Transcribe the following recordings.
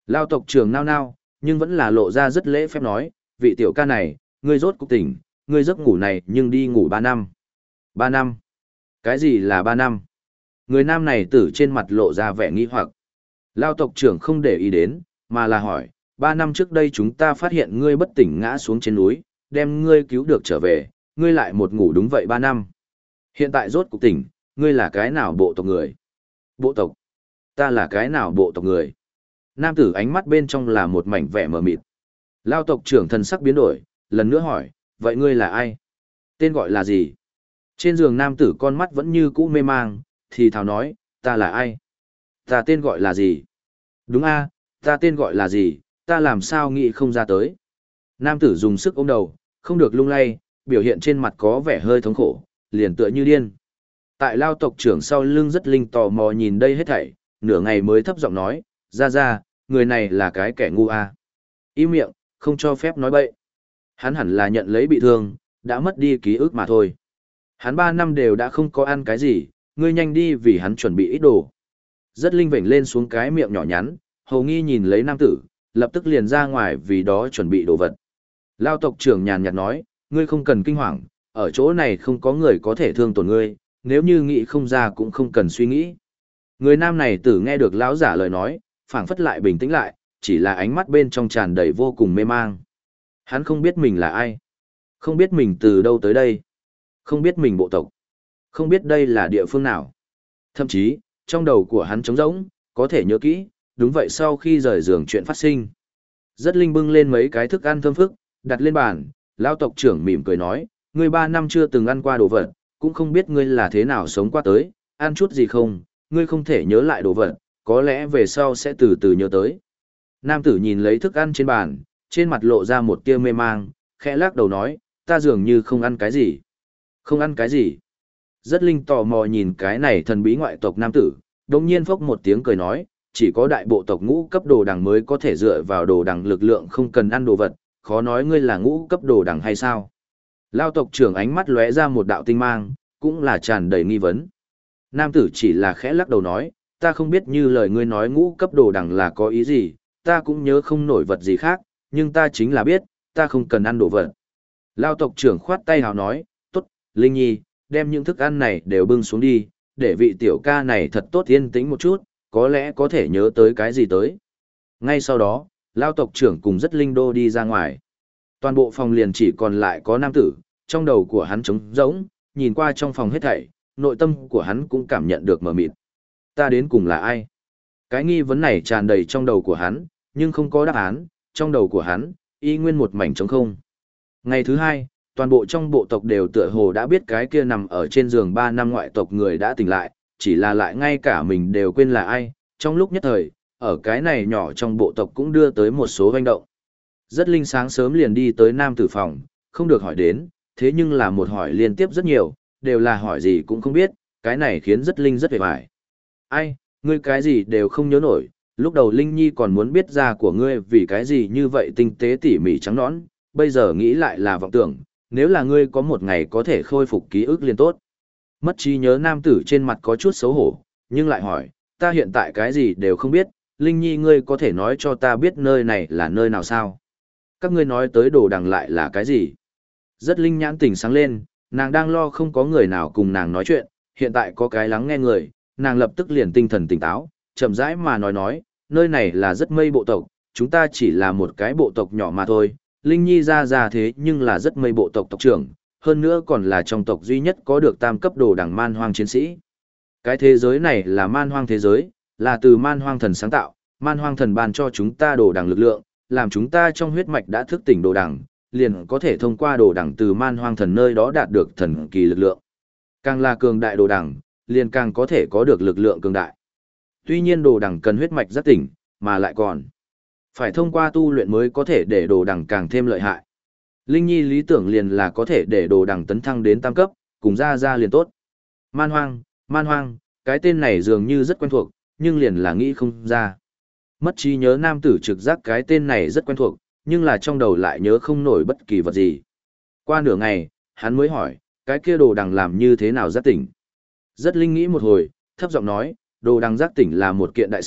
Lao tộc trưởng nao nao, nhưng vẫn là lộ ra rất lễ phép nói, vị tiểu ca này, ngươi rốt cục tỉnh, ngươi giấc ngủ này nhưng đi ngủ 3 năm. 3 năm? Cái gì là 3 năm? Người nam này tử trên mặt lộ ra vẻ nghi hoặc. Lao tộc trưởng không để ý đến, mà là hỏi, 3 năm trước đây chúng ta phát hiện ngươi bất tỉnh ngã xuống trên núi, đem ngươi cứu được trở về, ngươi lại một ngủ đúng vậy 3 năm. Hiện tại rốt cục tỉnh, ngươi là cái nào bộ tộc người? Bộ tộc? Ta là cái nào bộ tộc người? Nam tử ánh mắt bên trong là một mảnh vẻ mờ mịt. Lao tộc trưởng thần sắc biến đổi, lần nữa hỏi, vậy ngươi là ai? Tên gọi là gì? Trên giường nam tử con mắt vẫn như cũ mê mang, thì thào nói, ta là ai? Ta tên gọi là gì? Đúng a, ta tên gọi là gì, ta làm sao nghĩ không ra tới. Nam tử dùng sức ôm đầu, không được lung lay, biểu hiện trên mặt có vẻ hơi thống khổ, liền tựa như điên. Tại Lao tộc trưởng sau lưng rất linh tò mò nhìn đây hết thảy, nửa ngày mới thấp giọng nói, ra, người này là cái kẻ ngu a. Im miệng, không cho phép nói bậy. Hắn hẳn là nhận lấy bị thương, đã mất đi ký ức mà thôi. Hắn 3 năm đều đã không có ăn cái gì, ngươi nhanh đi vì hắn chuẩn bị ít đồ. Rất linh vểnh lên xuống cái miệng nhỏ nhắn, hầu nghi nhìn lấy nam tử, lập tức liền ra ngoài vì đó chuẩn bị đồ vật. Lao tộc trưởng nhàn nhạt nói, ngươi không cần kinh hoàng, ở chỗ này không có người có thể thương tổn ngươi, nếu như nghĩ không ra cũng không cần suy nghĩ. Người nam này tử nghe được lão giả lời nói, phảng phất lại bình tĩnh lại, chỉ là ánh mắt bên trong tràn đầy vô cùng mê mang. Hắn không biết mình là ai, không biết mình từ đâu tới đây, không biết mình bộ tộc, không biết đây là địa phương nào. Thậm chí, trong đầu của hắn trống rỗng, có thể nhớ kỹ, đúng vậy sau khi rời giường chuyện phát sinh. Rất linh bưng lên mấy cái thức ăn thơm phức, đặt lên bàn, lão tộc trưởng mỉm cười nói, ngươi 3 năm chưa từng ăn qua đồ vật, cũng không biết ngươi là thế nào sống qua tới, ăn chút gì không, ngươi không thể nhớ lại đồ vật, có lẽ về sau sẽ từ từ nhớ tới. Nam tử nhìn lấy thức ăn trên bàn, trên mặt lộ ra một tia mê mang, khẽ lắc đầu nói, ta dường như không ăn cái gì. Không ăn cái gì? Rất linh tò mò nhìn cái này thần bí ngoại tộc nam tử, đồng nhiên phốc một tiếng cười nói, chỉ có đại bộ tộc ngũ cấp đồ đằng mới có thể dựa vào đồ đằng lực lượng không cần ăn đồ vật, khó nói ngươi là ngũ cấp đồ đằng hay sao? Lao tộc trưởng ánh mắt lóe ra một đạo tinh mang, cũng là tràn đầy nghi vấn. Nam tử chỉ là khẽ lắc đầu nói, ta không biết như lời ngươi nói ngũ cấp đồ đằng là có ý gì, ta cũng nhớ không nổi vật gì khác, nhưng ta chính là biết, ta không cần ăn đồ vật. Lao tộc trưởng khoát tay hào nói, tốt, Linh Nhi, đem những thức ăn này đều bưng xuống đi, để vị tiểu ca này thật tốt yên tĩnh một chút, có lẽ có thể nhớ tới cái gì tới. Ngay sau đó, Lao tộc trưởng cùng rất linh đô đi ra ngoài. Toàn bộ phòng liền chỉ còn lại có nam tử, trong đầu của hắn trống rỗng, nhìn qua trong phòng hết thảy, nội tâm của hắn cũng cảm nhận được mờ mịt. Ta đến cùng là ai? Cái nghi vấn này tràn đầy trong đầu của hắn, nhưng không có đáp án, trong đầu của hắn, y nguyên một mảnh trống không. Ngày thứ hai, toàn bộ trong bộ tộc đều tựa hồ đã biết cái kia nằm ở trên giường 3 năm ngoại tộc người đã tỉnh lại, chỉ là lại ngay cả mình đều quên là ai, trong lúc nhất thời, ở cái này nhỏ trong bộ tộc cũng đưa tới một số hoành động. Rất linh sáng sớm liền đi tới nam tử phòng, không được hỏi đến, thế nhưng là một hỏi liên tiếp rất nhiều, đều là hỏi gì cũng không biết, cái này khiến rất linh rất vẻ vải. Ai, ngươi cái gì đều không nhớ nổi, lúc đầu Linh Nhi còn muốn biết ra của ngươi vì cái gì như vậy tinh tế tỉ mỉ trắng nõn, bây giờ nghĩ lại là vọng tưởng, nếu là ngươi có một ngày có thể khôi phục ký ức liền tốt. Mất trí nhớ nam tử trên mặt có chút xấu hổ, nhưng lại hỏi, ta hiện tại cái gì đều không biết, Linh Nhi ngươi có thể nói cho ta biết nơi này là nơi nào sao? Các ngươi nói tới đồ đằng lại là cái gì? Rất linh nhãn tỉnh sáng lên, nàng đang lo không có người nào cùng nàng nói chuyện, hiện tại có cái lắng nghe người, nàng lập tức liền tinh thần tỉnh táo, chậm rãi mà nói, nơi này là rất mây bộ tộc, chúng ta chỉ là một cái bộ tộc nhỏ mà thôi, Linh Nhi ra thế nhưng là rất mây bộ tộc tộc trưởng, hơn nữa còn là trong tộc duy nhất có được tam cấp đồ đằng man hoang chiến sĩ. Cái thế giới này là man hoang thế giới, là từ man hoang thần sáng tạo, man hoang thần ban cho chúng ta đồ đằng lực lượng, làm chúng ta trong huyết mạch đã thức tỉnh đồ đằng, liền có thể thông qua đồ đằng từ man hoang thần nơi đó đạt được thần kỳ lực lượng. Càng là cường đại đồ đằng, liền càng có thể có được lực lượng cường đại. Tuy nhiên đồ đằng cần huyết mạch giác tỉnh, mà lại còn phải thông qua tu luyện mới có thể để đồ đằng càng thêm lợi hại. Linh Nhi lý tưởng liền là có thể để đồ đằng tấn thăng đến tam cấp, cùng ra liền tốt. Man hoang, cái tên này dường như rất quen thuộc, nhưng liền là nghĩ không ra. Mất trí nhớ nam tử trực giác cái tên này rất quen thuộc, nhưng là trong đầu lại nhớ không nổi bất kỳ vật gì. Qua nửa ngày, hắn mới hỏi, cái kia đồ đằng làm như thế nào giác tỉnh? Rất linh nghĩ một hồi, thấp giọng nói, đồ đằng giác tỉnh là một kiện đại sự,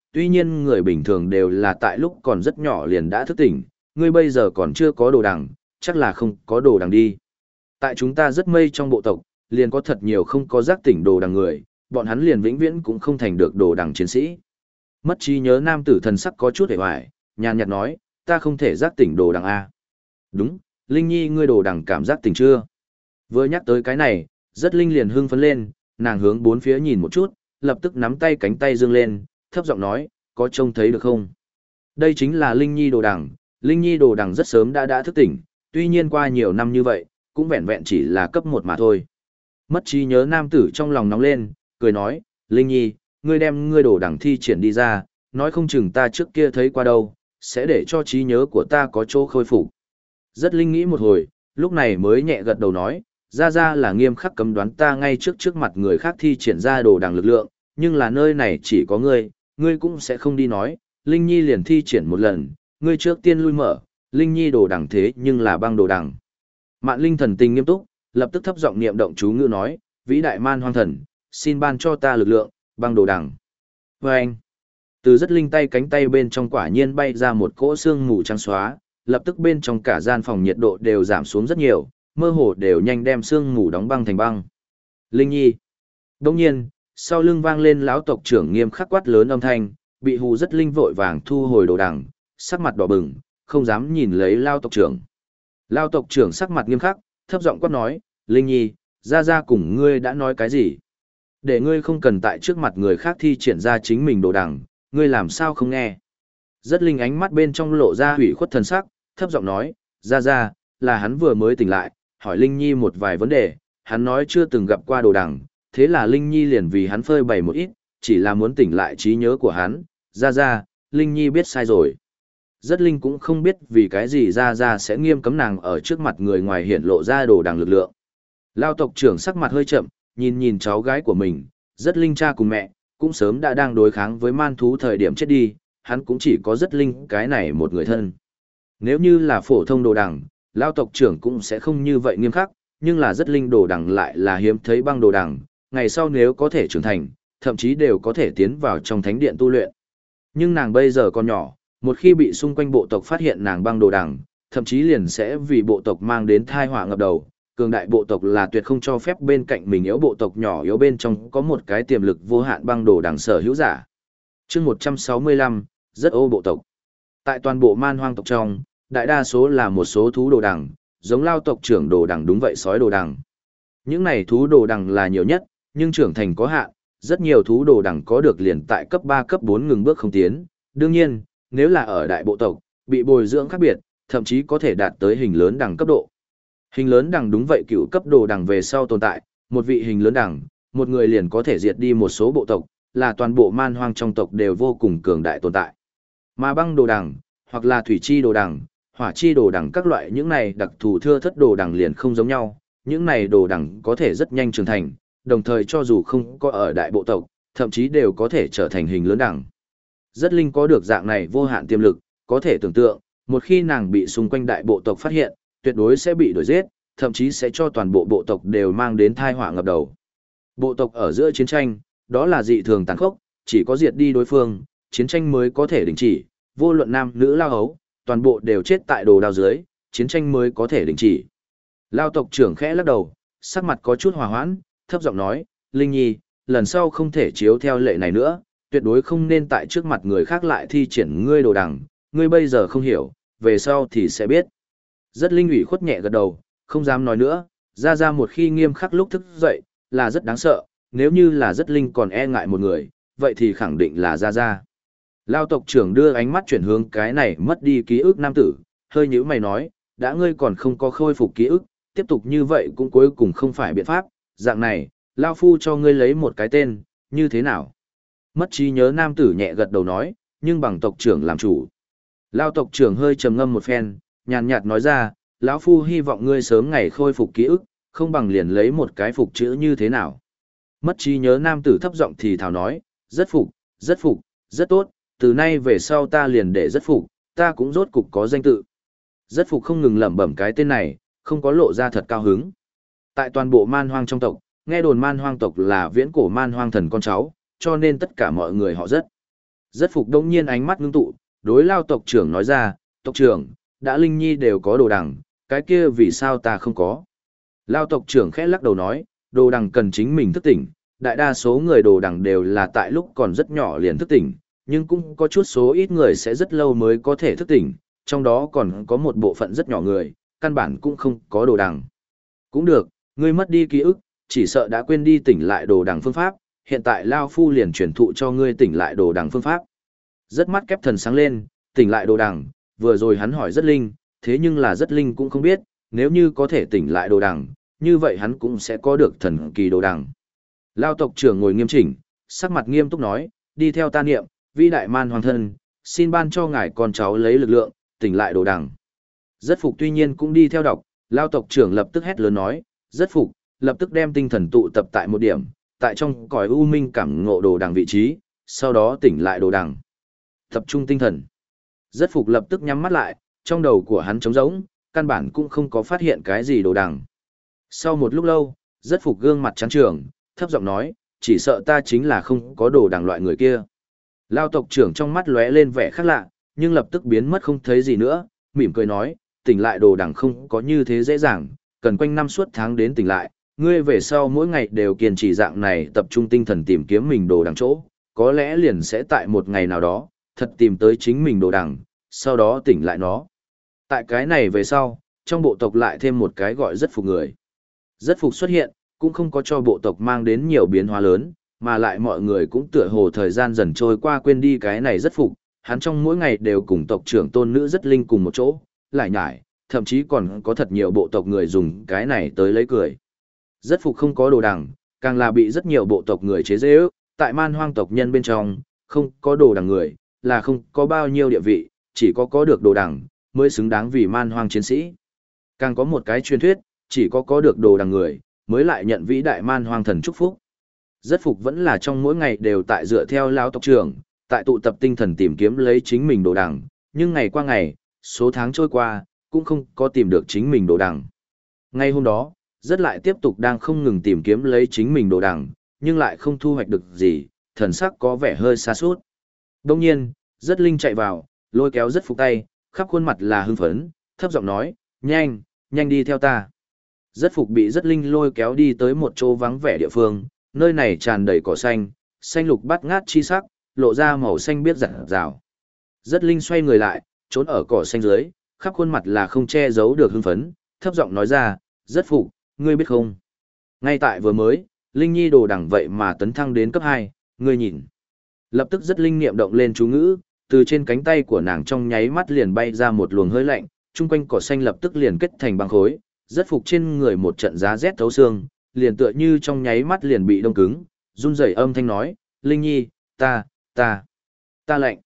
tuy nhiên người bình thường đều là tại lúc còn rất nhỏ liền đã thức tỉnh, ngươi bây giờ còn chưa có đồ đằng, chắc là không có đồ đằng đi. Tại chúng ta rất mây trong bộ tộc, liền có thật nhiều không có giác tỉnh đồ đằng người, bọn hắn liền vĩnh viễn cũng không thành được đồ đằng chiến sĩ. Mất trí nhớ nam tử thần sắc có chút hề hoài, nhàn nhạt nói, ta không thể giác tỉnh đồ đằng A. Đúng, Linh Nhi ngươi đồ đằng cảm giác tỉnh chưa? Vừa nhắc tới cái này, rất Linh liền hưng phấn lên, nàng hướng bốn phía nhìn một chút, lập tức nắm tay cánh tay dương lên, thấp giọng nói, có trông thấy được không? Đây chính là Linh Nhi đồ đằng, Linh Nhi đồ đằng rất sớm đã thức tỉnh, tuy nhiên qua nhiều năm như vậy, cũng vẹn vẹn chỉ là cấp 1 mà thôi. Mất trí nhớ nam tử trong lòng nóng lên, cười nói, Linh Nhi, ngươi đem ngươi đồ đằng thi triển đi ra, nói không chừng ta trước kia thấy qua đâu, sẽ để cho trí nhớ của ta có chỗ khôi phục. Rất Linh nghĩ một hồi, lúc này mới nhẹ gật đầu nói, ra là nghiêm khắc cấm đoán ta ngay trước mặt người khác thi triển ra đồ đằng lực lượng, nhưng là nơi này chỉ có ngươi cũng sẽ không đi nói, Linh Nhi liền thi triển một lần, ngươi trước tiên lui mở, Linh Nhi đồ đằng thế nhưng là băng đồ đằng. Mạn Linh thần tình nghiêm túc, lập tức thấp giọng niệm động chú ngữ nói, vĩ đại man hoang thần, xin ban cho ta lực lượng, băng đồ đằng. Và anh, từ rất linh tay cánh tay bên trong quả nhiên bay ra một cỗ xương mù trắng xóa, lập tức bên trong cả gian phòng nhiệt độ đều giảm xuống rất nhiều, mơ hồ đều nhanh đem xương mù đóng băng thành băng. Linh Nhi. Đồng nhiên, sau lưng vang lên lão tộc trưởng nghiêm khắc quát lớn âm thanh, bị hù rất linh vội vàng thu hồi đồ đằng, sắc mặt đỏ bừng, không dám nhìn lấy lao tộc trưởng. Lao tộc trưởng sắc mặt nghiêm khắc, thấp giọng quát nói, Linh Nhi, ra cùng ngươi đã nói cái gì? Để ngươi không cần tại trước mặt người khác thi triển ra chính mình đồ đằng, ngươi làm sao không nghe? Rất linh ánh mắt bên trong lộ ra hủy khuất thần sắc, thấp giọng nói, ra, là hắn vừa mới tỉnh lại, hỏi Linh Nhi một vài vấn đề, hắn nói chưa từng gặp qua đồ đằng, thế là Linh Nhi liền vì hắn phơi bày một ít, chỉ là muốn tỉnh lại trí nhớ của hắn, ra, Linh Nhi biết sai rồi. Rất Linh cũng không biết vì cái gì ra sẽ nghiêm cấm nàng ở trước mặt người ngoài hiện lộ ra đồ đằng lực lượng. Lao tộc trưởng sắc mặt hơi chậm, nhìn cháu gái của mình, rất Linh cha cùng mẹ, cũng sớm đã đang đối kháng với man thú thời điểm chết đi, hắn cũng chỉ có rất Linh cái này một người thân. Nếu như là phổ thông đồ đằng, Lao tộc trưởng cũng sẽ không như vậy nghiêm khắc, nhưng là rất Linh đồ đằng lại là hiếm thấy băng đồ đằng, ngày sau nếu có thể trưởng thành, thậm chí đều có thể tiến vào trong thánh điện tu luyện. Nhưng nàng bây giờ còn nhỏ, một khi bị xung quanh bộ tộc phát hiện nàng băng đồ đằng, thậm chí liền sẽ vì bộ tộc mang đến tai họa ngập đầu. Cường đại bộ tộc là tuyệt không cho phép bên cạnh mình yếu bộ tộc nhỏ yếu bên trong có một cái tiềm lực vô hạn băng đồ đằng sở hữu giả. Chương 165, rất ô bộ tộc. Tại toàn bộ man hoang tộc trong, đại đa số là một số thú đồ đằng, giống Lao tộc trưởng đồ đằng đúng vậy sói đồ đằng. Những này thú đồ đằng là nhiều nhất, nhưng trưởng thành có hạn, rất nhiều thú đồ đằng có được liền tại cấp 3 cấp 4 ngừng bước không tiến. Đương nhiên, nếu là ở đại bộ tộc, bị bồi dưỡng khác biệt, thậm chí có thể đạt tới hình lớn đằng cấp độ. Hình lớn đằng đúng vậy cựu cấp đồ đằng về sau tồn tại, một vị hình lớn đằng, một người liền có thể diệt đi một số bộ tộc, là toàn bộ man hoang trong tộc đều vô cùng cường đại tồn tại. Mà băng đồ đằng, hoặc là thủy chi đồ đằng, hỏa chi đồ đằng các loại những này đặc thù thưa thất đồ đằng liền không giống nhau, những này đồ đằng có thể rất nhanh trưởng thành, đồng thời cho dù không có ở đại bộ tộc, thậm chí đều có thể trở thành hình lớn đằng. Rất Linh có được dạng này vô hạn tiềm lực, có thể tưởng tượng, một khi nàng bị xung quanh đại bộ tộc phát hiện, tuyệt đối sẽ bị đuổi giết, thậm chí sẽ cho toàn bộ bộ tộc đều mang đến tai họa ngập đầu. Bộ tộc ở giữa chiến tranh, đó là dị thường tàn khốc, chỉ có diệt đi đối phương, chiến tranh mới có thể đình chỉ, vô luận nam nữ lao hấu, toàn bộ đều chết tại đồ đao dưới, chiến tranh mới có thể đình chỉ. Lao tộc trưởng khẽ lắc đầu, sắc mặt có chút hòa hoãn, thấp giọng nói, Linh Nhi, lần sau không thể chiếu theo lệ này nữa, tuyệt đối không nên tại trước mặt người khác lại thi triển ngươi đồ đằng, ngươi bây giờ không hiểu, về sau thì sẽ biết. Rất Linh ủy khuất nhẹ gật đầu, không dám nói nữa, ra một khi nghiêm khắc lúc thức dậy, là rất đáng sợ, nếu như là rất Linh còn e ngại một người, vậy thì khẳng định là ra. Lao tộc trưởng đưa ánh mắt chuyển hướng cái này mất đi ký ức nam tử, hơi nhíu mày nói, đã ngươi còn không có khôi phục ký ức, tiếp tục như vậy cũng cuối cùng không phải biện pháp, dạng này, Lao Phu cho ngươi lấy một cái tên, như thế nào? Mất trí nhớ nam tử nhẹ gật đầu nói, nhưng bằng tộc trưởng làm chủ. Lao tộc trưởng hơi trầm ngâm một phen, nhàn nhạt nói ra, lão Phu hy vọng ngươi sớm ngày khôi phục ký ức, không bằng liền lấy một cái phục chữ như thế nào. Mất trí nhớ nam tử thấp giọng thì thào nói, rất phục, rất tốt, từ nay về sau ta liền để rất phục, ta cũng rốt cục có danh tự. Rất phục không ngừng lẩm bẩm cái tên này, không có lộ ra thật cao hứng. Tại toàn bộ man hoang trong tộc, nghe đồn man hoang tộc là viễn cổ man hoang thần con cháu, cho nên tất cả mọi người họ rất. Rất phục đông nhiên ánh mắt ngưng tụ, đối Lao tộc trưởng nói ra, tộc trưởng, đã Linh Nhi đều có đồ đằng, cái kia vì sao ta không có? Lao tộc trưởng khẽ lắc đầu nói, đồ đằng cần chính mình thức tỉnh, đại đa số người đồ đằng đều là tại lúc còn rất nhỏ liền thức tỉnh, nhưng cũng có chút số ít người sẽ rất lâu mới có thể thức tỉnh, trong đó còn có một bộ phận rất nhỏ người, căn bản cũng không có đồ đằng. Cũng được, ngươi mất đi ký ức, chỉ sợ đã quên đi tỉnh lại đồ đằng phương pháp, hiện tại Lao Phu liền truyền thụ cho ngươi tỉnh lại đồ đằng phương pháp. Rất mắt kép thần sáng lên, tỉnh lại đồ đằng, vừa rồi hắn hỏi rất linh, thế nhưng là rất linh cũng không biết, nếu như có thể tỉnh lại đồ đằng, như vậy hắn cũng sẽ có được thần kỳ đồ đằng. Lao tộc trưởng ngồi nghiêm chỉnh, sắc mặt nghiêm túc nói, đi theo ta niệm, vĩ đại man hoàng thân, xin ban cho ngài con cháu lấy lực lượng, tỉnh lại đồ đằng. Rất phục tuy nhiên cũng đi theo đọc, Lao tộc trưởng lập tức hét lớn nói, rất phục, lập tức đem tinh thần tụ tập tại một điểm, tại trong cõi u minh cảm ngộ đồ đằng vị trí, sau đó tỉnh lại đồ đằng. Tập trung tinh thần. Rất phục lập tức nhắm mắt lại, trong đầu của hắn trống rỗng, căn bản cũng không có phát hiện cái gì đồ đằng. Sau một lúc lâu, rất phục gương mặt trắng trường, thấp giọng nói, chỉ sợ ta chính là không có đồ đằng loại người kia. Lao tộc trưởng trong mắt lóe lên vẻ khác lạ, nhưng lập tức biến mất không thấy gì nữa, mỉm cười nói, tỉnh lại đồ đằng không có như thế dễ dàng, cần quanh năm suốt tháng đến tỉnh lại, ngươi về sau mỗi ngày đều kiên trì dạng này tập trung tinh thần tìm kiếm mình đồ đằng chỗ, có lẽ liền sẽ tại một ngày nào đó, thật tìm tới chính mình đồ đằng, sau đó tỉnh lại nó. Tại cái này về sau, trong bộ tộc lại thêm một cái gọi rất phục người. Rất phục xuất hiện, cũng không có cho bộ tộc mang đến nhiều biến hóa lớn, mà lại mọi người cũng tựa hồ thời gian dần trôi qua quên đi cái này rất phục, hắn trong mỗi ngày đều cùng tộc trưởng tôn nữ rất linh cùng một chỗ, lại nhải, thậm chí còn có thật nhiều bộ tộc người dùng cái này tới lấy cười. Rất phục không có đồ đằng, càng là bị rất nhiều bộ tộc người chế giễu, ước, tại man hoang tộc nhân bên trong, không có đồ đằng người, là không có bao nhiêu địa vị, chỉ có được đồ đằng, mới xứng đáng vì man hoang chiến sĩ. Càng có một cái truyền thuyết, chỉ có được đồ đằng người, mới lại nhận vĩ đại man hoang thần chúc phúc. Rất phục vẫn là trong mỗi ngày đều tại dựa theo lão tộc trưởng, tại tụ tập tinh thần tìm kiếm lấy chính mình đồ đằng, nhưng ngày qua ngày, số tháng trôi qua, cũng không có tìm được chính mình đồ đằng. Ngay hôm đó, rất lại tiếp tục đang không ngừng tìm kiếm lấy chính mình đồ đằng, nhưng lại không thu hoạch được gì, thần sắc có vẻ hơi xa sút. Đông nhiên, rất linh chạy vào, lôi kéo rất phục tay, khắp khuôn mặt là hưng phấn, thấp giọng nói, nhanh, nhanh đi theo ta. Rất phục bị rất linh lôi kéo đi tới một chỗ vắng vẻ địa phương, nơi này tràn đầy cỏ xanh, xanh lục bát ngát chi sắc, lộ ra màu xanh biếc rạng rào. Rất linh xoay người lại, trốn ở cỏ xanh dưới, khắp khuôn mặt là không che giấu được hưng phấn, thấp giọng nói ra, rất phục, ngươi biết không? Ngay tại vừa mới, Linh Nhi đồ đẳng vậy mà tấn thăng đến cấp 2, ngươi nhìn. Lập tức rất linh niệm động lên chú ngữ, từ trên cánh tay của nàng trong nháy mắt liền bay ra một luồng hơi lạnh, chung quanh cỏ xanh lập tức liền kết thành băng khối, rất phục trên người một trận giá rét thấu xương, liền tựa như trong nháy mắt liền bị đông cứng, run rẩy âm thanh nói, Linh Nhi, ta lạnh.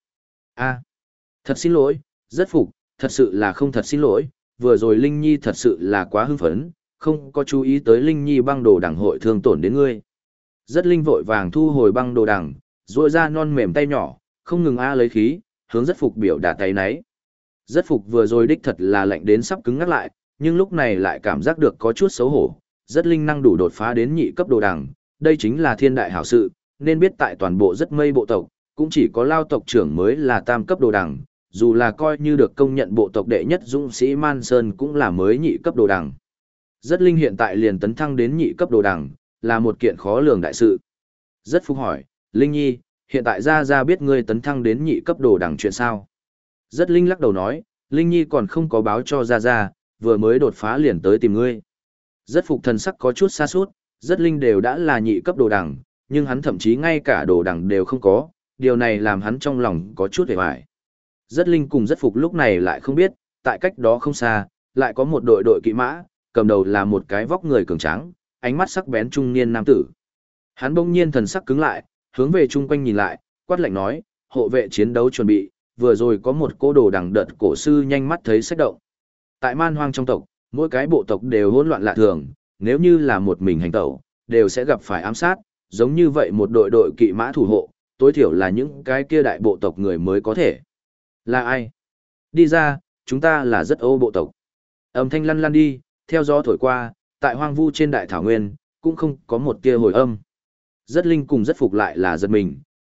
Thật xin lỗi, rất phục, thật sự là không thật xin lỗi, vừa rồi Linh Nhi thật sự là quá hưng phấn, không có chú ý tới Linh Nhi băng đồ đằng hội thương tổn đến ngươi. Rất linh vội vàng thu hồi băng đồ đằng, duỗi ra non mềm tay nhỏ, không ngừng lấy khí, hướng rất phục biểu đạt tay náy. Rất phục vừa rồi đích thật là lạnh đến sắp cứng ngắt lại, nhưng lúc này lại cảm giác được có chút xấu hổ, rất linh năng đủ đột phá đến nhị cấp đồ đằng, đây chính là thiên đại hảo sự, nên biết tại toàn bộ rất mây bộ tộc, cũng chỉ có Lao tộc trưởng mới là tam cấp đồ đằng, dù là coi như được công nhận bộ tộc đệ nhất dũng sĩ Man Sơn cũng là mới nhị cấp đồ đằng. Rất linh hiện tại liền tấn thăng đến nhị cấp đồ đằng, là một kiện khó lường đại sự. Rất phục hỏi, Linh Nhi, hiện tại ra biết ngươi tấn thăng đến nhị cấp đồ đằng chuyện sao? Rất linh lắc đầu nói, Linh Nhi còn không có báo cho ra, vừa mới đột phá liền tới tìm ngươi. Rất phục thần sắc có chút xa sút, rất linh đều đã là nhị cấp đồ đằng, nhưng hắn thậm chí ngay cả đồ đằng đều không có, điều này làm hắn trong lòng có chút hề hoài. Rất linh cùng rất phục lúc này lại không biết, tại cách đó không xa, lại có một đội kỵ mã, cầm đầu là một cái vóc người cường tráng, ánh mắt sắc bén trung niên nam tử. Hắn bỗng nhiên thần sắc cứng lại, hướng về chung quanh nhìn lại, quát lạnh nói, hộ vệ chiến đấu chuẩn bị, vừa rồi có một cô đồ đằng đợt cổ sư nhanh mắt thấy sách động. Tại man hoang trong tộc, mỗi cái bộ tộc đều hỗn loạn lạ thường, nếu như là một mình hành tẩu, đều sẽ gặp phải ám sát, giống như vậy một đội kỵ mã thủ hộ, tối thiểu là những cái kia đại bộ tộc người mới có thể. Là ai? Đi ra, chúng ta là rất ô bộ tộc. Âm thanh lăn lăn đi, theo gió thổi qua, tại hoang vu trên đại thảo nguyên, cũng không có một tia hồi âm. Rất linh cùng rất phục lại là giật mình,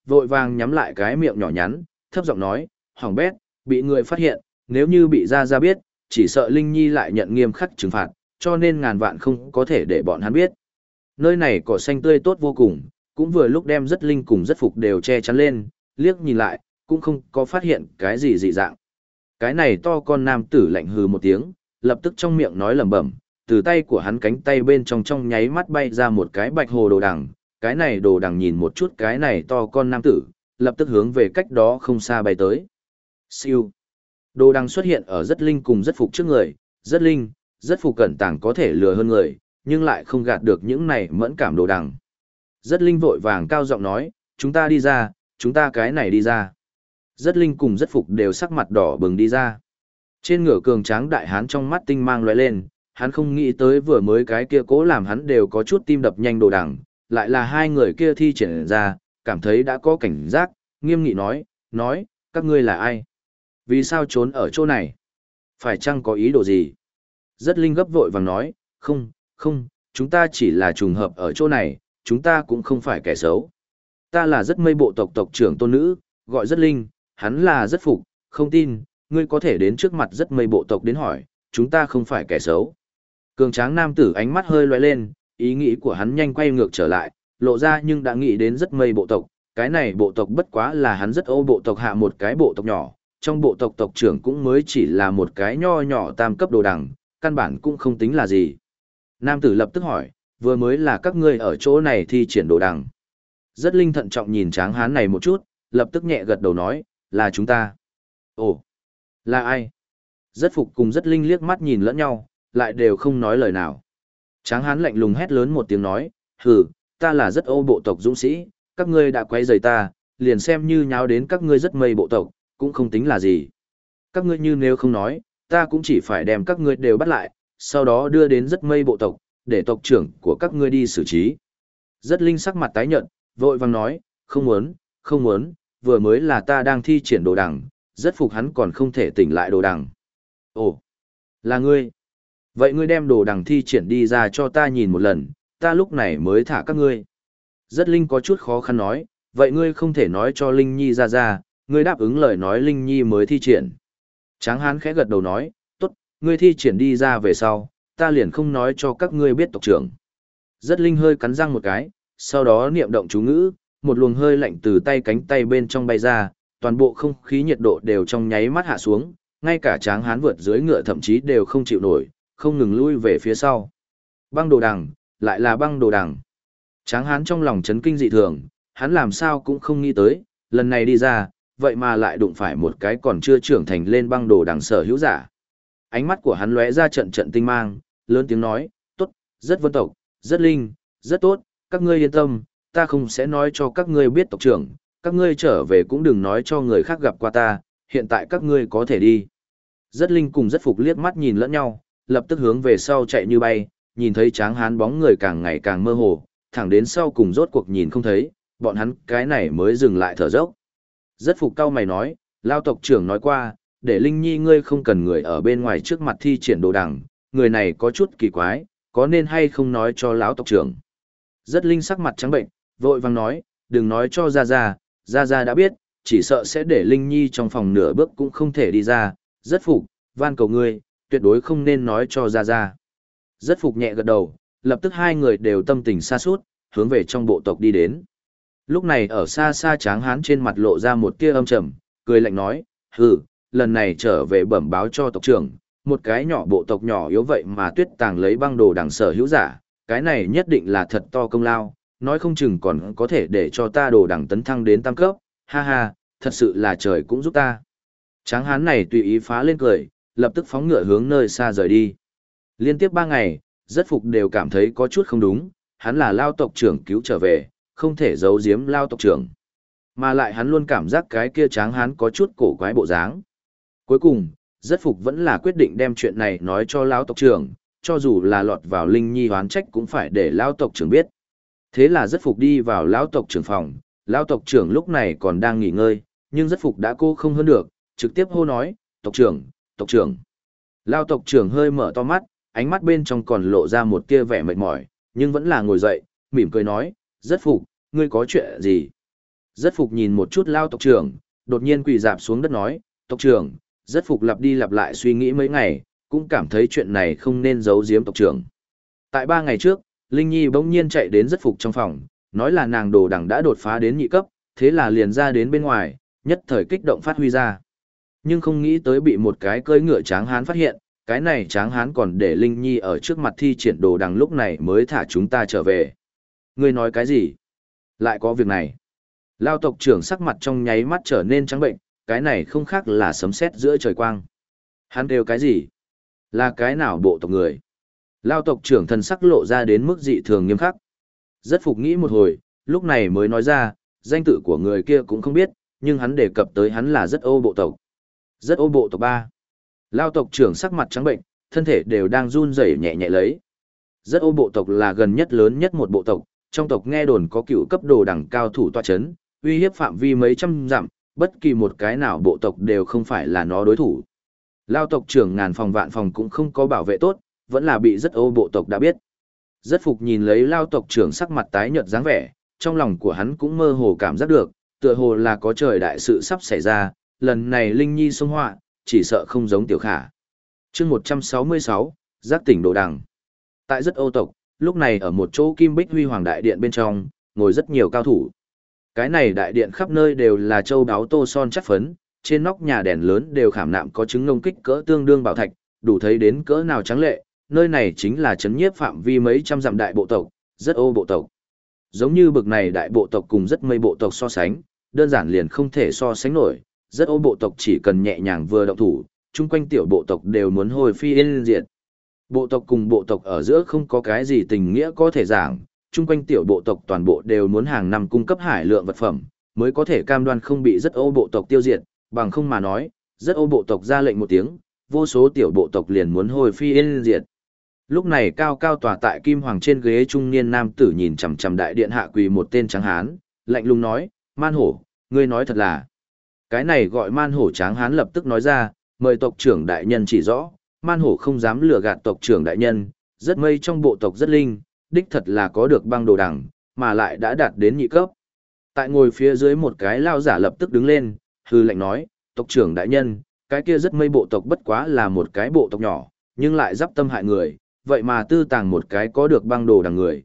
vội vàng nhắm lại cái miệng nhỏ nhắn, thấp giọng nói, hỏng bét, bị người phát hiện, nếu như bị Gia Gia biết, chỉ sợ Linh Nhi lại nhận nghiêm khắc trừng phạt, cho nên ngàn vạn không có thể để bọn hắn biết. Nơi này cỏ xanh tươi tốt vô cùng, cũng vừa lúc đem rất linh cùng rất phục đều che chắn lên, liếc nhìn lại, cũng không có phát hiện cái gì dị dạng. Cái này to con nam tử lạnh hừ một tiếng, lập tức trong miệng nói lẩm bẩm, từ tay của hắn cánh tay bên trong nháy mắt bay ra một cái bạch hồ đồ đằng, cái này đồ đằng nhìn một chút cái này to con nam tử, lập tức hướng về cách đó không xa bay tới. Siêu. Đồ đằng xuất hiện ở rất linh cùng rất phục trước người, rất linh, rất phục cẩn tàng có thể lừa hơn người, nhưng lại không gạt được những này mẫn cảm đồ đằng. Rất linh vội vàng cao giọng nói, chúng ta đi ra, chúng ta cái này đi ra. Rất linh cùng rất phục đều sắc mặt đỏ bừng đi ra. Trên ngựa cường tráng đại hán trong mắt tinh mang lóe lên, hắn không nghĩ tới vừa mới cái kia cố làm hắn đều có chút tim đập nhanh đồ đằng, lại là hai người kia thi triển ra, cảm thấy đã có cảnh giác, nghiêm nghị nói, các ngươi là ai? Vì sao trốn ở chỗ này? Phải chăng có ý đồ gì? Rất linh gấp vội vàng nói, không, chúng ta chỉ là trùng hợp ở chỗ này, chúng ta cũng không phải kẻ xấu. Ta là rất mây bộ tộc tộc trưởng tôn nữ, gọi rất linh, hắn là rất phục, không tin, ngươi có thể đến trước mặt rất mây bộ tộc đến hỏi, chúng ta không phải kẻ xấu. Cường tráng nam tử ánh mắt hơi lóe lên, ý nghĩ của hắn nhanh quay ngược trở lại, lộ ra nhưng đã nghĩ đến rất mây bộ tộc, cái này bộ tộc bất quá là hắn rất ô bộ tộc hạ một cái bộ tộc nhỏ, trong bộ tộc tộc trưởng cũng mới chỉ là một cái nho nhỏ tam cấp đồ đằng, căn bản cũng không tính là gì. Nam tử lập tức hỏi, vừa mới là các ngươi ở chỗ này thi triển đồ đằng. Rất linh thận trọng nhìn tráng hán này một chút, lập tức nhẹ gật đầu nói, là chúng ta. Ồ, là ai? Rất phục cùng rất linh liếc mắt nhìn lẫn nhau, lại đều không nói lời nào. Tráng hán lạnh lùng hét lớn một tiếng nói, hừ, ta là rất ô bộ tộc dũng sĩ, các ngươi đã quấy rầy ta, liền xem như nháo đến các ngươi rất mây bộ tộc, cũng không tính là gì. Các ngươi như nếu không nói, ta cũng chỉ phải đem các ngươi đều bắt lại, sau đó đưa đến rất mây bộ tộc, để tộc trưởng của các ngươi đi xử trí. Rất linh sắc mặt tái nhợt, vội vàng nói, không muốn, vừa mới là ta đang thi triển đồ đằng, rất phục hắn còn không thể tỉnh lại đồ đằng. Ồ, là ngươi. Vậy ngươi đem đồ đằng thi triển đi ra cho ta nhìn một lần, ta lúc này mới thả các ngươi. Rất linh có chút khó khăn nói, vậy ngươi không thể nói cho Linh Nhi ra, ngươi đáp ứng lời nói Linh Nhi mới thi triển. Tráng hán khẽ gật đầu nói, tốt, ngươi thi triển đi ra về sau, ta liền không nói cho các ngươi biết tộc trưởng. Rất linh hơi cắn răng một cái, sau đó niệm động chú ngữ, một luồng hơi lạnh từ tay cánh tay bên trong bay ra, toàn bộ không khí nhiệt độ đều trong nháy mắt hạ xuống, ngay cả tráng hán vượt dưới ngựa thậm chí đều không chịu nổi, không ngừng lui về phía sau. Băng đồ đằng, lại là băng đồ đằng. Tráng hán trong lòng chấn kinh dị thường, hắn làm sao cũng không nghĩ tới, lần này đi ra, vậy mà lại đụng phải một cái còn chưa trưởng thành lên băng đồ đằng sở hữu giả. Ánh mắt của hắn lóe ra trận trận tinh mang, lớn tiếng nói, tốt, rất vân tộc, rất linh, rất tốt, các ngươi yên tâm, ta không sẽ nói cho các ngươi biết tộc trưởng, các ngươi trở về cũng đừng nói cho người khác gặp qua ta, hiện tại các ngươi có thể đi. Rất linh cùng rất phục liếc mắt nhìn lẫn nhau, lập tức hướng về sau chạy như bay, nhìn thấy tráng hán bóng người càng ngày càng mơ hồ, thẳng đến sau cùng rốt cuộc nhìn không thấy, bọn hắn cái này mới dừng lại thở dốc. Rất phục cao mày nói, lao tộc trưởng nói qua, để Linh Nhi ngươi không cần người ở bên ngoài trước mặt thi triển đồ đằng, người này có chút kỳ quái, có nên hay không nói cho lão tộc trưởng. Rất linh sắc mặt trắng bệnh, vội vàng nói, đừng nói cho Gia Gia đã biết, chỉ sợ sẽ để Linh Nhi trong phòng nửa bước cũng không thể đi ra, rất phục, van cầu ngươi, tuyệt đối không nên nói cho Gia. Rất phục nhẹ gật đầu, lập tức hai người đều tâm tình xa suốt, hướng về trong bộ tộc đi đến. Lúc này ở xa xa tráng hán trên mặt lộ ra một tia âm trầm, cười lạnh nói, hừ, lần này trở về bẩm báo cho tộc trưởng, một cái nhỏ bộ tộc nhỏ yếu vậy mà tuyết tàng lấy băng đồ đằng sở hữu giả, cái này nhất định là thật to công lao, nói không chừng còn có thể để cho ta đồ đằng tấn thăng đến tam cấp, ha ha, thật sự là trời cũng giúp ta. Tráng hán này tùy ý phá lên cười, lập tức phóng ngựa hướng nơi xa rời đi. Liên tiếp 3 ngày, rất phục đều cảm thấy có chút không đúng, hắn là lao tộc trưởng cứu trở về, không thể giấu giếm lao tộc trưởng. Mà lại hắn luôn cảm giác cái kia tráng hán có chút cổ quái bộ dáng. Cuối cùng, rất phục vẫn là quyết định đem chuyện này nói cho lao tộc trưởng, cho dù là lọt vào Linh Nhi hoán trách cũng phải để lao tộc trưởng biết. Thế là rất phục đi vào lao tộc trưởng phòng, lao tộc trưởng lúc này còn đang nghỉ ngơi, nhưng rất phục đã cô không hơn được, trực tiếp hô nói, tộc trưởng, tộc trưởng. Lao tộc trưởng hơi mở to mắt, ánh mắt bên trong còn lộ ra một tia vẻ mệt mỏi, nhưng vẫn là ngồi dậy, mỉm cười nói, rất phục, ngươi có chuyện gì? Rất phục nhìn một chút Lao tộc trưởng, đột nhiên quỳ dạp xuống đất nói, tộc trưởng, rất phục lặp đi lặp lại suy nghĩ mấy ngày, cũng cảm thấy chuyện này không nên giấu giếm tộc trưởng. Tại 3 ngày trước, Linh Nhi bỗng nhiên chạy đến rất phục trong phòng, nói là nàng đồ đằng đã đột phá đến nhị cấp, thế là liền ra đến bên ngoài, nhất thời kích động phát huy ra. Nhưng không nghĩ tới bị một cái cưỡi ngựa tráng hán phát hiện, cái này tráng hán còn để Linh Nhi ở trước mặt thi triển đồ đằng lúc này mới thả chúng ta trở về. Ngươi nói cái gì? Lại có việc này. Lao tộc trưởng sắc mặt trong nháy mắt trở nên trắng bệnh, cái này không khác là sấm sét giữa trời quang. Hắn kêu cái gì? Là cái nào bộ tộc người? Lao tộc trưởng thần sắc lộ ra đến mức dị thường nghiêm khắc. Rất phục nghĩ một hồi, lúc này mới nói ra, danh tự của người kia cũng không biết, nhưng hắn đề cập tới hắn là rất ô bộ tộc. Rất ô bộ tộc 3. Lao tộc trưởng sắc mặt trắng bệnh, thân thể đều đang run rẩy nhẹ nhẹ lấy. Rất ô bộ tộc là gần nhất lớn nhất một bộ tộc, trong tộc nghe đồn có cựu cấp đồ đẳng cao thủ tọa chấn, uy hiếp phạm vi mấy trăm dặm, bất kỳ một cái nào bộ tộc đều không phải là nó đối thủ. Lao tộc trưởng ngàn phòng vạn phòng cũng không có bảo vệ tốt, vẫn là bị rất ô bộ tộc đã biết. Rất phục nhìn lấy Lao tộc trưởng sắc mặt tái nhợt dáng vẻ, trong lòng của hắn cũng mơ hồ cảm giác được, tựa hồ là có trời đại sự sắp xảy ra, lần này Linh Nhi xông họa, chỉ sợ không giống tiểu khả. chương 166, giác tỉnh đồ đằng. Tại rất ô tộc, lúc này ở một chỗ kim bích huy hoàng đại điện bên trong, ngồi rất nhiều cao thủ. Cái này đại điện khắp nơi đều là châu đáo tô son chất phấn, trên nóc nhà đèn lớn đều khảm nạm có chứng ngông kích cỡ tương đương bảo thạch, đủ thấy đến cỡ nào trắng lệ, nơi này chính là chấn nhiếp phạm vi mấy trăm dặm đại bộ tộc, rất ô bộ tộc. Giống như bực này đại bộ tộc cùng rất mây bộ tộc so sánh, đơn giản liền không thể so sánh nổi, rất ô bộ tộc chỉ cần nhẹ nhàng vừa động thủ, chung quanh tiểu bộ tộc đều muốn hồi phi yên diệt. Bộ tộc cùng bộ tộc ở giữa không có cái gì tình nghĩa có thể giảng, chung quanh tiểu bộ tộc toàn bộ đều muốn hàng năm cung cấp hải lượng vật phẩm, mới có thể cam đoan không bị rất ô bộ tộc tiêu diệt, bằng không mà nói, rất ô bộ tộc ra lệnh một tiếng, vô số tiểu bộ tộc liền muốn hồi phi yên diệt. Lúc này cao cao tòa tại kim hoàng trên ghế trung niên nam tử nhìn chằm chằm đại điện hạ quỳ một tên tráng hán, lạnh lùng nói, Man Hổ, ngươi nói thật là. Cái này gọi Man Hổ tráng hán lập tức nói ra, mời tộc trưởng đại nhân chỉ rõ, Man Hổ không dám lừa gạt tộc trưởng đại nhân, rất mây trong bộ tộc rất linh, đích thật là có được băng đồ đằng, mà lại đã đạt đến nhị cấp. Tại ngồi phía dưới một cái lao giả lập tức đứng lên, hư lệnh nói, tộc trưởng đại nhân, cái kia rất mây bộ tộc bất quá là một cái bộ tộc nhỏ, nhưng lại giáp tâm hại người, vậy mà tư tàng một cái có được băng đồ đằng người,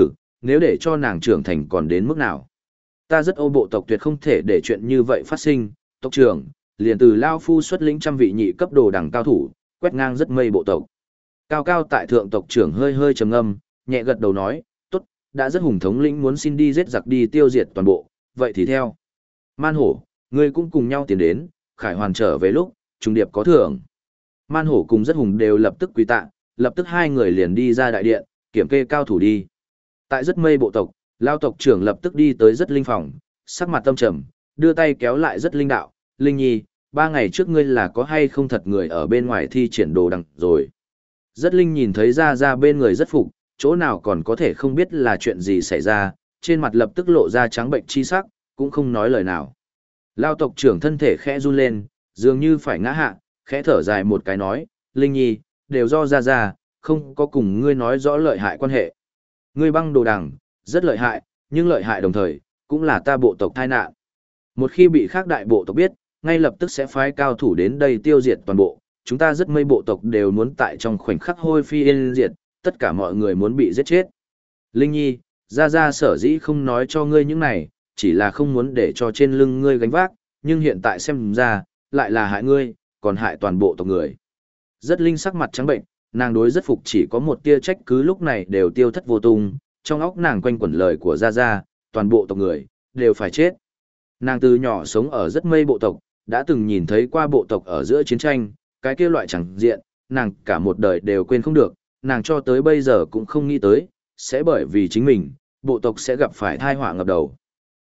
nếu để cho nàng trưởng thành còn đến mức nào. Ta rất ô bộ tộc tuyệt không thể để chuyện như vậy phát sinh, tộc trưởng, liền từ Lao Phu xuất lĩnh trăm vị nhị cấp đồ đằng cao thủ, quét ngang rất mây bộ tộc. Cao cao tại thượng tộc trưởng hơi hơi trầm ngâm, nhẹ gật đầu nói, tốt, đã rất hùng thống lĩnh muốn xin đi giết giặc đi tiêu diệt toàn bộ, vậy thì theo. Man Hổ, ngươi cũng cùng nhau tiến đến, Khải Hoàn trở về lúc, trung điệp có thưởng. Man Hổ cùng rất hùng đều lập tức quỳ tạ, lập tức hai người liền đi ra đại điện, kiểm kê cao thủ đi. Tại rất mây bộ tộc, Lao tộc trưởng lập tức đi tới rất linh phòng, sắc mặt tâm trầm, đưa tay kéo lại rất linh đạo, Linh Nhi, 3 ngày trước ngươi là có hay không thật người ở bên ngoài thi triển đồ đằng rồi. Rất linh nhìn thấy ra bên người rất phục, chỗ nào còn có thể không biết là chuyện gì xảy ra, trên mặt lập tức lộ ra trắng bệnh chi sắc, cũng không nói lời nào. Lao tộc trưởng thân thể khẽ run lên, dường như phải ngã hạ, khẽ thở dài một cái nói, Linh Nhi, đều do ra, không có cùng ngươi nói rõ lợi hại quan hệ. Ngươi băng đồ đằng, rất lợi hại, nhưng lợi hại đồng thời, cũng là ta bộ tộc tai nạn. Một khi bị khác đại bộ tộc biết, ngay lập tức sẽ phái cao thủ đến đây tiêu diệt toàn bộ, chúng ta rất mây bộ tộc đều muốn tại trong khoảnh khắc hôi phi yên diệt, tất cả mọi người muốn bị giết chết. Linh Nhi, ra sở dĩ không nói cho ngươi những này, chỉ là không muốn để cho trên lưng ngươi gánh vác, nhưng hiện tại xem ra, lại là hại ngươi, còn hại toàn bộ tộc người. Rất linh sắc mặt trắng bệnh, nàng đối rất phục chỉ có một tia trách cứ lúc này đều tiêu thất vô tung, trong óc nàng quanh quẩn lời của Gia, toàn bộ tộc người, đều phải chết. Nàng từ nhỏ sống ở rất mây bộ tộc, đã từng nhìn thấy qua bộ tộc ở giữa chiến tranh, cái kia loại chẳng diện, nàng cả một đời đều quên không được, nàng cho tới bây giờ cũng không nghĩ tới, sẽ bởi vì chính mình, bộ tộc sẽ gặp phải tai họa ngập đầu.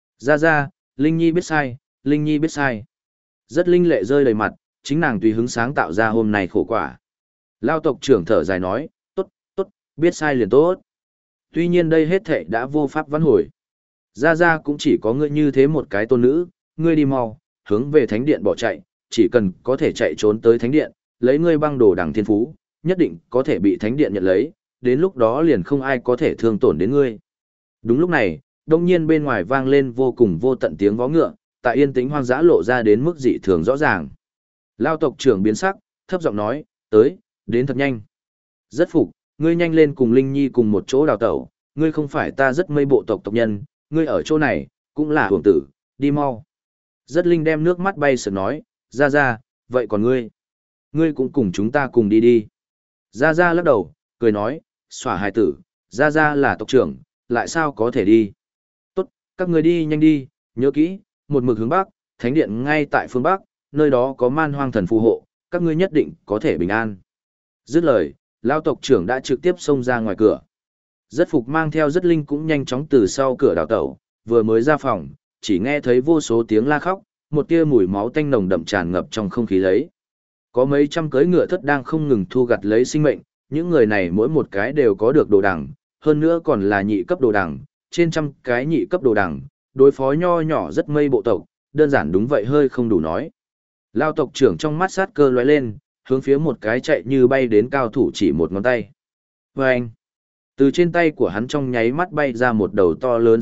Gia, Linh Nhi biết sai, Linh Nhi biết sai. Rất linh lệ rơi đầy mặt, chính nàng tùy hứng sáng tạo ra hôm nay khổ quả. Lao tộc trưởng thở dài nói, tốt, biết sai liền tốt. Tuy nhiên đây hết thệ đã vô pháp vãn hồi. Gia cũng chỉ có ngươi như thế một cái tôn nữ, ngươi đi mau, hướng về thánh điện bỏ chạy, chỉ cần có thể chạy trốn tới thánh điện, lấy ngươi băng đồ đằng thiên phú, nhất định có thể bị thánh điện nhận lấy, đến lúc đó liền không ai có thể thương tổn đến ngươi. Đúng lúc này, đông nhiên bên ngoài vang lên vô cùng vô tận tiếng vó ngựa, tại yên tĩnh hoang dã lộ ra đến mức dị thường rõ ràng. Lao tộc trưởng biến sắc, thấp giọng nói, tới, đến thật nhanh. Rất phục, ngươi nhanh lên cùng Linh Nhi cùng một chỗ đào tẩu, ngươi không phải ta rất mây bộ tộc tộc nhân, ngươi ở chỗ này, cũng là hưởng tử, đi mau. Rất Linh đem nước mắt bay sượt nói, ra, vậy còn ngươi? Ngươi cũng cùng chúng ta cùng đi đi. Ra lắc đầu, cười nói, xỏa hài tử, ra là tộc trưởng, lại sao có thể đi? Tốt, các ngươi đi nhanh đi, nhớ kỹ, một mực hướng bắc, thánh điện ngay tại phương bắc, nơi đó có man hoang thần phù hộ, các ngươi nhất định có thể bình an. Dứt lời, lao tộc trưởng đã trực tiếp xông ra ngoài cửa. Rất phục mang theo rất linh cũng nhanh chóng từ sau cửa đào tẩu, vừa mới ra phòng, chỉ nghe thấy vô số tiếng la khóc, một tia mùi máu tanh nồng đậm tràn ngập trong không khí lấy. Có mấy trăm cưỡi ngựa thất đang không ngừng thu gặt lấy sinh mệnh, những người này mỗi một cái đều có được đồ đằng, hơn nữa còn là nhị cấp đồ đằng, trên trăm cái nhị cấp đồ đằng, đối phó nho nhỏ rất mây bộ tộc, đơn giản đúng vậy hơi không đủ nói. Lao tộc trưởng trong mắt sát cơ lóe lên, hướng phía một cái chạy như bay đến cao thủ chỉ một ngón tay. Vâng! Từ trên tay của hắn trong nháy mắt bay ra một đầu to lớn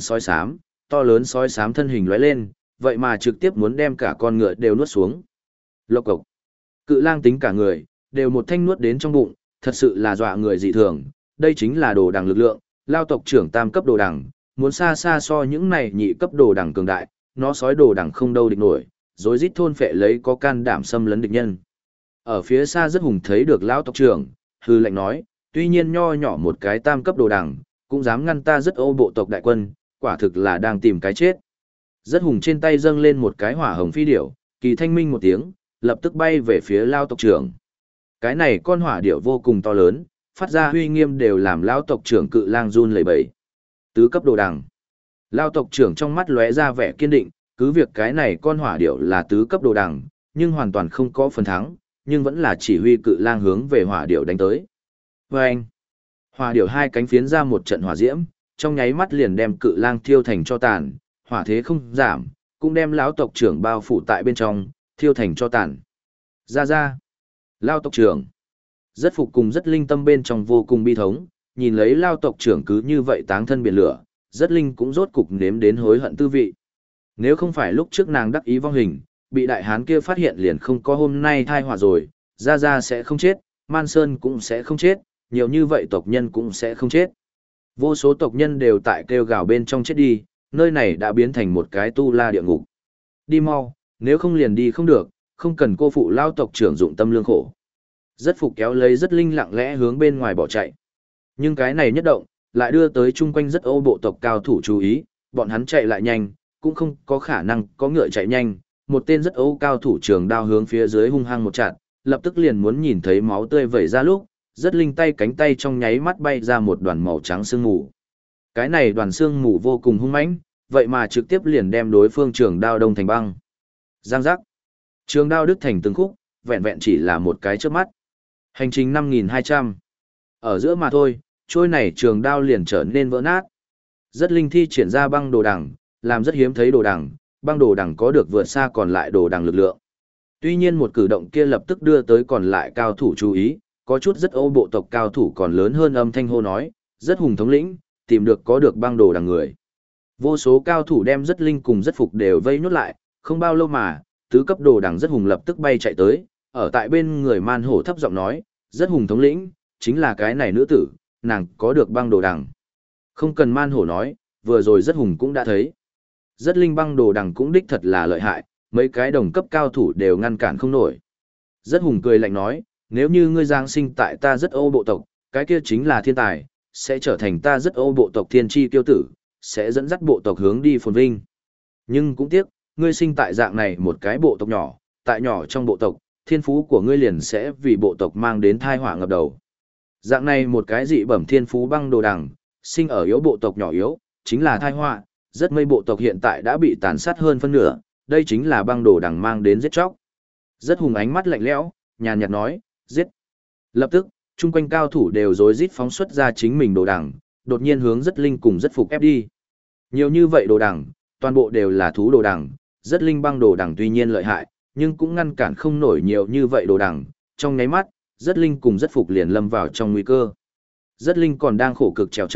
sói xám thân hình lóe lên, vậy mà trực tiếp muốn đem cả con ngựa đều nuốt xuống. Lộc cộc! Cự lang tính cả người, đều một thanh nuốt đến trong bụng, thật sự là dọa người dị thường, đây chính là đồ đằng lực lượng, lao tộc trưởng tam cấp đồ đằng, muốn xa xa so những này nhị cấp đồ đằng cường đại, nó sói đồ đằng không đâu địch nổi, rối rít thôn phệ lấy có can đảm xâm lấn địch nhân. Ở phía xa rất hùng thấy được lão tộc trưởng, hư lệnh nói, tuy nhiên nho nhỏ một cái tam cấp đồ đằng, cũng dám ngăn ta rất ô bộ tộc đại quân, quả thực là đang tìm cái chết. Rất hùng trên tay dâng lên một cái hỏa hồng phi điểu, kỳ thanh minh một tiếng, lập tức bay về phía lao tộc trưởng. Cái này con hỏa điểu vô cùng to lớn, phát ra huy nghiêm đều làm lao tộc trưởng cự lang run lẩy bẩy. Tứ cấp đồ đằng. Lao tộc trưởng trong mắt lóe ra vẻ kiên định, cứ việc cái này con hỏa điểu là tứ cấp đồ đằng, nhưng hoàn toàn không có phần thắng, nhưng vẫn là chỉ huy cự lang hướng về hỏa điểu đánh tới. Vâng! Hỏa điểu hai cánh phiến ra một trận hỏa diễm, trong nháy mắt liền đem cự lang thiêu thành cho tàn, hỏa thế không giảm, cũng đem lão tộc trưởng bao phủ tại bên trong, thiêu thành cho tàn. Ra! Lao tộc trưởng! Rất phục cùng rất linh tâm bên trong vô cùng bi thống, nhìn lấy lao tộc trưởng cứ như vậy táng thân biển lửa, rất linh cũng rốt cục nếm đến hối hận tư vị. Nếu không phải lúc trước nàng đắc ý vong hình, bị đại hán kia phát hiện liền không có hôm nay thai họa rồi, Ra sẽ không chết, Man Sơn cũng sẽ không chết, nhiều như vậy tộc nhân cũng sẽ không chết. Vô số tộc nhân đều tại kêu gào bên trong chết đi, nơi này đã biến thành một cái tu la địa ngục. Đi mau, nếu không liền đi không được, không cần cô phụ lao tộc trưởng dụng tâm lương khổ. Rất phục kéo lấy rất linh lặng lẽ hướng bên ngoài bỏ chạy. Nhưng cái này nhất động, lại đưa tới chung quanh rất ô bộ tộc cao thủ chú ý, bọn hắn chạy lại nhanh, cũng không có khả năng có ngựa chạy nhanh. Một tên rất ô cao thủ trường đao hướng phía dưới hung hăng một chặt, lập tức liền muốn nhìn thấy máu tươi vẩy ra lúc, rất linh tay cánh tay trong nháy mắt bay ra một đoàn màu trắng sương mù. Cái này đoàn sương mù vô cùng hung mãnh, vậy mà trực tiếp liền đem đối phương trường đao đông thành băng. Giang giác. Trường đao đứt thành từng khúc, vẹn vẹn chỉ là một cái chớp mắt. Hành trình 5200. Ở giữa mà thôi, trôi này trường đao liền trở nên vỡ nát. Rất linh thi triển ra băng đồ đằng, làm rất hiếm thấy đồ đằng, băng đồ đằng có được vượt xa còn lại đồ đằng lực lượng. Tuy nhiên một cử động kia lập tức đưa tới còn lại cao thủ chú ý, có chút rất ô bộ tộc cao thủ còn lớn hơn âm thanh hô nói, rất hùng thống lĩnh, tìm được có được băng đồ đằng người. Vô số cao thủ đem rất linh cùng rất phục đều vây nhốt lại, không bao lâu mà, tứ cấp đồ đằng rất hùng lập tức bay chạy tới, ở tại bên người man hổ thấp giọng nói, rất hùng thống lĩnh, chính là cái này nữ tử, nàng có được băng đồ đằng. Không cần man hổ nói, vừa rồi rất hùng cũng đã thấy. Rất linh băng đồ đằng cũng đích thật là lợi hại, mấy cái đồng cấp cao thủ đều ngăn cản không nổi. Rất hùng cười lạnh nói, nếu như ngươi giáng sinh tại ta rất ô bộ tộc, cái kia chính là thiên tài, sẽ trở thành ta rất ô bộ tộc thiên tri tiêu tử, sẽ dẫn dắt bộ tộc hướng đi phồn vinh. Nhưng cũng tiếc, ngươi sinh tại dạng này một cái bộ tộc nhỏ, tại nhỏ trong bộ tộc, thiên phú của ngươi liền sẽ vì bộ tộc mang đến thai họa ngập đầu. Dạng này một cái dị bẩm thiên phú băng đồ đằng, sinh ở yếu bộ tộc nhỏ yếu, chính là thai họa, rất mấy bộ tộc hiện tại đã bị tàn sát hơn phân nửa, đây chính là băng đồ đằng mang đến giết chóc. Rất hùng ánh mắt lạnh lẽo, nhàn nhạt nói, giết. Lập tức, chung quanh cao thủ đều rối rít phóng xuất ra chính mình đồ đằng, đột nhiên hướng rất linh cùng rất phục ép đi. Nhiều như vậy đồ đằng, toàn bộ đều là thú đồ đằng, rất linh băng đồ đằng tuy nhiên lợi hại, nhưng cũng ngăn cản không nổi nhiều như vậy đồ đằng, trong nháy mắt, rất linh cùng rất phục liền lâm vào trong nguy cơ. Rất linh còn đang khổ cực trèo trống,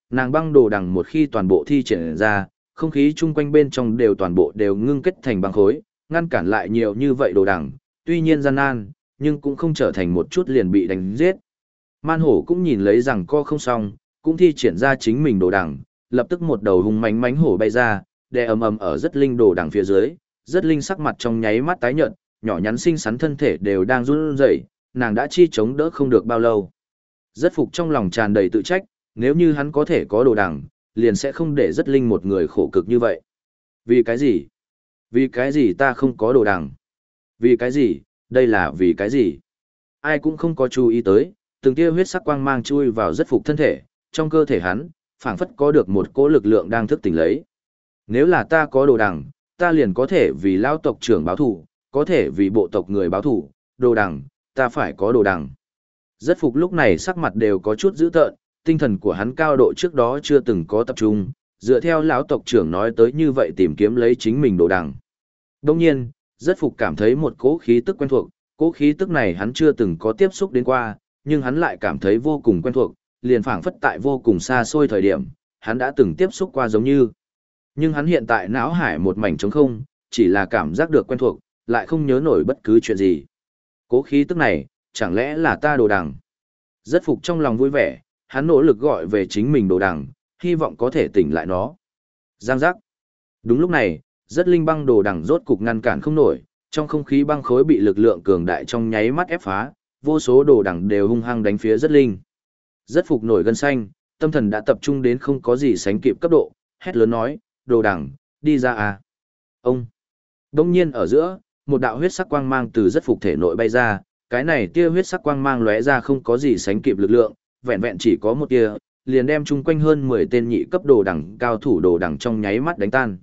nàng băng đồ đằng một khi toàn bộ thi triển ra, không khí chung quanh bên trong đều toàn bộ đều ngưng kết thành băng khối, ngăn cản lại nhiều như vậy đồ đằng, tuy nhiên gian nan, nhưng cũng không trở thành một chút liền bị đánh giết. Man hổ cũng nhìn lấy rằng co không xong, cũng thi triển ra chính mình đồ đằng, lập tức một đầu hung mãnh mãnh hổ bay ra, đè ầm ầm ở rất linh đồ đằng phía dưới, rất linh sắc mặt trong nháy mắt tái nhợt, nhỏ nhắn xinh xắn thân thể đều đang run rẩy, nàng đã chi chống đỡ không được bao lâu. Rất phục trong lòng tràn đầy tự trách, nếu như hắn có thể có đồ đằng, liền sẽ không để rất linh một người khổ cực như vậy. Vì cái gì? Vì cái gì ta không có đồ đằng? Vì cái gì? Đây là vì cái gì? Ai cũng không có chú ý tới, từng tia huyết sắc quang mang chui vào rất phục thân thể, trong cơ thể hắn, phảng phất có được một cỗ lực lượng đang thức tỉnh lấy. Nếu là ta có đồ đằng, ta liền có thể vì lao tộc trưởng báo thù, có thể vì bộ tộc người báo thù, đồ đằng, ta phải có đồ đằng. Rất phục lúc này sắc mặt đều có chút dữ tợn, tinh thần của hắn cao độ trước đó chưa từng có tập trung, dựa theo lão tộc trưởng nói tới như vậy tìm kiếm lấy chính mình đồ đằng. Đồng nhiên, rất phục cảm thấy một cỗ khí tức quen thuộc, cỗ khí tức này hắn chưa từng có tiếp xúc đến qua, nhưng hắn lại cảm thấy vô cùng quen thuộc, liền phảng phất tại vô cùng xa xôi thời điểm, hắn đã từng tiếp xúc qua giống như. Nhưng hắn hiện tại não hải một mảnh trống không, chỉ là cảm giác được quen thuộc, lại không nhớ nổi bất cứ chuyện gì. Cố khí tức này, chẳng lẽ là ta đồ đằng? Rất phục trong lòng vui vẻ, hắn nỗ lực gọi về chính mình đồ đằng, hy vọng có thể tỉnh lại nó. Giang giác. Đúng lúc này, rất linh băng đồ đằng rốt cục ngăn cản không nổi, trong không khí băng khối bị lực lượng cường đại trong nháy mắt ép phá, vô số đồ đằng đều hung hăng đánh phía rất linh. Rất phục nổi gân xanh, tâm thần đã tập trung đến không có gì sánh kịp cấp độ, hét lớn nói, đồ đằng, đi ra à. Ông. Đông nhiên ở giữa, một đạo huyết sắc quang mang từ rất phục thể nội bay ra, cái này tia huyết sắc quang mang lóe ra không có gì sánh kịp lực lượng, vẹn vẹn chỉ có một tia, liền đem chung quanh hơn 10 tên nhị cấp đồ đằng cao thủ đồ đằng trong nháy mắt đánh tan.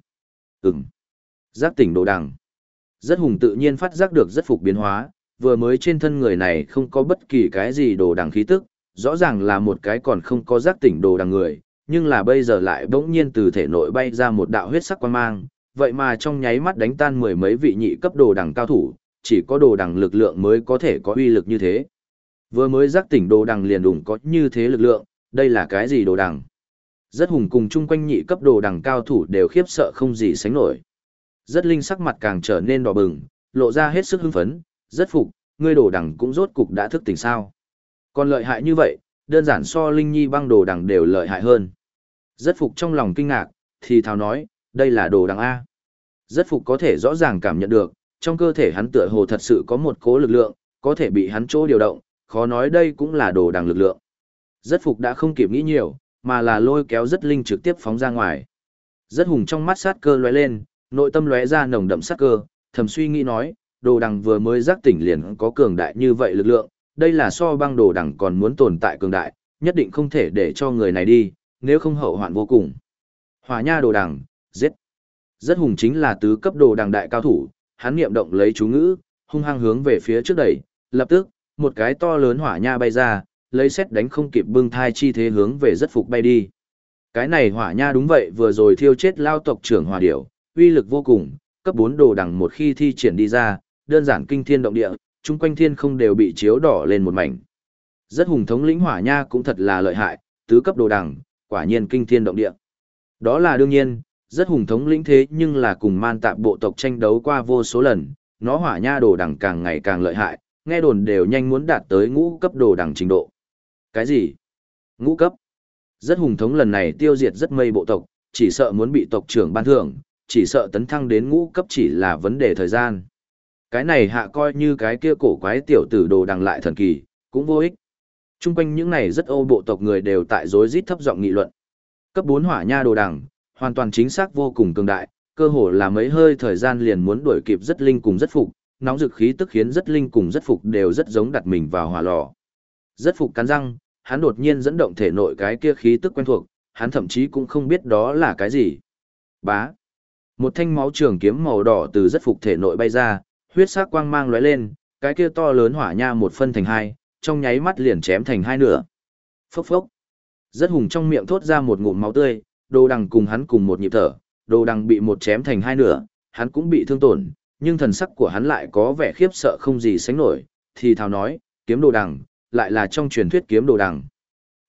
Giác tỉnh đồ đằng. Rất hùng tự nhiên phát giác được rất phục biến hóa, vừa mới trên thân người này không có bất kỳ cái gì đồ đằng khí tức, rõ ràng là một cái còn không có giác tỉnh đồ đằng người, nhưng là bây giờ lại bỗng nhiên từ thể nội bay ra một đạo huyết sắc quang mang, vậy mà trong nháy mắt đánh tan mười mấy vị nhị cấp đồ đằng cao thủ, chỉ có đồ đằng lực lượng mới có thể có uy lực như thế. Vừa mới giác tỉnh đồ đằng liền đủng có như thế lực lượng, đây là cái gì đồ đằng? Rất hùng cùng chung quanh nhị cấp đồ đằng cao thủ đều khiếp sợ không gì sánh nổi. Rất linh sắc mặt càng trở nên đỏ bừng, lộ ra hết sức hưng phấn, rất phục, ngươi đồ đằng cũng rốt cục đã thức tỉnh sao. Còn lợi hại như vậy, đơn giản so Linh Nhi băng đồ đằng đều lợi hại hơn. Rất phục trong lòng kinh ngạc, thì thào nói, đây là đồ đằng A. Rất phục có thể rõ ràng cảm nhận được, trong cơ thể hắn tựa hồ thật sự có một cố lực lượng, có thể bị hắn chỗ điều động, khó nói đây cũng là đồ đằng lực lượng. Rất phục đã không kịp nghĩ nhiều, mà là lôi kéo rất linh trực tiếp phóng ra ngoài. Rất hùng trong mắt sát cơ lóe lên, nội tâm lóe ra nồng đậm sát cơ, thầm suy nghĩ nói, đồ đằng vừa mới giác tỉnh liền có cường đại như vậy lực lượng, đây là so băng đồ đằng còn muốn tồn tại cường đại, nhất định không thể để cho người này đi, nếu không hậu hoạn vô cùng. Hỏa nha đồ đằng, giết. Rất hùng chính là tứ cấp đồ đằng đại cao thủ, hắn niệm động lấy chú ngữ, hung hăng hướng về phía trước đẩy, lập tức, một cái to lớn hỏa nha bay ra, lấy xét đánh không kịp bưng thai chi thế hướng về rất phục bay đi. Cái này hỏa nha đúng vậy vừa rồi thiêu chết lao tộc trưởng hỏa điểu, uy lực vô cùng, cấp 4 đồ đằng một khi thi triển đi ra, đơn giản kinh thiên động địa, chung quanh thiên không đều bị chiếu đỏ lên một mảnh. Rất hùng thống lĩnh hỏa nha cũng thật là lợi hại, tứ cấp đồ đằng, quả nhiên kinh thiên động địa. Đó là đương nhiên, rất hùng thống lĩnh thế nhưng là cùng man tạp bộ tộc tranh đấu qua vô số lần, nó hỏa nha đồ đằng càng ngày càng lợi hại, nghe đồn đều nhanh muốn đạt tới ngũ cấp đồ đằng trình độ. Cái gì? Ngũ cấp? Rất hùng thống lần này tiêu diệt rất mây bộ tộc, chỉ sợ muốn bị tộc trưởng ban thưởng, chỉ sợ tấn thăng đến ngũ cấp chỉ là vấn đề thời gian. Cái này hạ coi như cái kia cổ quái tiểu tử đồ đằng lại thần kỳ, cũng vô ích. Trung quanh những này rất ô bộ tộc người đều tại rối rít thấp giọng nghị luận. Cấp 4 hỏa nha đồ đằng, hoàn toàn chính xác vô cùng cường đại, cơ hồ là mấy hơi thời gian liền muốn đuổi kịp rất linh cùng rất phục, nóng dực khí tức khiến rất linh cùng rất phục đều rất giống đặt mình vào hỏa lò. Rất phục cắn răng, hắn đột nhiên dẫn động thể nội cái kia khí tức quen thuộc, hắn thậm chí cũng không biết đó là cái gì. Bá. Một thanh máu trường kiếm màu đỏ từ rất phục thể nội bay ra, huyết sắc quang mang lóe lên, cái kia to lớn hỏa nha một phân thành hai, trong nháy mắt liền chém thành hai nửa. Phốc phốc. Rất hùng trong miệng thốt ra một ngụm máu tươi, đồ đằng cùng hắn cùng một nhịp thở, đồ đằng bị một chém thành hai nửa, hắn cũng bị thương tổn, nhưng thần sắc của hắn lại có vẻ khiếp sợ không gì sánh nổi, thì thào nói, kiếm đồ đằng, lại là trong truyền thuyết kiếm đồ đằng.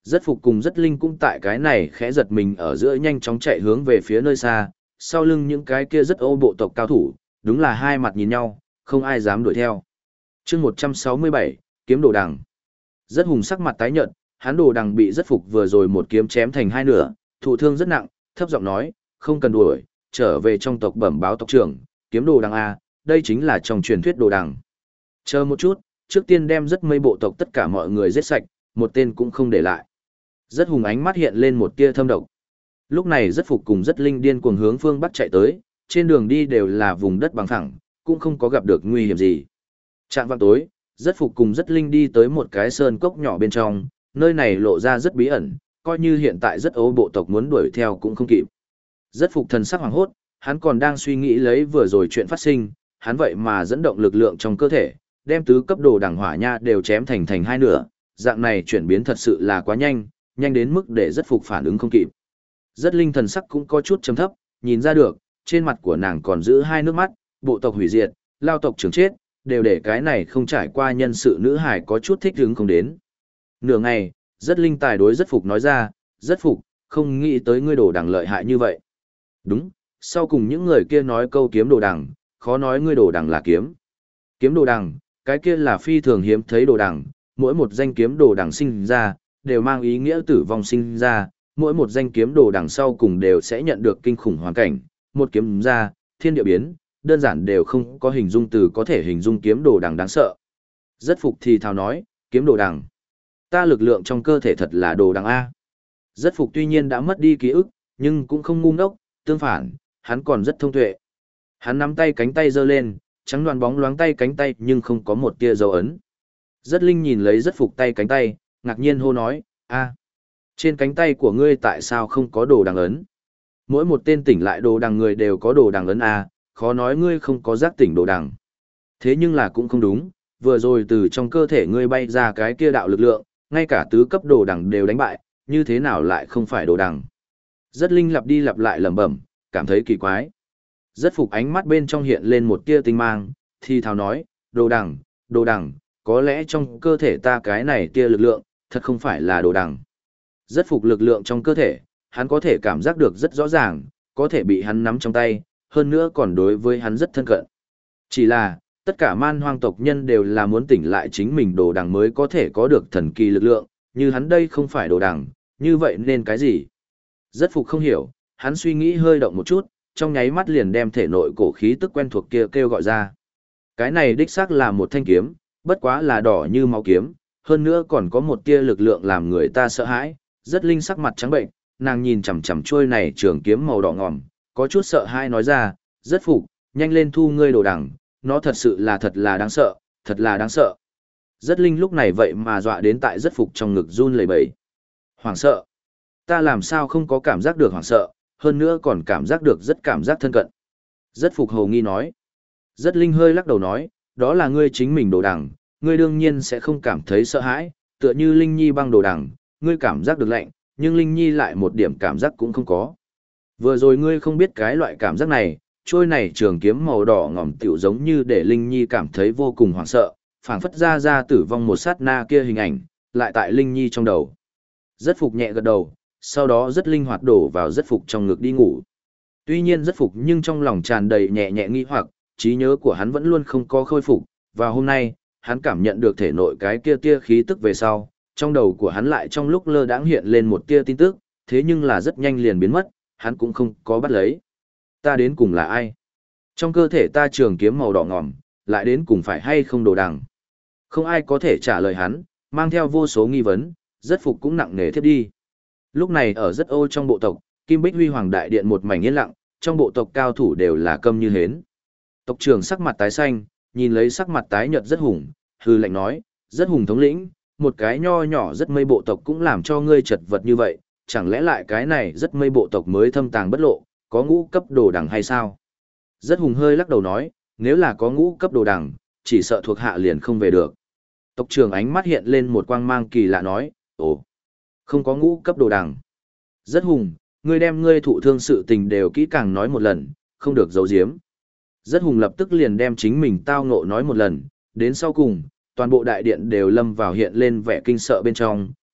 Rất phục cùng rất linh cũng tại cái này khẽ giật mình ở giữa nhanh chóng chạy hướng về phía nơi xa, sau lưng những cái kia rất ô bộ tộc cao thủ, đúng là hai mặt nhìn nhau, không ai dám đuổi theo. chương 167, kiếm đồ đằng. Rất hùng sắc mặt tái nhợt, hắn đồ đằng bị rất phục vừa rồi một kiếm chém thành hai nửa, thụ thương rất nặng, thấp giọng nói, không cần đuổi, trở về trong tộc bẩm báo tộc trưởng, kiếm đồ đằng A, đây chính là trong truyền thuyết đồ đằng. Chờ một chút, trước tiên đem rất mây bộ tộc tất cả mọi người giết sạch, một tên cũng không để lại. Rất hùng ánh mắt hiện lên một tia thâm độc. Lúc này rất phục cùng rất linh điên cuồng hướng phương bắc chạy tới, trên đường đi đều là vùng đất bằng phẳng, cũng không có gặp được nguy hiểm gì. Trạm vào tối, rất phục cùng rất linh đi tới một cái sơn cốc nhỏ bên trong, nơi này lộ ra rất bí ẩn, coi như hiện tại rất ấu bộ tộc muốn đuổi theo cũng không kịp. Rất phục thần sắc hoảng hốt, hắn còn đang suy nghĩ lấy vừa rồi chuyện phát sinh, hắn vậy mà dẫn động lực lượng trong cơ thể, đem tứ cấp đồ đằng hỏa nha đều chém thành hai nửa, dạng này chuyển biến thật sự là quá nhanh, nhanh đến mức để rất phục phản ứng không kịp. Rất linh thần sắc cũng có chút trầm thấp, nhìn ra được, trên mặt của nàng còn giữ hai nước mắt, bộ tộc hủy diệt, lao tộc trưởng chết, đều để cái này không trải qua nhân sự nữ hải có chút thích hứng không đến. Nửa ngày, rất linh tài đối rất phục nói ra, rất phục, không nghĩ tới ngươi đồ đằng lợi hại như vậy. Đúng, sau cùng những người kia nói câu kiếm đồ đằng, khó nói ngươi đồ đằng là kiếm. Kiếm đồ đằng, cái kia là phi thường hiếm thấy đồ đằng, mỗi một danh kiếm đồ đằng sinh ra, đều mang ý nghĩa tử vong sinh ra, mỗi một danh kiếm đồ đằng sau cùng đều sẽ nhận được kinh khủng hoàn cảnh, một kiếm ra, thiên địa biến, đơn giản đều không có hình dung từ có thể hình dung kiếm đồ đằng đáng sợ. Rất phục thì thào nói, kiếm đồ đằng. Ta lực lượng trong cơ thể thật là đồ đằng A. Rất phục tuy nhiên đã mất đi ký ức, nhưng cũng không ngu ngốc, tương phản, hắn còn rất thông tuệ. Hắn nắm tay cánh tay giơ lên, trắng đoàn bóng loáng tay cánh tay nhưng không có một tia dấu ấn. Rất linh nhìn lấy rất phục tay cánh tay, ngạc nhiên hô nói, a, trên cánh tay của ngươi tại sao không có đồ đằng ấn? Mỗi một tên tỉnh lại đồ đằng người đều có đồ đằng ấn a, khó nói ngươi không có giác tỉnh đồ đằng. Thế nhưng là cũng không đúng, vừa rồi từ trong cơ thể ngươi bay ra cái kia đạo lực lượng, ngay cả tứ cấp đồ đằng đều đánh bại, như thế nào lại không phải đồ đằng? Rất linh lặp đi lặp lại lẩm bẩm, cảm thấy kỳ quái. Rất phục ánh mắt bên trong hiện lên một tia tinh mang, thì thào nói, đồ đằng, có lẽ trong cơ thể ta cái này tia lực lượng, thật không phải là đồ đằng. Rất phục lực lượng trong cơ thể, hắn có thể cảm giác được rất rõ ràng, có thể bị hắn nắm trong tay, hơn nữa còn đối với hắn rất thân cận. Chỉ là, tất cả man hoang tộc nhân đều là muốn tỉnh lại chính mình đồ đằng mới có thể có được thần kỳ lực lượng, như hắn đây không phải đồ đằng, như vậy nên cái gì? Rất phục không hiểu, hắn suy nghĩ hơi động một chút, trong nháy mắt liền đem thể nội cổ khí tức quen thuộc kia kêu gọi ra. Cái này đích xác là một thanh kiếm, bất quá là đỏ như máu kiếm, hơn nữa còn có một tia lực lượng làm người ta sợ hãi. Rất linh sắc mặt trắng bệnh, nàng nhìn chằm chằm trôi này trường kiếm màu đỏ ngòm, có chút sợ hãi nói ra, rất phục, nhanh lên thu ngươi đồ đằng, nó thật là đáng sợ, thật là đáng sợ. Rất linh lúc này vậy mà dọa đến tại rất phục trong ngực run lẩy bẩy. Hoảng sợ. Ta làm sao không có cảm giác được hoảng sợ, hơn nữa còn cảm giác được rất cảm giác thân cận. Rất phục hầu nghi nói. Rất linh hơi lắc đầu nói, đó là ngươi chính mình đồ đằng, ngươi đương nhiên sẽ không cảm thấy sợ hãi, tựa như Linh Nhi băng đồ đằng, ngươi cảm giác được lạnh, nhưng Linh Nhi lại một điểm cảm giác cũng không có. Vừa rồi ngươi không biết cái loại cảm giác này, trôi này trường kiếm màu đỏ ngòm tiểu giống như để Linh Nhi cảm thấy vô cùng hoảng sợ, phảng phất ra tử vong một sát na kia hình ảnh, lại tại Linh Nhi trong đầu. Rất phục nhẹ gật đầu, sau đó rất linh hoạt đổ vào rất phục trong ngực đi ngủ. Tuy nhiên rất phục nhưng trong lòng tràn đầy nhẹ nhẹ nghi hoặc, trí nhớ của hắn vẫn luôn không có khôi phục, và hôm nay, hắn cảm nhận được thể nội cái kia tia khí tức về sau, trong đầu của hắn lại trong lúc lơ đãng hiện lên một tia tin tức, thế nhưng là rất nhanh liền biến mất, hắn cũng không có bắt lấy. Ta đến cùng là ai? Trong cơ thể ta trường kiếm màu đỏ ngòm, lại đến cùng phải hay không đồ đằng? Không ai có thể trả lời hắn, mang theo vô số nghi vấn, rất phục cũng nặng nề thiếp đi. Lúc này ở rất ô trong bộ tộc, Kim Bích Huy Hoàng Đại Điện một mảnh yên lặng, trong bộ tộc cao thủ đều là câm như hến. Tộc trưởng sắc mặt tái xanh, nhìn lấy sắc mặt tái nhợt rất hùng, hư lệnh nói, rất hùng thống lĩnh, một cái nho nhỏ rất mây bộ tộc cũng làm cho ngươi chật vật như vậy, chẳng lẽ lại cái này rất mây bộ tộc mới thâm tàng bất lộ, có ngũ cấp đồ đằng hay sao? Rất hùng hơi lắc đầu nói, nếu là có ngũ cấp đồ đằng, chỉ sợ thuộc hạ liền không về được. Tộc trưởng ánh mắt hiện lên một quang mang kỳ lạ nói, ồ, không có ngũ cấp đồ đằng. Rất hùng, ngươi đem ngươi thụ thương sự tình đều kỹ càng nói một lần, không được giấu giếm. Rất hùng lập tức liền đem chính mình tao ngộ nói một lần, đến sau cùng, toàn bộ đại điện đều lâm vào hiện lên vẻ kinh sợ bên trong,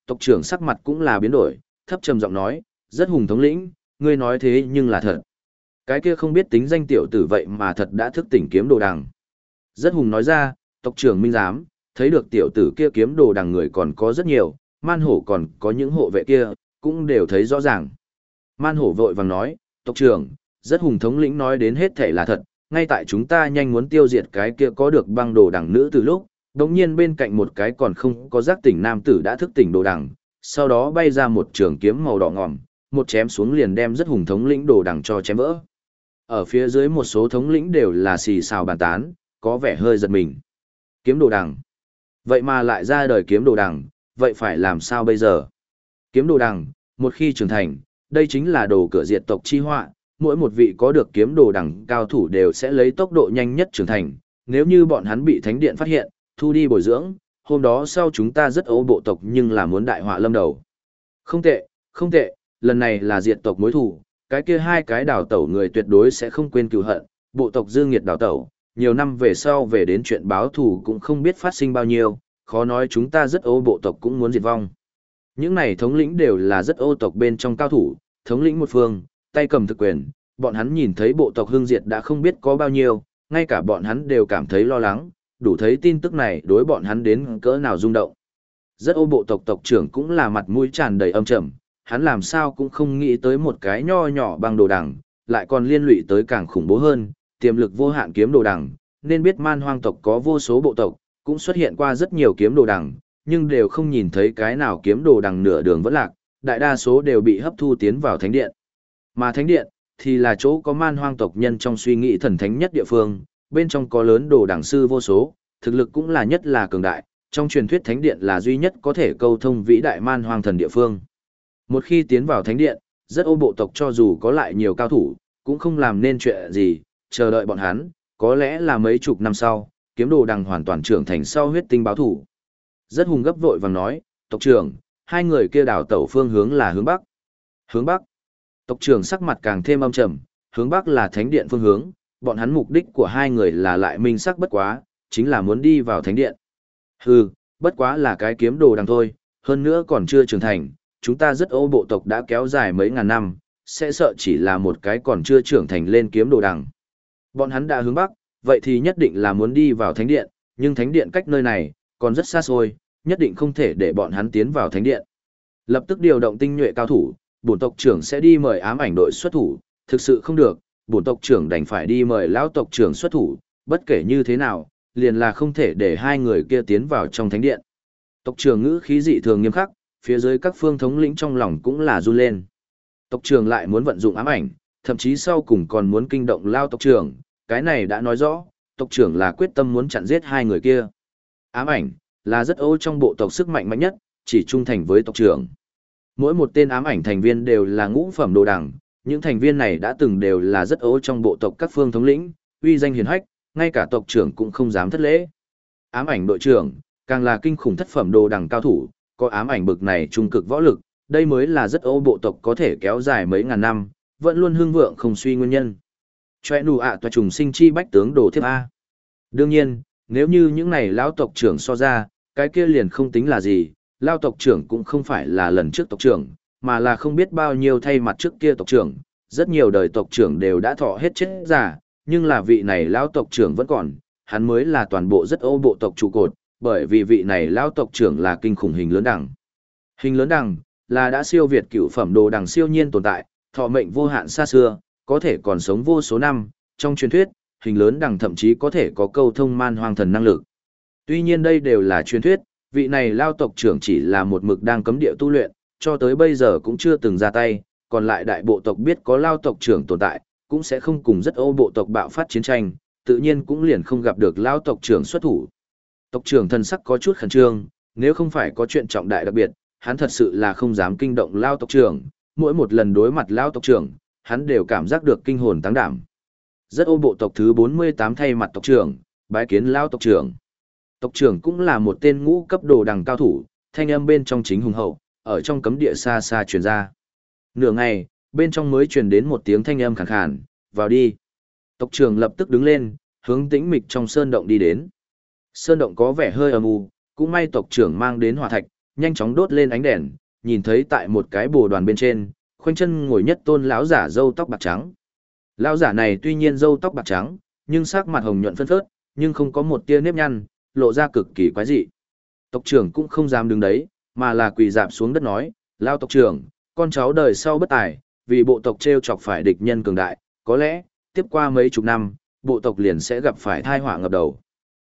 Tộc trưởng sắc mặt cũng là biến đổi, thấp trầm giọng nói, rất hùng thống lĩnh, ngươi nói thế nhưng là thật. Cái kia không biết tính danh tiểu tử vậy mà thật đã thức tỉnh kiếm đồ đằng. Rất hùng nói ra, tộc trưởng minh giám, thấy được tiểu tử kia kiếm đồ đằng người còn có rất nhiều, man hổ còn có những hộ vệ kia, cũng đều thấy rõ ràng. Man hổ vội vàng nói, tộc trưởng, rất hùng thống lĩnh nói đến hết thể là thật, ngay tại chúng ta nhanh muốn tiêu diệt cái kia có được băng đồ đằng nữ từ lúc, đống nhiên bên cạnh một cái còn không có giác tỉnh nam tử đã thức tỉnh đồ đằng, sau đó bay ra một trường kiếm màu đỏ ngòm, một chém xuống liền đem rất hùng thống lĩnh đồ đằng cho chém vỡ. Ở phía dưới một số thống lĩnh đều là xì xào bàn tán, có vẻ hơi giật mình. Kiếm đồ đằng. Vậy mà lại ra đời kiếm đồ đằng, vậy phải làm sao bây giờ? Kiếm đồ đằng, một khi trưởng thành, đây chính là đồ cửa diệt tộc chi họa, mỗi một vị có được kiếm đồ đằng cao thủ đều sẽ lấy tốc độ nhanh nhất trưởng thành, nếu như bọn hắn bị thánh điện phát hiện, thu đi bồi dưỡng, hôm đó sau chúng ta rất ố bộ tộc nhưng là muốn đại họa lâm đầu. Không tệ, không tệ, lần này là diệt tộc mối thù, cái kia hai cái đào tẩu người tuyệt đối sẽ không quên cừu hận, bộ tộc Dương Nghiệt đào tẩu, nhiều năm về sau về đến chuyện báo thù cũng không biết phát sinh bao nhiêu, khó nói chúng ta rất ô bộ tộc cũng muốn diệt vong. Những này thống lĩnh đều là rất ô tộc bên trong cao thủ, thống lĩnh một phương, tay cầm thực quyền, bọn hắn nhìn thấy bộ tộc hương diệt đã không biết có bao nhiêu, ngay cả bọn hắn đều cảm thấy lo lắng, đủ thấy tin tức này đối bọn hắn đến cỡ nào rung động. Rất ô bộ tộc tộc trưởng cũng là mặt mũi tràn đầy âm trầm, hắn làm sao cũng không nghĩ tới một cái nho nhỏ bằng đồ đằng, lại còn liên lụy tới càng khủng bố hơn, tiềm lực vô hạn kiếm đồ đằng, nên biết man hoang tộc có vô số bộ tộc, cũng xuất hiện qua rất nhiều kiếm đồ đằng, nhưng đều không nhìn thấy cái nào kiếm đồ đằng nửa đường vẫn lạc, đại đa số đều bị hấp thu tiến vào thánh điện. Mà thánh điện, thì là chỗ có man hoang tộc nhân trong suy nghĩ thần thánh nhất địa phương, bên trong có lớn đồ đằng sư vô số, thực lực cũng là nhất là cường đại, trong truyền thuyết thánh điện là duy nhất có thể câu thông vĩ đại man hoang thần địa phương. Một khi tiến vào thánh điện, rất ô bộ tộc cho dù có lại nhiều cao thủ, cũng không làm nên chuyện gì, chờ đợi bọn hắn, có lẽ là mấy chục năm sau, kiếm đồ đằng hoàn toàn trưởng thành sau huyết tinh báo thủ. Rất hùng gấp vội vàng nói, tộc trưởng, hai người kia đảo tẩu phương hướng là hướng bắc. Hướng bắc. Tộc trưởng sắc mặt càng thêm âm trầm, hướng bắc là thánh điện phương hướng, bọn hắn mục đích của hai người là lại minh sắc bất quá, chính là muốn đi vào thánh điện. Hừ, bất quá là cái kiếm đồ đằng thôi, hơn nữa còn chưa trưởng thành, chúng ta rất ô bộ tộc đã kéo dài mấy ngàn năm, sẽ sợ chỉ là một cái còn chưa trưởng thành lên kiếm đồ đằng. Bọn hắn đã hướng bắc, vậy thì nhất định là muốn đi vào thánh điện, nhưng thánh điện cách nơi này, còn rất xa xôi, nhất định không thể để bọn hắn tiến vào thánh điện. Lập tức điều động tinh nhuệ cao thủ, bổn tộc trưởng sẽ đi mời ám ảnh đội xuất thủ, thực sự không được, bổn tộc trưởng đành phải đi mời lão tộc trưởng xuất thủ, bất kể như thế nào, liền là không thể để hai người kia tiến vào trong thánh điện. Tộc trưởng ngữ khí dị thường nghiêm khắc, phía dưới các phương thống lĩnh trong lòng cũng là run lên. Tộc trưởng lại muốn vận dụng ám ảnh, thậm chí sau cùng còn muốn kinh động lao tộc trưởng, cái này đã nói rõ, tộc trưởng là quyết tâm muốn chặn giết hai người kia. Ám ảnh là rất ô trong bộ tộc sức mạnh mạnh nhất, chỉ trung thành với tộc trưởng. Mỗi một tên ám ảnh thành viên đều là ngũ phẩm đồ đẳng, những thành viên này đã từng đều là rất ô trong bộ tộc các phương thống lĩnh, uy danh hiển hách, ngay cả tộc trưởng cũng không dám thất lễ. Ám ảnh đội trưởng, càng là kinh khủng thất phẩm đồ đẳng cao thủ, có ám ảnh bực này trung cực võ lực, đây mới là rất ô bộ tộc có thể kéo dài mấy ngàn năm, vẫn luôn hưng vượng không suy nguyên nhân. Choe nụ ạ toa trùng sinh chi bách tướng đồ thiếp A. Đương nhiên, nếu như những này lão tộc trưởng so ra, cái kia liền không tính là gì, lão tộc trưởng cũng không phải là lần trước tộc trưởng, mà là không biết bao nhiêu thay mặt trước kia tộc trưởng, rất nhiều đời tộc trưởng đều đã thọ hết chết già, nhưng là vị này lão tộc trưởng vẫn còn, hắn mới là toàn bộ rất ô bộ tộc trụ cột, bởi vì vị này lão tộc trưởng là kinh khủng hình lớn đẳng. Hình lớn đẳng là đã siêu việt cựu phẩm đồ đẳng siêu nhiên tồn tại, thọ mệnh vô hạn xa xưa, có thể còn sống vô số năm, trong truyền thuyết, hình lớn đẳng thậm chí có thể có câu thông man hoang thần năng lực. Tuy nhiên đây đều là truyền thuyết, vị này lao tộc trưởng chỉ là một mực đang cấm địa tu luyện, cho tới bây giờ cũng chưa từng ra tay, còn lại đại bộ tộc biết có lao tộc trưởng tồn tại, cũng sẽ không cùng rất ô bộ tộc bạo phát chiến tranh, tự nhiên cũng liền không gặp được lao tộc trưởng xuất thủ. Tộc trưởng thần sắc có chút khẩn trương, nếu không phải có chuyện trọng đại đặc biệt, hắn thật sự là không dám kinh động lao tộc trưởng, mỗi một lần đối mặt lao tộc trưởng, hắn đều cảm giác được kinh hồn táng đảm. Rất ô bộ tộc thứ 48 thay mặt tộc trưởng, bái kiến lao tộc trưởng. Tộc trưởng cũng là một tên ngũ cấp đồ đằng cao thủ, thanh âm bên trong chính hùng hậu, ở trong cấm địa xa xa truyền ra. Nửa ngày, bên trong mới truyền đến một tiếng thanh âm khàn khàn, vào đi. Tộc trưởng lập tức đứng lên, hướng tĩnh mịch trong sơn động đi đến. Sơn động có vẻ hơi âm u, cũng may tộc trưởng mang đến hỏa thạch, nhanh chóng đốt lên ánh đèn, nhìn thấy tại một cái bồ đoàn bên trên, khoanh chân ngồi nhất tôn lão giả râu tóc bạc trắng. Lão giả này tuy nhiên râu tóc bạc trắng, nhưng sắc mặt hồng nhuận phân phớt, nhưng không có một tia nếp nhăn, lộ ra cực kỳ quái dị. Tộc trưởng cũng không dám đứng đấy, mà là quỳ rạp xuống đất nói, lao tộc trưởng, con cháu đời sau bất tài, vì bộ tộc treo chọc phải địch nhân cường đại, có lẽ, tiếp qua mấy chục năm, bộ tộc liền sẽ gặp phải tai họa ngập đầu.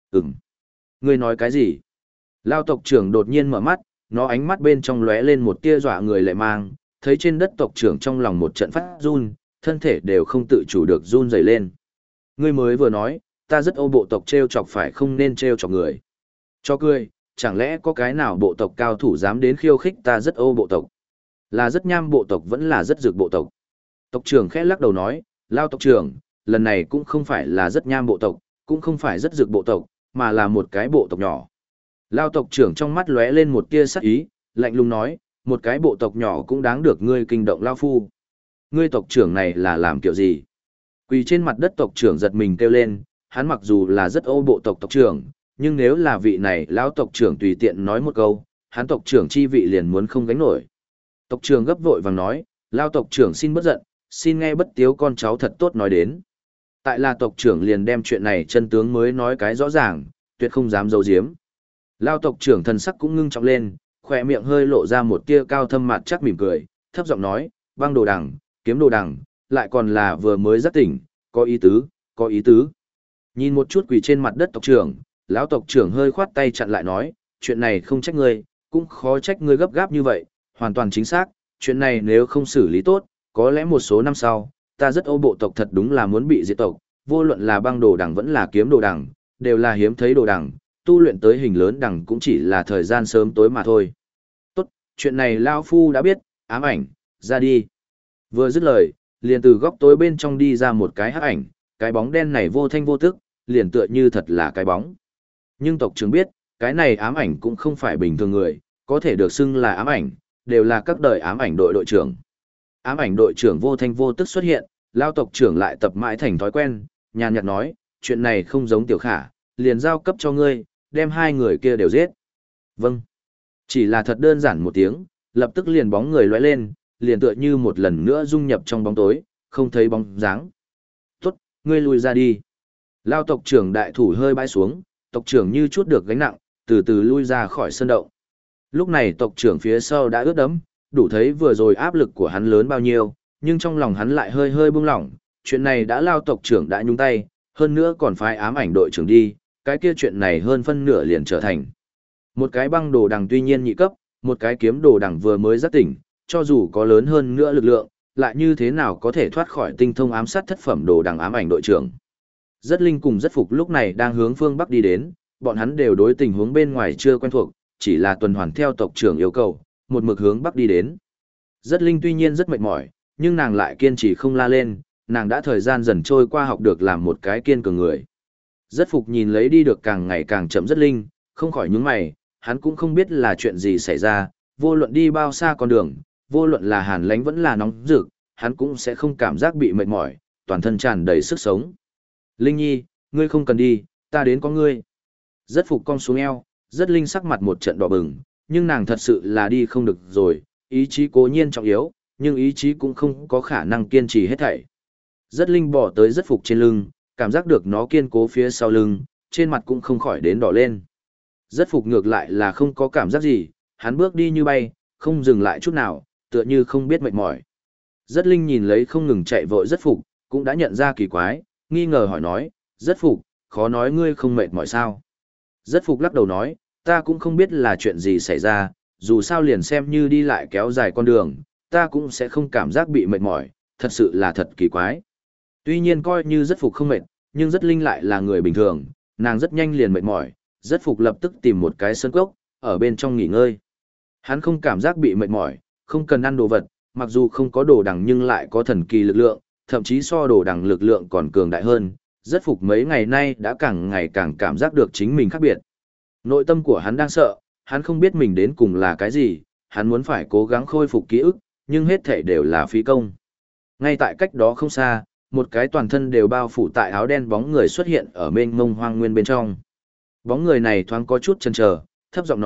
Ngươi nói cái gì? Lao tộc trưởng đột nhiên mở mắt, nó ánh mắt bên trong lóe lên một tia dọa người lệ mang, thấy trên đất tộc trưởng trong lòng một trận phát run, thân thể đều không tự chủ được run rẩy lên. Ngươi mới vừa nói, ta rất ô bộ tộc treo chọc phải không nên treo chọc người. Cho cười, chẳng lẽ có cái nào bộ tộc cao thủ dám đến khiêu khích ta rất ô bộ tộc? Là rất nham bộ tộc vẫn là rất dược bộ tộc? Tộc trưởng khẽ lắc đầu nói, Lao tộc trưởng, lần này cũng không phải là rất nham bộ tộc, cũng không phải rất dược bộ tộc, mà là một cái bộ tộc nhỏ. Lao tộc trưởng trong mắt lóe lên một tia sắc ý, lạnh lùng nói, một cái bộ tộc nhỏ cũng đáng được ngươi kinh động Lao phu. Ngươi tộc trưởng này là làm kiểu gì? Quỳ trên mặt đất tộc trưởng giật mình kêu lên, hắn mặc dù là rất ô bộ tộc tộc trưởng, nhưng nếu là vị này lão tộc trưởng tùy tiện nói một câu, hắn tộc trưởng chi vị liền muốn không gánh nổi. Tộc trưởng gấp vội vàng nói, Lao tộc trưởng xin bất giận, xin nghe bất tiếu con cháu thật tốt nói đến. Tại là tộc trưởng liền đem chuyện này chân tướng mới nói cái rõ ràng, tuyệt không dám giấu giếm. Lao tộc trưởng thần sắc cũng ngưng trọng lên, khỏe miệng hơi lộ ra một tia cao thâm mặt chắc mỉm cười, thấp giọng nói, băng đồ đằng, kiếm đồ đằng, lại còn là vừa mới giác tỉnh, có ý tứ, có ý tứ. Nhìn một chút quỳ trên mặt đất tộc trưởng, lão tộc trưởng hơi khoát tay chặn lại nói, chuyện này không trách ngươi, cũng khó trách ngươi gấp gáp như vậy, hoàn toàn chính xác, chuyện này nếu không xử lý tốt, có lẽ một số năm sau, ta rất ô bộ tộc thật đúng là muốn bị diệt tộc, vô luận là băng đồ đằng vẫn là kiếm đồ đằng, đều là hiếm thấy đồ đằng, tu luyện tới hình lớn đằng cũng chỉ là thời gian sớm tối mà thôi. Tốt, chuyện này Lao Phu đã biết, ám ảnh, ra đi. Vừa dứt lời, liền từ góc tối bên trong đi ra một cái hắc ảnh, cái bóng đen này vô thanh vô tức, liền tựa như thật là cái bóng. Nhưng tộc trưởng biết, cái này ám ảnh cũng không phải bình thường người, có thể được xưng là ám ảnh, đều là các đời ám ảnh đội đội trưởng. Ám ảnh đội trưởng vô thanh vô tức xuất hiện, Lao tộc trưởng lại tập mãi thành thói quen, nhàn nhạt nói, chuyện này không giống tiểu khả, liền giao cấp cho ngươi, đem hai người kia đều giết. Vâng. Chỉ là thật đơn giản một tiếng, lập tức liền bóng người lóe lên, liền tựa như một lần nữa dung nhập trong bóng tối, không thấy bóng dáng. Tốt, ngươi lùi ra đi. Lao tộc trưởng đại thủ hơi bãi xuống, tộc trưởng như chút được gánh nặng, từ từ lui ra khỏi sân động. Lúc này tộc trưởng phía sau đã ướt đẫm, đủ thấy vừa rồi áp lực của hắn lớn bao nhiêu, nhưng trong lòng hắn lại hơi hơi buông lỏng, chuyện này đã Lao tộc trưởng đã nhúng tay, hơn nữa còn phái ám ảnh đội trưởng đi, cái kia chuyện này hơn phân nửa liền trở thành. Một cái băng đồ đằng tuy nhiên nhị cấp, một cái kiếm đồ đằng vừa mới giác tỉnh, cho dù có lớn hơn nữa lực lượng, lại như thế nào có thể thoát khỏi tinh thông ám sát thất phẩm đồ đằng ám ảnh đội trưởng. Rất linh cùng rất phục lúc này đang hướng phương Bắc đi đến, bọn hắn đều đối tình huống bên ngoài chưa quen thuộc, chỉ là tuần hoàn theo tộc trưởng yêu cầu, một mực hướng Bắc đi đến. Rất linh tuy nhiên rất mệt mỏi, nhưng nàng lại kiên trì không la lên, nàng đã thời gian dần trôi qua học được làm một cái kiên cường người. Rất phục nhìn lấy đi được càng ngày càng chậm rất linh, không khỏi nhướng mày, hắn cũng không biết là chuyện gì xảy ra, vô luận đi bao xa con đường, vô luận là hàn lánh vẫn là nóng rực, hắn cũng sẽ không cảm giác bị mệt mỏi, toàn thân tràn đầy sức sống. Linh Nhi, ngươi không cần đi, ta đến có ngươi. Rất phục cong xuống eo, rất linh sắc mặt một trận đỏ bừng, nhưng nàng thật sự là đi không được rồi, ý chí cố nhiên trọng yếu, nhưng ý chí cũng không có khả năng kiên trì hết thảy. Rất linh bỏ tới rất phục trên lưng, cảm giác được nó kiên cố phía sau lưng, trên mặt cũng không khỏi đến đỏ lên. Rất phục ngược lại là không có cảm giác gì, hắn bước đi như bay, không dừng lại chút nào, tựa như không biết mệt mỏi. Rất linh nhìn lấy không ngừng chạy vội rất phục, cũng đã nhận ra kỳ quái, nghi ngờ hỏi nói, rất phục, khó nói ngươi không mệt mỏi sao. Rất phục lắc đầu nói, ta cũng không biết là chuyện gì xảy ra, dù sao liền xem như đi lại kéo dài con đường, ta cũng sẽ không cảm giác bị mệt mỏi, thật sự là thật kỳ quái. Tuy nhiên coi như rất phục không mệt, nhưng rất linh lại là người bình thường, nàng rất nhanh liền mệt mỏi, rất phục lập tức tìm một cái sân cốc, ở bên trong nghỉ ngơi. Hắn không cảm giác bị mệt mỏi, không cần ăn đồ vật, mặc dù không có đồ đằng nhưng lại có thần kỳ lực lượng, thậm chí so đồ đằng lực lượng còn cường đại hơn, rất phục mấy ngày nay đã càng ngày càng cảm giác được chính mình khác biệt. Nội tâm của hắn đang sợ, hắn không biết mình đến cùng là cái gì, hắn muốn phải cố gắng khôi phục ký ức, nhưng hết thể đều là phí công. Ngay tại cách đó không xa, một cái toàn thân đều bao phủ tại áo đen bóng người xuất hiện ở mênh mông hoang nguyên bên trong. Bóng người này thoáng có chút chần chờ, thấp giọng nói,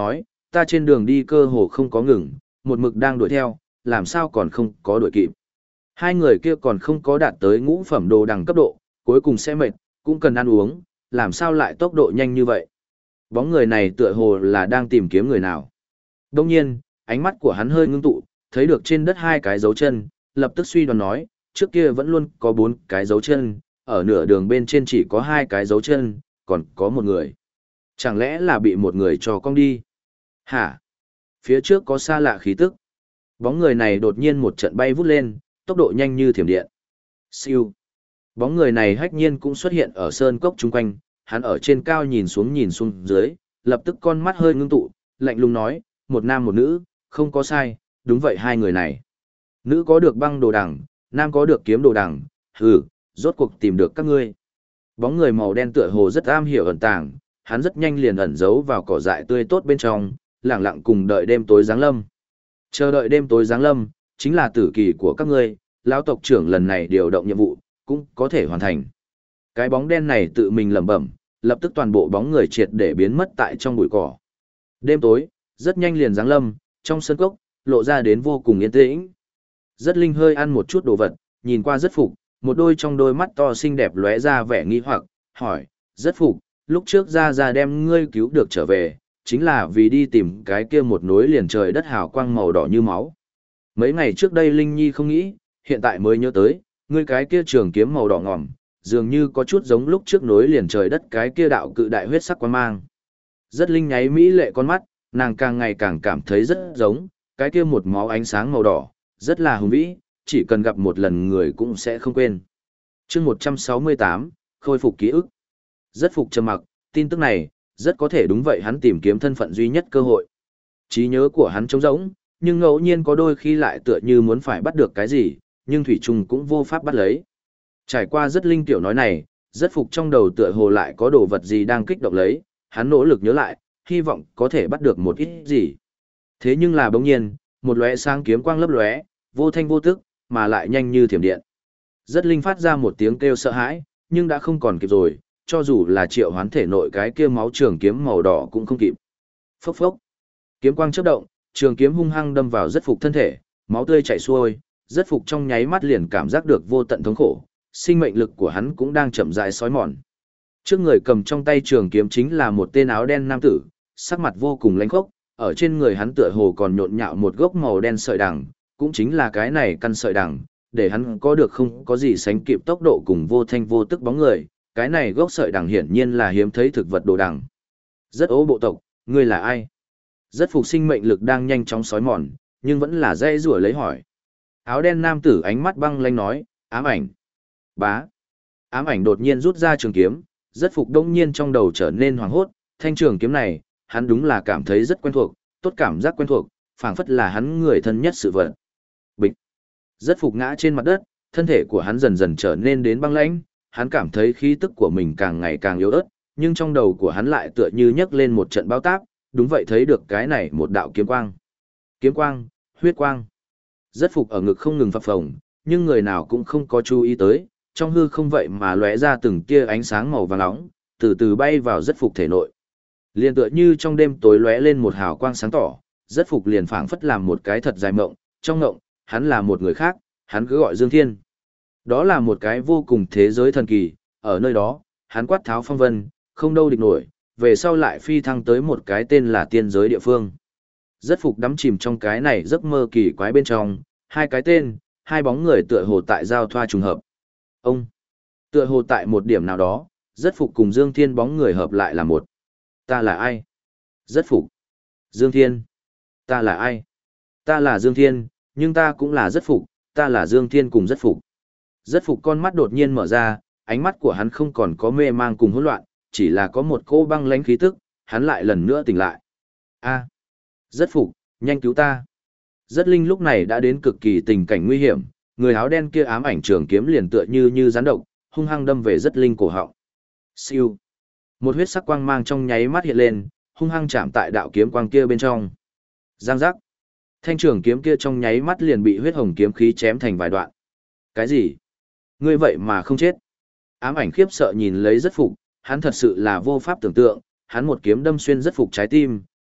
ta trên đường đi cơ hồ không có ngừng, một mực đang đuổi theo, làm sao còn không có đuổi kịp. Hai người kia còn không có đạt tới ngũ phẩm đồ đằng cấp độ, cuối cùng sẽ mệt, cũng cần ăn uống, làm sao lại tốc độ nhanh như vậy. Bóng người này tựa hồ là đang tìm kiếm người nào. Đông nhiên, ánh mắt của hắn hơi ngưng tụ, thấy được trên đất hai cái dấu chân, lập tức suy đoán nói, trước kia vẫn luôn có 4 cái dấu chân, ở nửa đường bên trên chỉ có 2 cái dấu chân, còn có một người. Chẳng lẽ là bị một người cho cong đi? Hả? Phía trước có xa lạ khí tức. Bóng người này đột nhiên một trận bay vút lên, tốc độ nhanh như thiểm điện. Siêu. Bóng người này hách nhiên cũng xuất hiện ở sơn cốc chung quanh, hắn ở trên cao nhìn xuống dưới, lập tức con mắt hơi ngưng tụ, lạnh lùng nói, một nam một nữ, không có sai, đúng vậy hai người này. Nữ có được băng đồ đằng, nam có được kiếm đồ đằng, hừ, rốt cuộc tìm được các ngươi. Bóng người màu đen tựa hồ rất am hiểu ẩn tàng, hắn rất nhanh liền ẩn giấu vào cỏ dại tươi tốt bên trong, lặng lặng cùng đợi đêm tối giáng lâm. Chờ đợi đêm tối giáng lâm, chính là tử kỳ của các ngươi, lão tộc trưởng lần này điều động nhiệm vụ, cũng có thể hoàn thành. Cái bóng đen này tự mình lẩm bẩm, lập tức toàn bộ bóng người triệt để biến mất tại trong bụi cỏ. Đêm tối, rất nhanh liền giáng lâm, trong sân cốc, lộ ra đến vô cùng yên tĩnh. Rất Linh hơi ăn một chút đồ vật, nhìn qua rất phục, một đôi trong đôi mắt to xinh đẹp lóe ra vẻ nghi hoặc, hỏi, rất phục, lúc trước ra đem ngươi cứu được trở về, chính là vì đi tìm cái kia một nối liền trời đất hào quang màu đỏ như máu. Mấy ngày trước đây Linh Nhi không nghĩ, hiện tại mới nhớ tới, ngươi cái kia trường kiếm màu đỏ ngòm, dường như có chút giống lúc trước nối liền trời đất cái kia đạo cự đại huyết sắc quang mang. Rất Linh nháy mỹ lệ con mắt, nàng càng ngày càng cảm thấy rất giống, cái kia một máu ánh sáng màu đỏ, rất là hùng vĩ, chỉ cần gặp một lần người cũng sẽ không quên. Chương 168, khôi phục ký ức. Rất phục trầm mặc, tin tức này, rất có thể đúng vậy hắn tìm kiếm thân phận duy nhất cơ hội. Trí nhớ của hắn trống rỗng, nhưng ngẫu nhiên có đôi khi lại tựa như muốn phải bắt được cái gì, nhưng thủy trùng cũng vô pháp bắt lấy. Trải qua rất Linh tiểu nói này, rất phục trong đầu tựa hồ lại có đồ vật gì đang kích động lấy, hắn nỗ lực nhớ lại, hy vọng có thể bắt được một ít gì. Thế nhưng là bỗng nhiên, một lóe sáng kiếm quang lấp lóe, vô thanh vô tức, mà lại nhanh như thiểm điện. Rất Linh phát ra một tiếng kêu sợ hãi, nhưng đã không còn kịp rồi, cho dù là triệu hoán thể nội cái kia máu trường kiếm màu đỏ cũng không kịp. Phốc phốc. Kiếm quang chớp động, trường kiếm hung hăng đâm vào rất phục thân thể, máu tươi chảy xuôi, rất phục trong nháy mắt liền cảm giác được vô tận thống khổ, sinh mệnh lực của hắn cũng đang chậm rãi xói mòn. Trước người cầm trong tay trường kiếm chính là một tên áo đen nam tử, sắc mặt vô cùng lãnh khốc, ở trên người hắn tựa hồ còn nhộn nhạo một gốc màu đen sợi đằng, cũng chính là cái này căn sợi đằng, để hắn có được không có gì sánh kịp tốc độ cùng vô thanh vô tức bóng người, cái này gốc sợi đằng hiển nhiên là hiếm thấy thực vật đồ đằng. Rất ố bộ tộc, ngươi là ai? Rất phục sinh mệnh lực đang nhanh chóng xói mòn, nhưng vẫn là dây rủa lấy hỏi. Áo đen nam tử ánh mắt băng lanh nói, ám ảnh. Bá. Ám ảnh đột nhiên rút ra trường kiếm, rất phục đông nhiên trong đầu trở nên hoảng hốt, thanh trường kiếm này, hắn đúng là cảm thấy rất quen thuộc, tốt cảm giác quen thuộc, phảng phất là hắn người thân nhất sự vật. Bịch. Rất phục ngã trên mặt đất, thân thể của hắn dần dần trở nên đến băng lãnh, hắn cảm thấy khí tức của mình càng ngày càng yếu ớt, nhưng trong đầu của hắn lại tựa như nhấc lên một trận bão táp, đúng vậy thấy được cái này một đạo kiếm quang. Kiếm quang, huyết quang. Rất phục ở ngực không ngừng phập phồng, nhưng người nào cũng không có chú ý tới, trong hư không vậy mà lóe ra từng tia ánh sáng màu vàng nóng, từ từ bay vào rất phục thể nội. Liền tựa như trong đêm tối lóe lên một hào quang sáng tỏ, rất phục liền phảng phất làm một cái thật dài mộng, trong mộng, hắn là một người khác, hắn cứ gọi Dương Thiên. Đó là một cái vô cùng thế giới thần kỳ, ở nơi đó, hắn quát tháo phong vân, không đâu địch nổi, về sau lại phi thăng tới một cái tên là tiên giới địa phương. Rất phục đắm chìm trong cái này giấc mơ kỳ quái bên trong, hai cái tên, hai bóng người tựa hồ tại giao thoa trùng hợp. Ông, tựa hồ tại một điểm nào đó, rất phục cùng Dương Thiên bóng người hợp lại là một. Ta là ai? Rất phục. Dương Thiên. Ta là ai? Ta là Dương Thiên, nhưng ta cũng là rất phục, ta là Dương Thiên cùng rất phục. Rất phục con mắt đột nhiên mở ra, ánh mắt của hắn không còn có mê mang cùng hỗn loạn, chỉ là có một cô băng lãnh khí tức, hắn lại lần nữa tỉnh lại. A, rất phục, nhanh cứu ta. Rất Linh lúc này đã đến cực kỳ tình cảnh nguy hiểm, người áo đen kia ám ảnh trường kiếm liền tựa như rắn độc, hung hăng đâm về Rất Linh cổ họng. Siêu. Một huyết sắc quang mang trong nháy mắt hiện lên, hung hăng chạm tại đạo kiếm quang kia bên trong. Giang giác. Thanh trường kiếm kia trong nháy mắt liền bị huyết hồng kiếm khí chém thành vài đoạn. Cái gì? Ngươi vậy mà không chết? Ám ảnh khiếp sợ nhìn lấy Rất phục, hắn thật sự là vô pháp tưởng tượng, hắn một kiếm đâm xuyên Rất phục trái tim,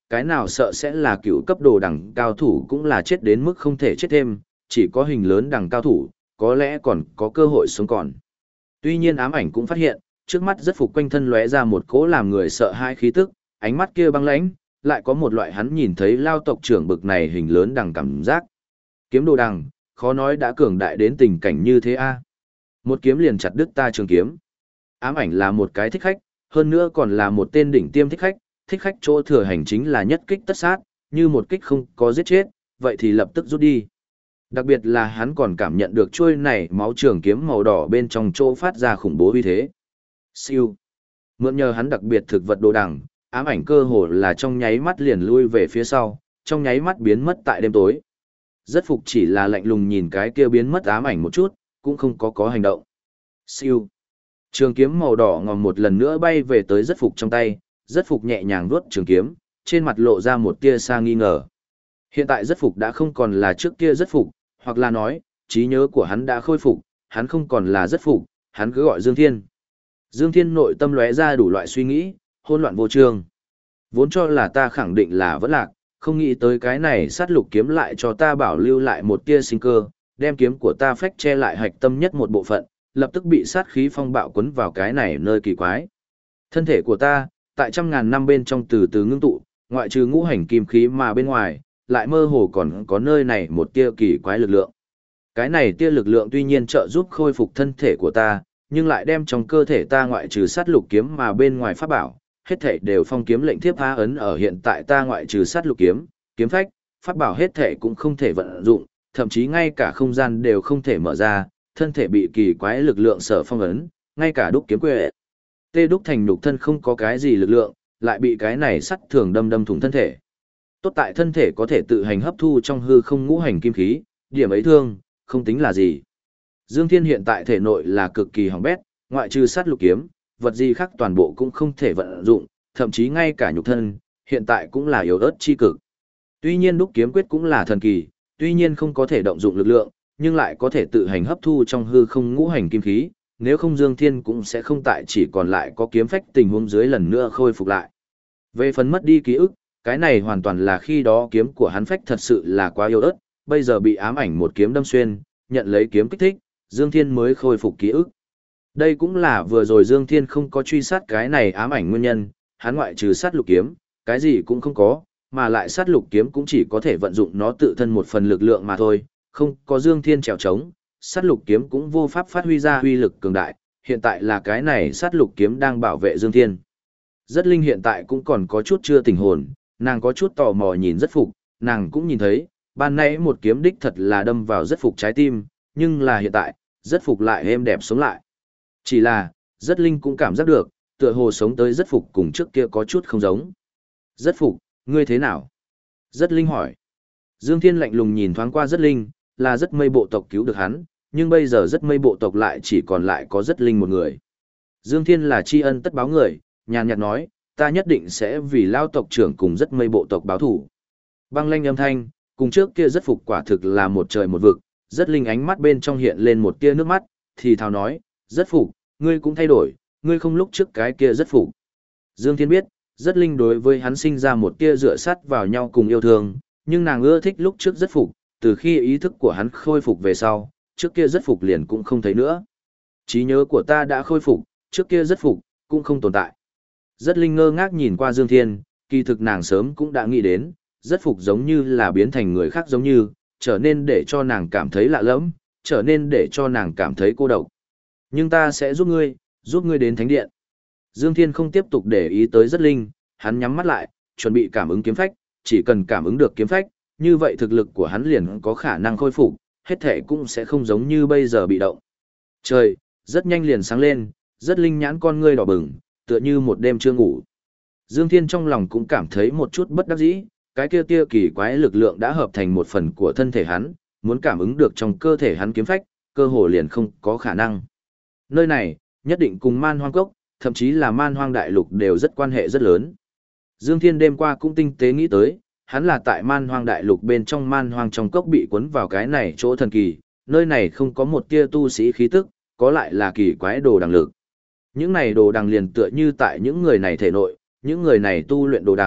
cái nào sợ sẽ là cựu cấp đồ đẳng cao thủ cũng là chết đến mức không thể chết thêm, chỉ có hình lớn đẳng cao thủ, có lẽ còn có cơ hội sống còn. Tuy nhiên ám ảnh cũng phát hiện, trước mắt rất phục quanh thân lóe ra một cỗ làm người sợ hãi khí tức, ánh mắt kia băng lãnh, lại có một loại hắn nhìn thấy lao tộc trưởng bực này hình lớn đằng cảm giác. Kiếm đồ đằng, khó nói đã cường đại đến tình cảnh như thế a. Một kiếm liền chặt đứt ta trường kiếm. Ám ảnh là một cái thích khách, hơn nữa còn là một tên đỉnh tiêm thích khách chỗ thừa hành chính là nhất kích tất sát, như một kích không có giết chết, vậy thì lập tức rút đi. Đặc biệt là hắn còn cảm nhận được chuôi này máu trường kiếm màu đỏ bên trong chỗ phát ra khủng bố uy thế. Siêu. Mượn nhờ hắn đặc biệt thực vật đồ đằng, ám ảnh cơ hồ là trong nháy mắt liền lui về phía sau, trong nháy mắt biến mất tại đêm tối. Rất phục chỉ là lạnh lùng nhìn cái kia biến mất ám ảnh một chút, cũng không có hành động. Siêu. Trường kiếm màu đỏ ngòm một lần nữa bay về tới rất phục trong tay, rất phục nhẹ nhàng vuốt trường kiếm, trên mặt lộ ra một tia sa nghi ngờ. Hiện tại rất phục đã không còn là trước kia rất phục, hoặc là nói, trí nhớ của hắn đã khôi phục, hắn không còn là rất phục, hắn cứ gọi Dương Thiên. Dương Thiên nội tâm lóe ra đủ loại suy nghĩ, hỗn loạn vô chương. Vốn cho là ta khẳng định là vẫn lạc, không nghĩ tới cái này sát lục kiếm lại cho ta bảo lưu lại một tia sinh cơ, đem kiếm của ta phách che lại hạch tâm nhất một bộ phận, lập tức bị sát khí phong bạo cuốn vào cái này nơi kỳ quái. Thân thể của ta, tại trăm ngàn năm bên trong từ từ ngưng tụ, ngoại trừ ngũ hành kim khí mà bên ngoài, lại mơ hồ còn có nơi này một tia kỳ quái lực lượng. Cái này tia lực lượng tuy nhiên trợ giúp khôi phục thân thể của ta, nhưng lại đem trong cơ thể ta ngoại trừ sát lục kiếm mà bên ngoài pháp bảo, hết thảy đều phong kiếm lệnh thiếp phá ấn ở hiện tại ta ngoại trừ sát lục kiếm, kiếm phách, pháp bảo hết thảy cũng không thể vận dụng, thậm chí ngay cả không gian đều không thể mở ra, thân thể bị kỳ quái lực lượng sở phong ấn, ngay cả đúc kiếm quệ. Tê đúc thành nhục thân không có cái gì lực lượng, lại bị cái này sắt thường đâm thủng thân thể. Tốt tại thân thể có thể tự hành hấp thu trong hư không ngũ hành kim khí, điểm ấy thương, không tính là gì. Dương Thiên hiện tại thể nội là cực kỳ hỏng bét, ngoại trừ sát lục kiếm, vật gì khác toàn bộ cũng không thể vận dụng, thậm chí ngay cả nhục thân, hiện tại cũng là yếu ớt chi cực. Tuy nhiên đúc kiếm quyết cũng là thần kỳ, tuy nhiên không có thể động dụng lực lượng, nhưng lại có thể tự hành hấp thu trong hư không ngũ hành kim khí, nếu không Dương Thiên cũng sẽ không tại chỉ còn lại có kiếm phách tình huống dưới lần nữa khôi phục lại. Về phần mất đi ký ức, cái này hoàn toàn là khi đó kiếm của hắn phách thật sự là quá yếu ớt, bây giờ bị ám ảnh một kiếm đâm xuyên, nhận lấy kiếm kích thích, Dương Thiên mới khôi phục ký ức. Đây cũng là vừa rồi Dương Thiên không có truy sát cái này ám ảnh nguyên nhân, hắn ngoại trừ sát lục kiếm, cái gì cũng không có, mà lại sát lục kiếm cũng chỉ có thể vận dụng nó tự thân một phần lực lượng mà thôi, không có Dương Thiên trèo trống, sát lục kiếm cũng vô pháp phát huy ra uy lực cường đại, hiện tại là cái này sát lục kiếm đang bảo vệ Dương Thiên. Rất Linh hiện tại cũng còn có chút chưa tỉnh hồn, nàng có chút tò mò nhìn rất phục, nàng cũng nhìn thấy, ban nãy một kiếm đích thật là đâm vào rất phục trái tim, nhưng là hiện tại, rất phục lại êm đẹp sống lại. Chỉ là, rất Linh cũng cảm giác được, tựa hồ sống tới rất phục cùng trước kia có chút không giống. Rất phục, ngươi thế nào? Rất Linh hỏi. Dương Thiên lạnh lùng nhìn thoáng qua rất Linh, là rất mây bộ tộc cứu được hắn, nhưng bây giờ rất mây bộ tộc lại chỉ còn lại có rất Linh một người. Dương Thiên là tri ân tất báo người, nhàn nhạt nói, ta nhất định sẽ vì lao tộc trưởng cùng rất mây bộ tộc báo thủ. Băng lanh âm thanh, cùng trước kia rất phục quả thực là một trời một vực, rất Linh ánh mắt bên trong hiện lên một tia nước mắt, thì thào nói, rất phục, ngươi cũng thay đổi, ngươi không lúc trước cái kia rất phục. Dương Thiên biết, rất Linh đối với hắn sinh ra một tia dựa sát vào nhau cùng yêu thương, nhưng nàng ưa thích lúc trước rất phục, từ khi ý thức của hắn khôi phục về sau, trước kia rất phục liền cũng không thấy nữa. Trí nhớ của ta đã khôi phục, trước kia rất phục, cũng không tồn tại. Rất Linh ngơ ngác nhìn qua Dương Thiên, kỳ thực nàng sớm cũng đã nghĩ đến, rất phục giống như là biến thành người khác giống như, trở nên để cho nàng cảm thấy lạ lẫm, trở nên để cho nàng cảm thấy cô độc. Nhưng ta sẽ giúp ngươi đến thánh điện. Dương Thiên không tiếp tục để ý tới rất Linh, hắn nhắm mắt lại, chuẩn bị cảm ứng kiếm phách, chỉ cần cảm ứng được kiếm phách, như vậy thực lực của hắn liền có khả năng khôi phục, hết thể cũng sẽ không giống như bây giờ bị động. Trời, rất nhanh liền sáng lên, rất Linh nhãn con ngươi đỏ bừng, tựa như một đêm chưa ngủ. Dương Thiên trong lòng cũng cảm thấy một chút bất đắc dĩ, cái kia tia kỳ quái lực lượng đã hợp thành một phần của thân thể hắn, muốn cảm ứng được trong cơ thể hắn kiếm phách, cơ hồ liền không có khả năng. Nơi này, nhất định cùng man hoang cốc, thậm chí là man hoang đại lục đều rất quan hệ rất lớn. Dương Thiên đêm qua cũng tinh tế nghĩ tới, hắn là tại man hoang đại lục bên trong man hoang trong cốc bị cuốn vào cái này chỗ thần kỳ, nơi này không có một tia tu sĩ khí tức, có lại là kỳ quái đồ đằng lực. Những này đồ đằng liền tựa như tại những người này thể nội, những người này tu luyện đồ đằng,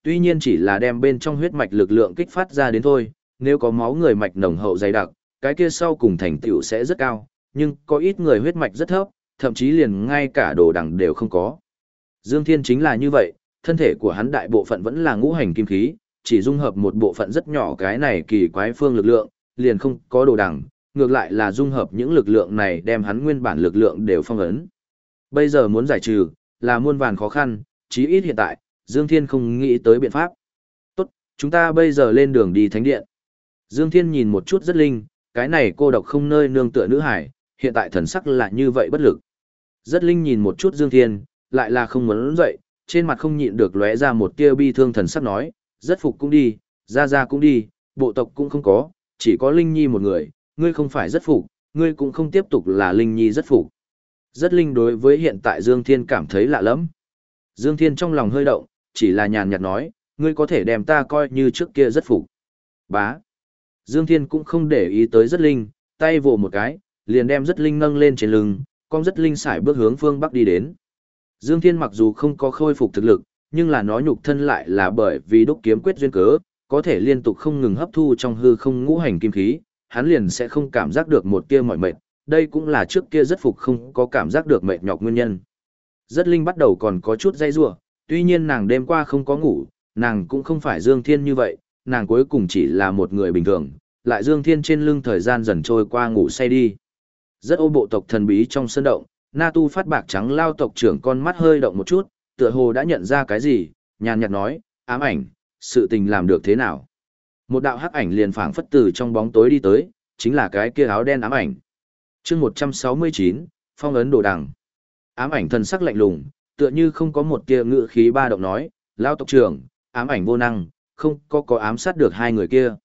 Tuy nhiên chỉ là đem bên trong huyết mạch lực lượng kích phát ra đến thôi, nếu có máu người mạch nồng hậu dày đặc, cái kia sau cùng thành tựu sẽ rất cao, nhưng có ít người huyết mạch rất thấp, thậm chí liền ngay cả đồ đằng đều không có. Dương Thiên chính là như vậy, thân thể của hắn đại bộ phận vẫn là ngũ hành kim khí, chỉ dung hợp một bộ phận rất nhỏ cái này kỳ quái phương lực lượng, liền không có đồ đằng, ngược lại là dung hợp những lực lượng này đem hắn nguyên bản lực lượng đều phong ấn. Bây giờ muốn giải trừ, là muôn vàn khó khăn, chí ít hiện tại, Dương Thiên không nghĩ tới biện pháp. Tốt, chúng ta bây giờ lên đường đi thánh điện. Dương Thiên nhìn một chút rất linh, cái này cô độc không nơi nương tựa nữ hải, hiện tại thần sắc là như vậy bất lực. Rất linh nhìn một chút Dương Thiên, lại là không muốn dậy, trên mặt không nhịn được lóe ra một tia bi thương thần sắc nói, rất phục cũng đi, ra cũng đi, bộ tộc cũng không có, chỉ có Linh Nhi một người, ngươi không phải rất phục, ngươi cũng không tiếp tục là Linh Nhi rất phục. Rất linh đối với hiện tại Dương Thiên cảm thấy lạ lắm. Dương Thiên trong lòng hơi động, chỉ là nhàn nhạt nói, ngươi có thể đem ta coi như trước kia rất phục. Bá. Dương Thiên cũng không để ý tới rất linh, tay vồ một cái, liền đem rất linh nâng lên trên lưng, con rất linh sải bước hướng phương Bắc đi đến. Dương Thiên mặc dù không có khôi phục thực lực, nhưng là nó nhục thân lại là bởi vì đúc kiếm quyết duyên cớ, có thể liên tục không ngừng hấp thu trong hư không ngũ hành kim khí, hắn liền sẽ không cảm giác được một tia mỏi mệt, đây cũng là trước kia rất phục không có cảm giác được mệt nhọc nguyên nhân. Rất linh bắt đầu còn có chút dây rủa, tuy nhiên nàng đêm qua không có ngủ, nàng cũng không phải Dương Thiên như vậy, nàng cuối cùng chỉ là một người bình thường, lại Dương Thiên trên lưng thời gian dần trôi qua ngủ say đi. Rất ô bộ tộc thần bí trong sân động, Na Tu phát bạc trắng lao tộc trưởng con mắt hơi động một chút, tựa hồ đã nhận ra cái gì, nhàn nhạt nói, ám ảnh, sự tình làm được thế nào? Một đạo hắc ảnh liền phảng phất từ trong bóng tối đi tới, chính là cái kia áo đen ám ảnh. Chương 169, phong ấn đồ đằng. Ám ảnh thần sắc lạnh lùng, tựa như không có một tia ngữ khí ba động nói, lao tộc trưởng, ám ảnh vô năng, không có ám sát được hai người kia.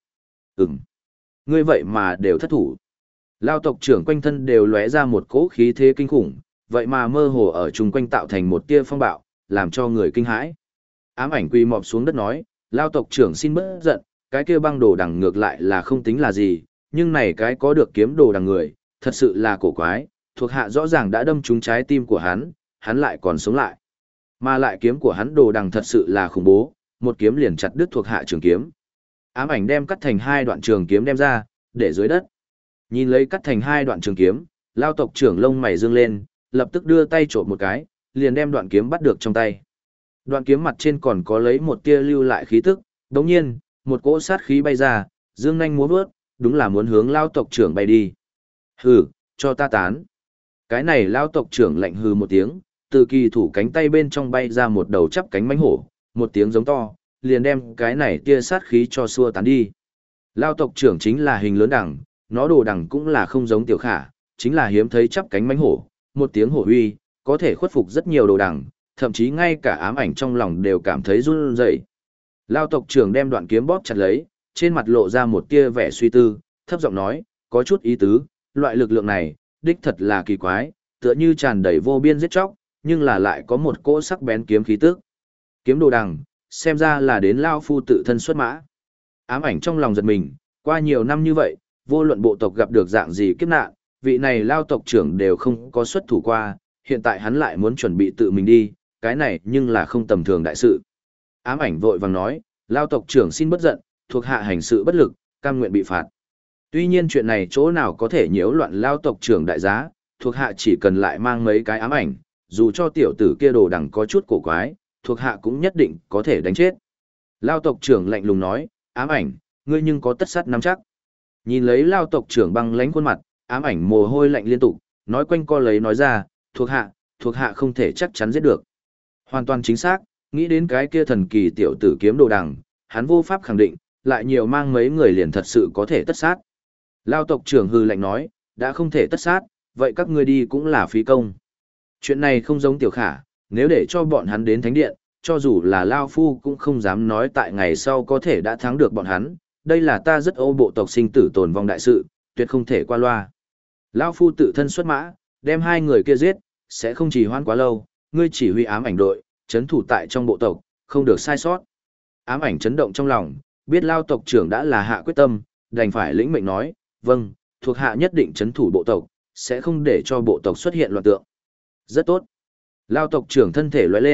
Ngươi vậy mà đều thất thủ. Lao tộc trưởng quanh thân đều lóe ra một cỗ khí thế kinh khủng, vậy mà mơ hồ ở chung quanh tạo thành một tia phong bạo, làm cho người kinh hãi. Ám ảnh quỳ mọp xuống đất nói, Lao tộc trưởng xin bớt giận, cái kia băng đồ đằng ngược lại là không tính là gì, nhưng này cái có được kiếm đồ đằng người, thật sự là cổ quái, thuộc hạ rõ ràng đã đâm trúng trái tim của hắn lại còn sống lại. Mà lại kiếm của hắn đồ đằng thật sự là khủng bố, một kiếm liền chặt đứt thuộc hạ trường kiếm. Ám ảnh đem cắt thành hai đoạn trường kiếm đem ra, để dưới đất. Nhìn lấy cắt thành hai đoạn trường kiếm, Lao tộc trưởng lông mày dương lên, lập tức đưa tay trộm một cái, liền đem đoạn kiếm bắt được trong tay. Đoạn kiếm mặt trên còn có lấy một tia lưu lại khí tức, đồng nhiên, một cỗ sát khí bay ra, dương nhanh múa vớt, đúng là muốn hướng Lao tộc trưởng bay đi. Hừ, cho ta tán. Cái này Lao tộc trưởng lạnh hừ một tiếng, từ kỳ thủ cánh tay bên trong bay ra một đầu chắp cánh mãnh hổ, một tiếng giống to, liền đem cái này tia sát khí cho xua tán đi. Lao tộc trưởng chính là hình lớn đẳng, nó đồ đẳng cũng là không giống tiểu khả, chính là hiếm thấy chắp cánh mãnh hổ, một tiếng hổ uy, có thể khuất phục rất nhiều đồ đẳng, thậm chí ngay cả ám ảnh trong lòng đều cảm thấy run rẩy. Lao tộc trưởng đem đoạn kiếm bóp chặt lấy, trên mặt lộ ra một tia vẻ suy tư, thấp giọng nói, có chút ý tứ, loại lực lượng này, đích thật là kỳ quái, tựa như tràn đầy vô biên giết chóc, nhưng là lại có một cỗ sắc bén kiếm khí tức. Kiếm đồ đằng, xem ra là đến Lao phu tự thân xuất mã. Ám ảnh trong lòng giật mình, qua nhiều năm như vậy, vô luận bộ tộc gặp được dạng gì kiếp nạn, vị này Lao tộc trưởng đều không có xuất thủ qua, hiện tại hắn lại muốn chuẩn bị tự mình đi, cái này nhưng là không tầm thường đại sự. Ám ảnh vội vàng nói, Lao tộc trưởng xin bất giận, thuộc hạ hành sự bất lực, cam nguyện bị phạt. Tuy nhiên chuyện này chỗ nào có thể nhiễu loạn Lao tộc trưởng đại giá, thuộc hạ chỉ cần lại mang mấy cái ám ảnh, dù cho tiểu tử kia đồ đằng có chút cổ quái, thuộc hạ cũng nhất định có thể đánh chết. Lao tộc trưởng lạnh lùng nói, ám ảnh, ngươi nhưng có tất sát nắm chắc. Nhìn lấy Lao tộc trưởng băng lánh khuôn mặt, ám ảnh mồ hôi lạnh liên tục, nói quanh co lấy nói ra, thuộc hạ không thể chắc chắn giết được. Hoàn toàn chính xác, nghĩ đến cái kia thần kỳ tiểu tử kiếm đồ đằng, hắn vô pháp khẳng định, lại nhiều mang mấy người liền thật sự có thể tất sát. Lao tộc trưởng hừ lạnh nói, đã không thể tất sát, vậy các ngươi đi cũng là phí công. Chuyện này không giống tiểu khả, nếu để cho bọn hắn đến thánh điện, cho dù là Lao Phu cũng không dám nói tại ngày sau có thể đã thắng được bọn hắn, đây là ta rất ô bộ tộc sinh tử tồn vong đại sự, tuyệt không thể qua loa. Lao Phu tự thân xuất mã, đem hai người kia giết, sẽ không trì hoãn quá lâu, ngươi chỉ huy ám ảnh đội, chấn thủ tại trong bộ tộc, không được sai sót. Ám ảnh chấn động trong lòng, biết Lao tộc trưởng đã là hạ quyết tâm, đành phải lĩnh mệnh nói, vâng, thuộc hạ nhất định chấn thủ bộ tộc, sẽ không để cho bộ tộc xuất hiện loạn tượng. Rất tốt. Lao tộc trưởng thân thể lóe lên,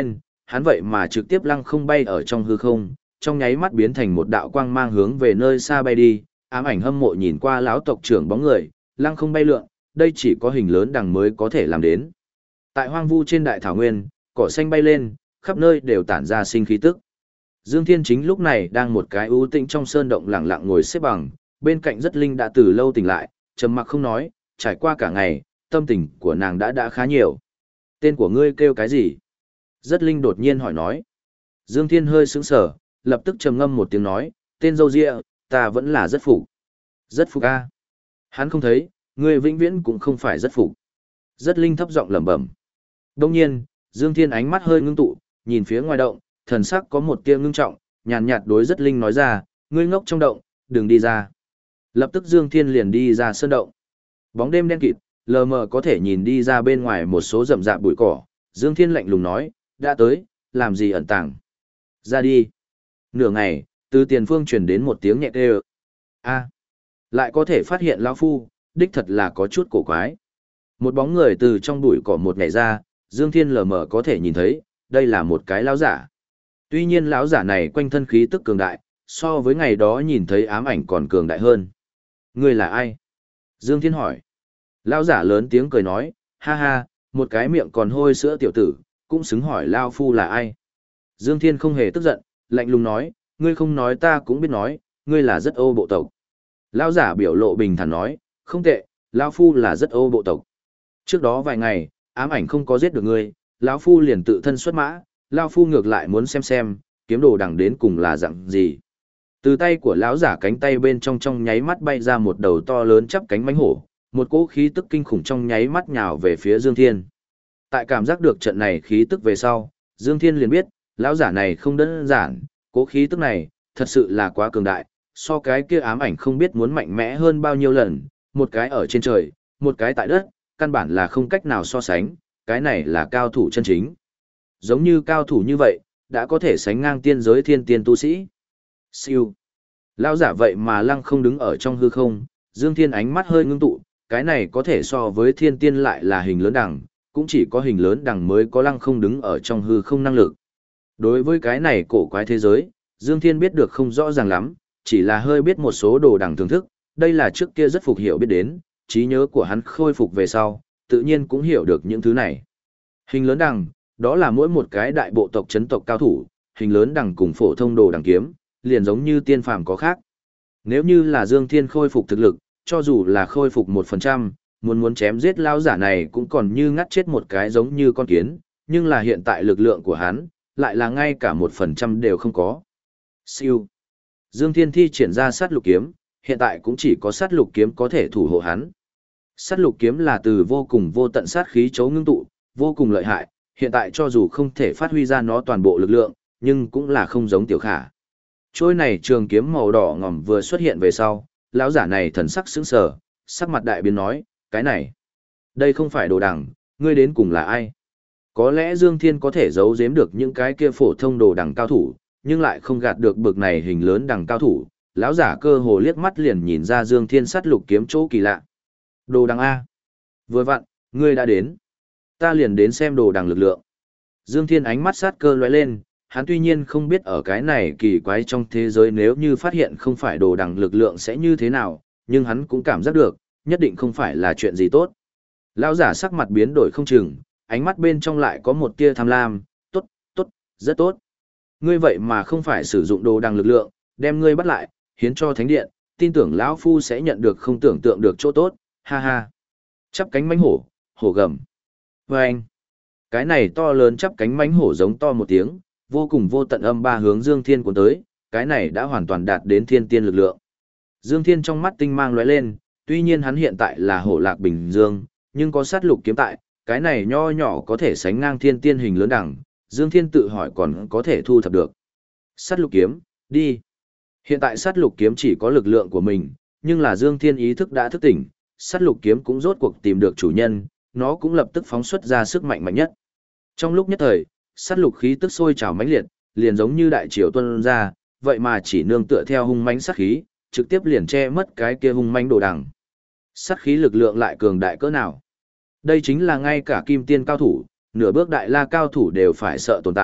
hắn vậy mà trực tiếp lăng không bay ở trong hư không, trong nháy mắt biến thành một đạo quang mang hướng về nơi xa bay đi, ám ảnh hâm mộ nhìn qua lão tộc trưởng bóng người, lăng không bay lượn, đây chỉ có hình lớn đằng mới có thể làm đến. Tại hoang vu trên đại thảo nguyên, cỏ xanh bay lên, khắp nơi đều tản ra sinh khí tức. Dương Thiên Chính lúc này đang một cái ưu tĩnh trong sơn động lặng lặng ngồi xếp bằng, bên cạnh Rất Linh đã từ lâu tỉnh lại, trầm mặc không nói, trải qua cả ngày, tâm tình của nàng đã khá nhiều. Tên của ngươi kêu cái gì? Rất Linh đột nhiên hỏi nói. Dương Thiên hơi sững sờ, lập tức trầm ngâm một tiếng nói, tên dâu ria, ta vẫn là rất phục. Rất phục a. Hắn không thấy, ngươi vĩnh viễn cũng không phải rất phục. Rất Linh thấp giọng lẩm bẩm. Đông nhiên, Dương Thiên ánh mắt hơi ngưng tụ, nhìn phía ngoài động, thần sắc có một tia ngưng trọng, nhàn nhạt đối Rất Linh nói ra, ngươi ngốc trong động, đừng đi ra. Lập tức Dương Thiên liền đi ra sơn động. Bóng đêm đen kịt, lờ mờ có thể nhìn đi ra bên ngoài một số rậm rạp bụi cỏ. Dương Thiên lạnh lùng nói, đã tới, làm gì ẩn tàng. Ra đi. Nửa ngày, từ tiền phương truyền đến một tiếng nhẹ kêu. A, lại có thể phát hiện lão phu, đích thật là có chút cổ quái. Một bóng người từ trong bụi cỏ một nhảy ra, Dương Thiên lờ mờ có thể nhìn thấy, đây là một cái lão giả. Tuy nhiên lão giả này quanh thân khí tức cường đại, so với ngày đó nhìn thấy ám ảnh còn cường đại hơn. Ngươi là ai? Dương Thiên hỏi. Lão giả lớn tiếng cười nói, ha ha, một cái miệng còn hôi sữa tiểu tử, cũng xứng hỏi lão phu là ai. Dương Thiên không hề tức giận, lạnh lùng nói, ngươi không nói ta cũng biết nói, ngươi là rất ô bộ tộc. Lão giả biểu lộ bình thản nói, không tệ, lão phu là rất ô bộ tộc. Trước đó vài ngày, ám ảnh không có giết được ngươi, lão phu liền tự thân xuất mã, lão phu ngược lại muốn xem, kiếm đồ đằng đến cùng là dạng gì. Từ tay của lão giả cánh tay bên trong nháy mắt bay ra một đầu to lớn chắp cánh mãnh hổ, một cỗ khí tức kinh khủng trong nháy mắt nhào về phía Dương Thiên. Tại cảm giác được trận này khí tức về sau, Dương Thiên liền biết, lão giả này không đơn giản, cỗ khí tức này thật sự là quá cường đại, so cái kia ám ảnh không biết muốn mạnh mẽ hơn bao nhiêu lần, một cái ở trên trời, một cái tại đất, căn bản là không cách nào so sánh, cái này là cao thủ chân chính. Giống như cao thủ như vậy, đã có thể sánh ngang tiên giới thiên tiên tu sĩ. Siêu. Lão giả vậy mà lăng không đứng ở trong hư không, Dương Thiên ánh mắt hơi ngưng tụ, cái này có thể so với thiên tiên lại là hình lớn đằng, cũng chỉ có hình lớn đằng mới có lăng không đứng ở trong hư không năng lực. Đối với cái này cổ quái thế giới, Dương Thiên biết được không rõ ràng lắm, chỉ là hơi biết một số đồ đằng thưởng thức, đây là trước kia rất phục hiểu biết đến, trí nhớ của hắn khôi phục về sau, tự nhiên cũng hiểu được những thứ này. Hình lớn đằng, đó là mỗi một cái đại bộ tộc chấn tộc cao thủ, hình lớn đằng cùng phổ thông đồ đằng kiếm, liền giống như tiên phàm có khác. Nếu như là Dương Thiên khôi phục thực lực, cho dù là khôi phục 1%, muốn chém giết lao giả này cũng còn như ngắt chết một cái giống như con kiến, nhưng là hiện tại lực lượng của hắn, lại là ngay cả 1% đều không có. Siêu. Dương Thiên thi triển ra sát lục kiếm, hiện tại cũng chỉ có sát lục kiếm có thể thủ hộ hắn. Sát lục kiếm là từ vô cùng vô tận sát khí chấu ngưng tụ, vô cùng lợi hại, hiện tại cho dù không thể phát huy ra nó toàn bộ lực lượng, nhưng cũng là không giống tiểu khả. Trôi này trường kiếm màu đỏ ngòm vừa xuất hiện về sau, lão giả này thần sắc sững sờ, sắc mặt đại biến nói, cái này, đây không phải đồ đằng, ngươi đến cùng là ai? Có lẽ Dương Thiên có thể giấu giếm được những cái kia phổ thông đồ đằng cao thủ, nhưng lại không gạt được bực này hình lớn đằng cao thủ. Lão giả cơ hồ liếc mắt liền nhìn ra Dương Thiên sát lục kiếm chỗ kỳ lạ. Đồ đằng A. Vừa vặn, ngươi đã đến. Ta liền đến xem đồ đằng lực lượng. Dương Thiên ánh mắt sát cơ lóe lên, hắn tuy nhiên không biết ở cái này kỳ quái trong thế giới nếu như phát hiện không phải đồ đằng lực lượng sẽ như thế nào, nhưng hắn cũng cảm giác được, nhất định không phải là chuyện gì tốt. Lão giả sắc mặt biến đổi không chừng, ánh mắt bên trong lại có một tia tham lam, tốt, tốt, rất tốt. Ngươi vậy mà không phải sử dụng đồ đằng lực lượng, đem ngươi bắt lại, hiến cho thánh điện, tin tưởng lão phu sẽ nhận được không tưởng tượng được chỗ tốt, ha ha. Chắp cánh mãnh hổ, hổ gầm. Và anh, cái này to lớn chắp cánh mãnh hổ giống to một tiếng, vô cùng vô tận âm ba hướng Dương Thiên cuốn tới, cái này đã hoàn toàn đạt đến thiên tiên lực lượng. Dương Thiên trong mắt tinh mang lóe lên, tuy nhiên hắn hiện tại là hổ lạc bình dương, nhưng có sát lục kiếm tại, cái này nho nhỏ có thể sánh ngang thiên tiên hình lớn đẳng, Dương Thiên tự hỏi còn có thể thu thập được. Sát lục kiếm, đi. Hiện tại sát lục kiếm chỉ có lực lượng của mình, nhưng là Dương Thiên ý thức đã thức tỉnh, sát lục kiếm cũng rốt cuộc tìm được chủ nhân, nó cũng lập tức phóng xuất ra sức mạnh mạnh nhất. Trong lúc nhất thời, sát lục khí tức sôi trào mãnh liệt, liền giống như đại triều tuôn ra, vậy mà chỉ nương tựa theo hung mãnh sát khí, trực tiếp liền che mất cái kia hung mãnh đồ đằng. Sát khí lực lượng lại cường đại cỡ nào? Đây chính là ngay cả kim tiên cao thủ, nửa bước đại la cao thủ đều phải sợ tồn tại,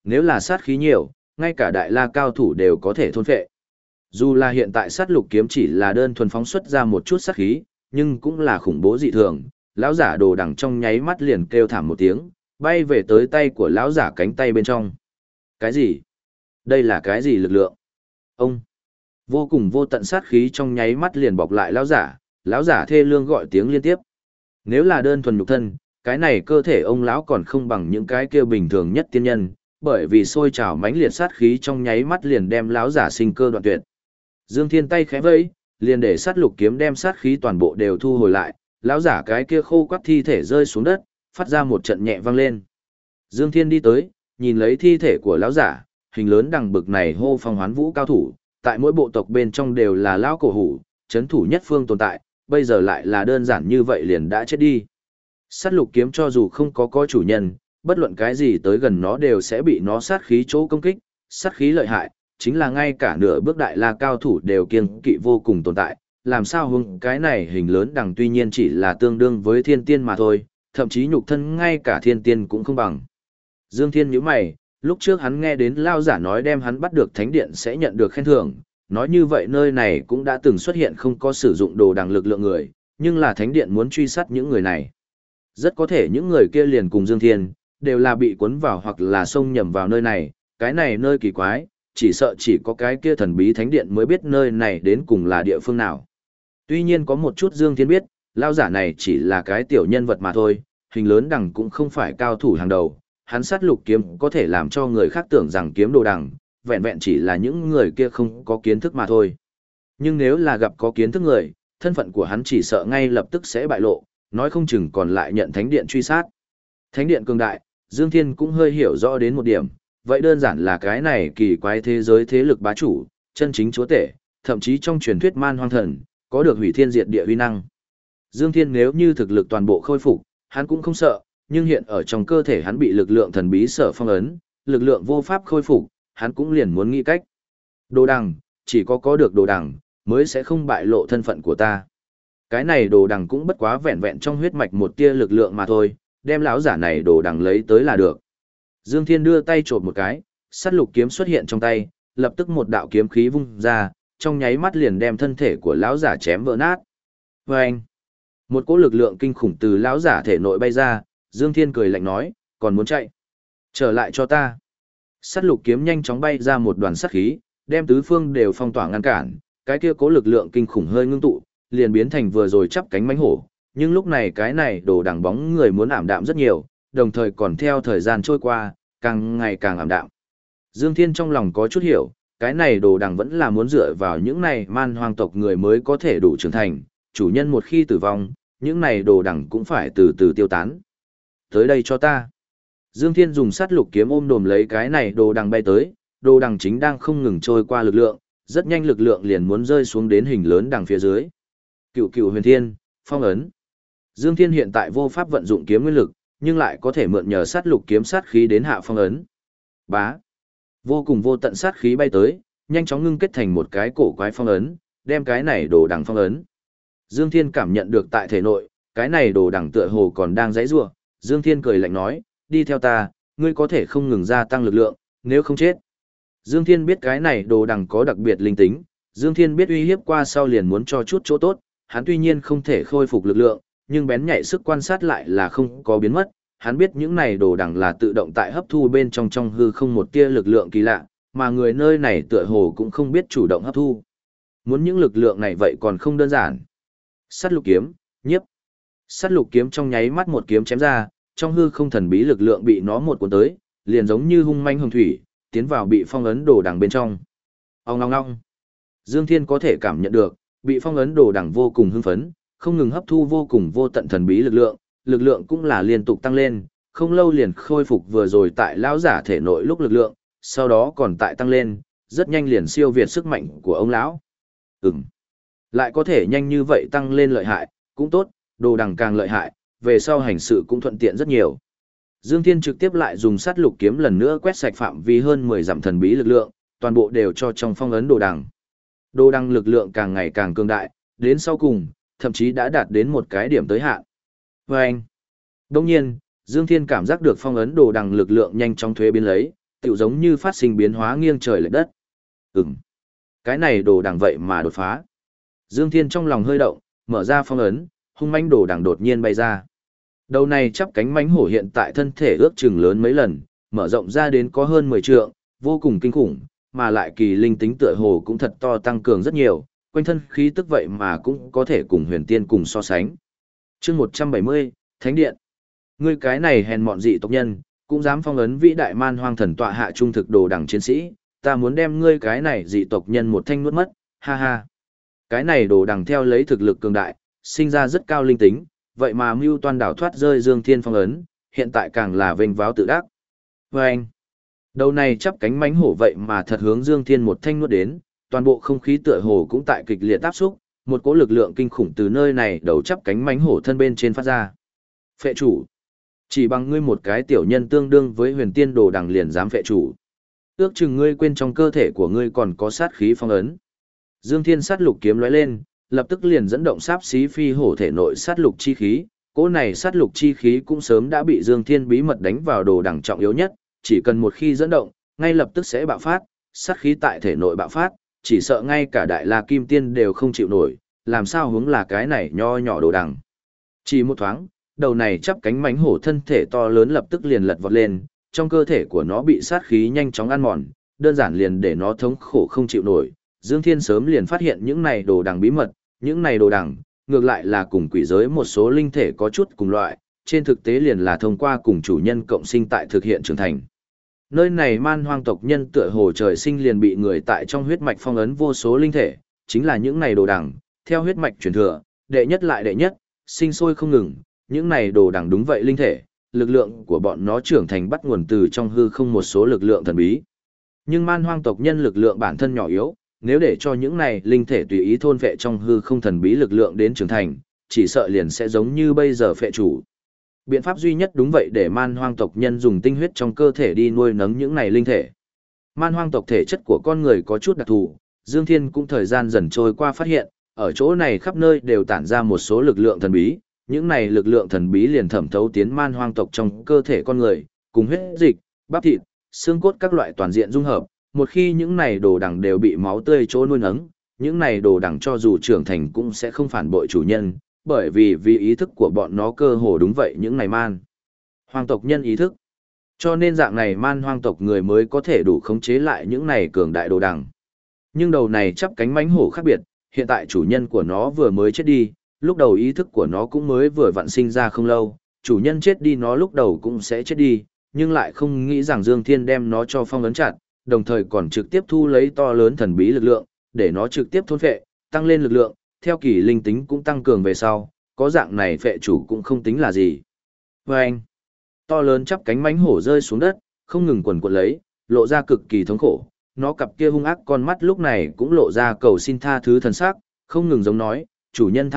Nếu là sát khí nhiều, ngay cả đại la cao thủ đều có thể thôn phệ. Dù là hiện tại sát lục kiếm chỉ là đơn thuần phóng xuất ra một chút sát khí, nhưng cũng là khủng bố dị thường. Lão giả đồ đằng trong nháy mắt liền kêu thảm một tiếng, bay về tới tay của lão giả cánh tay bên trong. Cái gì? Đây là cái gì lực lượng? Ông! Vô cùng vô tận sát khí trong nháy mắt liền bọc lại lão giả thê lương gọi tiếng liên tiếp. Nếu là đơn thuần nhục thân, cái này cơ thể ông lão còn không bằng những cái kia bình thường nhất tiên nhân, bởi vì sôi trào mãnh liệt sát khí trong nháy mắt liền đem lão giả sinh cơ đoạn tuyệt. Dương Thiên tay khẽ vẫy, liền để sát lục kiếm đem sát khí toàn bộ đều thu hồi lại, lão giả cái kia khô quắt thi thể rơi xuống đất, phát ra một trận nhẹ vang lên. Dương Thiên đi tới, nhìn lấy thi thể của lão giả, hình lớn đằng bực này hô phong hoán vũ cao thủ, tại mỗi bộ tộc bên trong đều là lão cổ hủ, chấn thủ nhất phương tồn tại, bây giờ lại là đơn giản như vậy liền đã chết đi. Sát lục kiếm cho dù không có chủ nhân, bất luận cái gì tới gần nó đều sẽ bị nó sát khí chỗ công kích, sát khí lợi hại, chính là ngay cả nửa bước đại la cao thủ đều kiêng kỵ vô cùng tồn tại, làm sao hung cái này hình lớn đằng tuy nhiên chỉ là tương đương với thiên tiên mà thôi, thậm chí nhục thân ngay cả thiên tiên cũng không bằng. Dương Thiên nhíu mày, lúc trước hắn nghe đến lao giả nói đem hắn bắt được thánh điện sẽ nhận được khen thưởng, nói như vậy nơi này cũng đã từng xuất hiện không có sử dụng đồ đằng lực lượng người, nhưng là thánh điện muốn truy sát những người này. Rất có thể những người kia liền cùng Dương Thiên, đều là bị cuốn vào hoặc là xông nhầm vào nơi này, cái này nơi kỳ quái, chỉ sợ chỉ có cái kia thần bí thánh điện mới biết nơi này đến cùng là địa phương nào. Tuy nhiên có một chút Dương Thiên biết, lao giả này chỉ là cái tiểu nhân vật mà thôi, hình lớn đằng cũng không phải cao thủ hàng đầu, hắn sát lục kiếm có thể làm cho người khác tưởng rằng kiếm đồ đằng, vẹn vẹn chỉ là những người kia không có kiến thức mà thôi. Nhưng nếu là gặp có kiến thức người, thân phận của hắn chỉ sợ ngay lập tức sẽ bại lộ, nói không chừng còn lại nhận thánh điện truy sát. Thánh điện cường đại, Dương Thiên cũng hơi hiểu rõ đến một điểm, vậy đơn giản là cái này kỳ quái thế giới thế lực bá chủ, chân chính chúa tể, thậm chí trong truyền thuyết man hoang thần, có được hủy thiên diệt địa uy năng. Dương Thiên nếu như thực lực toàn bộ khôi phục, hắn cũng không sợ, nhưng hiện ở trong cơ thể hắn bị lực lượng thần bí sở phong ấn, lực lượng vô pháp khôi phục, hắn cũng liền muốn nghĩ cách. Đồ đằng, chỉ có được đồ đằng, mới sẽ không bại lộ thân phận của ta. Cái này đồ đằng cũng bất quá vẹn vẹn trong huyết mạch một tia lực lượng mà thôi, đem lão giả này đồ đằng lấy tới là được. Dương Thiên đưa tay chộp một cái, sắt lục kiếm xuất hiện trong tay, lập tức một đạo kiếm khí vung ra, trong nháy mắt liền đem thân thể của lão giả chém vỡ nát. Vâng! Một cỗ lực lượng kinh khủng từ lão giả thể nội bay ra, Dương Thiên cười lạnh nói, còn muốn chạy. Trở lại cho ta. Sắt lục kiếm nhanh chóng bay ra một đoàn sắt khí, đem tứ phương đều phong tỏa ngăn cản, cái kia cỗ lực lượng kinh khủng hơi ngưng tụ, liền biến thành vừa rồi chắp cánh mãnh hổ, nhưng lúc này cái này đồ đằng bóng người muốn ảm đạm rất nhiều, đồng thời còn theo thời gian trôi qua, càng ngày càng ảm đạm. Dương Thiên trong lòng có chút hiểu, cái này đồ đằng vẫn là muốn dựa vào những này man hoang tộc người mới có thể đủ trưởng thành, chủ nhân một khi tử vong, những này đồ đằng cũng phải từ từ tiêu tán. Tới đây cho ta. Dương Thiên dùng sát lục kiếm ôm đồm lấy cái này đồ đằng bay tới, đồ đằng chính đang không ngừng trôi qua lực lượng, rất nhanh lực lượng liền muốn rơi xuống đến hình lớn đằng phía dưới. Cựu cựu huyền thiên, phong ấn. Dương Thiên hiện tại vô pháp vận dụng kiếm nguyên lực, nhưng lại có thể mượn nhờ sát lục kiếm sát khí đến hạ phong ấn. Bá. Vô cùng vô tận sát khí bay tới, nhanh chóng ngưng kết thành một cái cổ quái phong ấn, đem cái này đồ đằng phong ấn. Dương Thiên cảm nhận được tại thể nội, cái này đồ đằng tựa hồ còn đang giãy giụa, Dương Thiên cười lạnh nói, đi theo ta, ngươi có thể không ngừng gia tăng lực lượng, nếu không chết. Dương Thiên biết cái này đồ đằng có đặc biệt linh tính, Dương Thiên biết uy hiếp qua sau liền muốn cho chút chỗ tốt, hắn tuy nhiên không thể khôi phục lực lượng, nhưng bén nhạy sức quan sát lại là không có biến mất, hắn biết những này đồ đằng là tự động tại hấp thu bên trong hư không một tia lực lượng kỳ lạ, mà người nơi này tựa hồ cũng không biết chủ động hấp thu. Muốn những lực lượng này vậy còn không đơn giản. Sát lục kiếm, nhiếp. Sát lục kiếm trong nháy mắt một kiếm chém ra, trong hư không thần bí lực lượng bị nó một cuốn tới, liền giống như hung manh hồng thủy, tiến vào bị phong ấn đồ đằng bên trong. Ong ong ong. Dương Thiên có thể cảm nhận được, bị phong ấn đồ đằng vô cùng hưng phấn, không ngừng hấp thu vô cùng vô tận thần bí lực lượng cũng là liên tục tăng lên, không lâu liền khôi phục vừa rồi tại lão giả thể nội lúc lực lượng, sau đó còn tại tăng lên, rất nhanh liền siêu việt sức mạnh của ông lão. Lại có thể nhanh như vậy tăng lên lợi hại, cũng tốt, đồ đằng càng lợi hại, về sau hành sự cũng thuận tiện rất nhiều. Dương Thiên trực tiếp lại dùng sát lục kiếm lần nữa quét sạch phạm vi hơn 10 dặm thần bí lực lượng, toàn bộ đều cho trong phong ấn đồ đằng. Đồ đằng lực lượng càng ngày càng cường đại, đến sau cùng, thậm chí đã đạt đến một cái điểm tới hạn. Và anh, đồng nhiên, Dương Thiên cảm giác được phong ấn đồ đằng lực lượng nhanh chóng thuế biến lấy, tựu giống như phát sinh biến hóa nghiêng trời lệch đất. Cái này đồ đằng vậy mà đột phá. Dương Thiên trong lòng hơi động, mở ra phong ấn, hung mãnh đồ đằng đột nhiên bay ra. Đầu này chắp cánh mãnh hổ hiện tại thân thể ước chừng lớn mấy lần, mở rộng ra đến có hơn 10 trượng, vô cùng kinh khủng, mà lại kỳ linh tính tựa hồ cũng thật to tăng cường rất nhiều, quanh thân khí tức vậy mà cũng có thể cùng huyền tiên cùng so sánh. Chương 170, Thánh Điện. Ngươi cái này hèn mọn dị tộc nhân, cũng dám phong ấn vĩ đại man hoang thần tọa hạ trung thực đồ đằng chiến sĩ, ta muốn đem ngươi cái này dị tộc nhân một thanh nuốt mất, ha ha. Cái này đồ đằng theo lấy thực lực cường đại, sinh ra rất cao linh tính, vậy mà mưu toan đảo thoát rơi Dương Thiên phong ấn, hiện tại càng là vênh váo tự đắc. Và anh, đầu này chắp cánh mãnh hổ vậy mà thật hướng Dương Thiên một thanh nuốt đến, toàn bộ không khí tựa hồ cũng tại kịch liệt áp xúc, một cỗ lực lượng kinh khủng từ nơi này đầu chắp cánh mãnh hổ thân bên trên phát ra. Phệ chủ, chỉ bằng ngươi một cái tiểu nhân tương đương với huyền tiên đồ đằng liền dám phệ chủ. Ước chừng ngươi quên trong cơ thể của ngươi còn có sát khí phong ấn. Dương Thiên sát lục kiếm lóe lên, lập tức liền dẫn động sáp xí phi hổ thể nội sát lục chi khí, cỗ này sát lục chi khí cũng sớm đã bị Dương Thiên bí mật đánh vào đồ đằng trọng yếu nhất, chỉ cần một khi dẫn động, ngay lập tức sẽ bạo phát, sát khí tại thể nội bạo phát, chỉ sợ ngay cả đại la kim tiên đều không chịu nổi, làm sao hướng là cái này nho nhỏ đồ đằng. Chỉ một thoáng, đầu này chắp cánh mãnh hổ thân thể to lớn lập tức liền lật vọt lên, trong cơ thể của nó bị sát khí nhanh chóng ăn mòn, đơn giản liền để nó thống khổ không chịu nổi. Dương Thiên sớm liền phát hiện những này đồ đằng bí mật, những này đồ đằng, ngược lại là cùng quỷ giới một số linh thể có chút cùng loại, trên thực tế liền là thông qua cùng chủ nhân cộng sinh tại thực hiện trưởng thành. Nơi này man hoang tộc nhân tựa hồ trời sinh liền bị người tại trong huyết mạch phong ấn vô số linh thể, chính là những này đồ đằng, theo huyết mạch truyền thừa, đệ nhất lại đệ nhất, sinh sôi không ngừng, những này đồ đằng đúng vậy linh thể, lực lượng của bọn nó trưởng thành bắt nguồn từ trong hư không một số lực lượng thần bí. Nhưng man hoang tộc nhân lực lượng bản thân nhỏ yếu, nếu để cho những này linh thể tùy ý thôn phệ trong hư không thần bí lực lượng đến trưởng thành, chỉ sợ liền sẽ giống như bây giờ phệ chủ. Biện pháp duy nhất đúng vậy để man hoang tộc nhân dùng tinh huyết trong cơ thể đi nuôi nấng những này linh thể. Man hoang tộc thể chất của con người có chút đặc thù, Dương Thiên cũng thời gian dần trôi qua phát hiện, ở chỗ này khắp nơi đều tản ra một số lực lượng thần bí, những này lực lượng thần bí liền thẩm thấu tiến man hoang tộc trong cơ thể con người, cùng huyết dịch, bắp thịt, xương cốt các loại toàn diện dung hợp, một khi những này đồ đằng đều bị máu tươi chỗ nuôi nấng, những này đồ đằng cho dù trưởng thành cũng sẽ không phản bội chủ nhân, bởi vì ý thức của bọn nó cơ hồ đúng vậy những này man hoang tộc nhân ý thức. Cho nên dạng này man hoang tộc người mới có thể đủ khống chế lại những này cường đại đồ đằng. Nhưng đầu này chắp cánh mãnh hổ khác biệt, hiện tại chủ nhân của nó vừa mới chết đi, lúc đầu ý thức của nó cũng mới vừa vặn sinh ra không lâu, chủ nhân chết đi nó lúc đầu cũng sẽ chết đi, nhưng lại không nghĩ rằng Dương Thiên đem nó cho phong ấn chặt, đồng thời còn trực tiếp thu lấy to lớn thần bí lực lượng, để nó trực tiếp thôn phệ, tăng lên lực lượng, theo kỳ linh tính cũng tăng cường về sau, có dạng này phệ chủ cũng không tính là gì. Và anh, to lớn chắp cánh mãnh hổ rơi xuống đất, không ngừng quần quật lấy, lộ ra cực kỳ thống khổ, nó cặp kia hung ác con mắt lúc này cũng lộ ra cầu xin tha thứ thần sắc, không ngừng giống nói, chủ nhân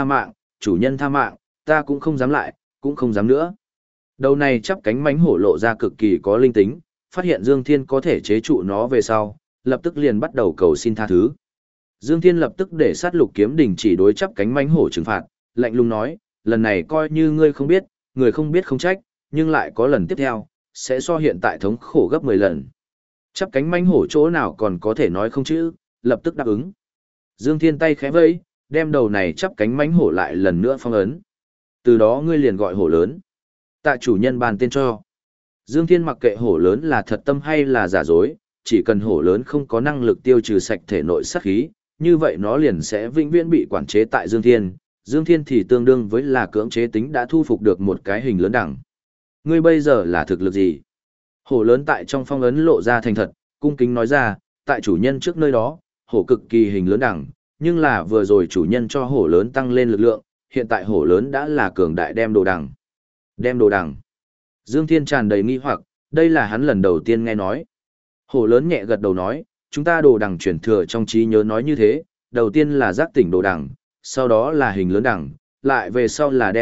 tha mạng, ta cũng không dám lại, cũng không dám nữa. Đầu này chắp cánh mãnh hổ lộ ra cực kỳ có linh tính, phát hiện Dương Thiên có thể chế trụ nó về sau, lập tức liền bắt đầu cầu xin tha thứ. Dương Thiên lập tức để sát lục kiếm đình chỉ đối chắp cánh mãnh hổ trừng phạt, lạnh lùng nói, lần này coi như ngươi không biết, người không biết không trách, nhưng lại có lần tiếp theo, sẽ so hiện tại thống khổ gấp 10 lần. Chắp cánh mãnh hổ chỗ nào còn có thể nói không chứ, lập tức đáp ứng. Dương Thiên tay khẽ vẫy, đem đầu này chắp cánh mãnh hổ lại lần nữa phong ấn. Từ đó ngươi liền gọi hổ lớn. Tạ chủ nhân bàn tên cho. Dương Thiên mặc kệ hổ lớn là thật tâm hay là giả dối, chỉ cần hổ lớn không có năng lực tiêu trừ sạch thể nội sát khí, như vậy nó liền sẽ vĩnh viễn bị quản chế tại Dương Thiên. Dương Thiên thì tương đương với là cưỡng chế tính đã thu phục được một cái hình lớn đẳng. Ngươi bây giờ là thực lực gì? Hổ lớn tại trong phong ấn lộ ra thành thật, cung kính nói ra, tại chủ nhân trước nơi đó, hổ cực kỳ hình lớn đẳng, nhưng là vừa rồi chủ nhân cho hổ lớn tăng lên lực lượng, hiện tại hổ lớn đã là cường đại đem đồ đằng. Đem đồ đằng. Dương Thiên tràn đầy nghi hoặc, đây là hắn lần đầu tiên nghe nói. Hổ lớn nhẹ gật đầu nói, chúng ta đồ đằng chuyển thừa trong trí nhớ nói như thế, đầu tiên là giác tỉnh đồ đằng, sau đó là hình lớn đằng, lại về sau là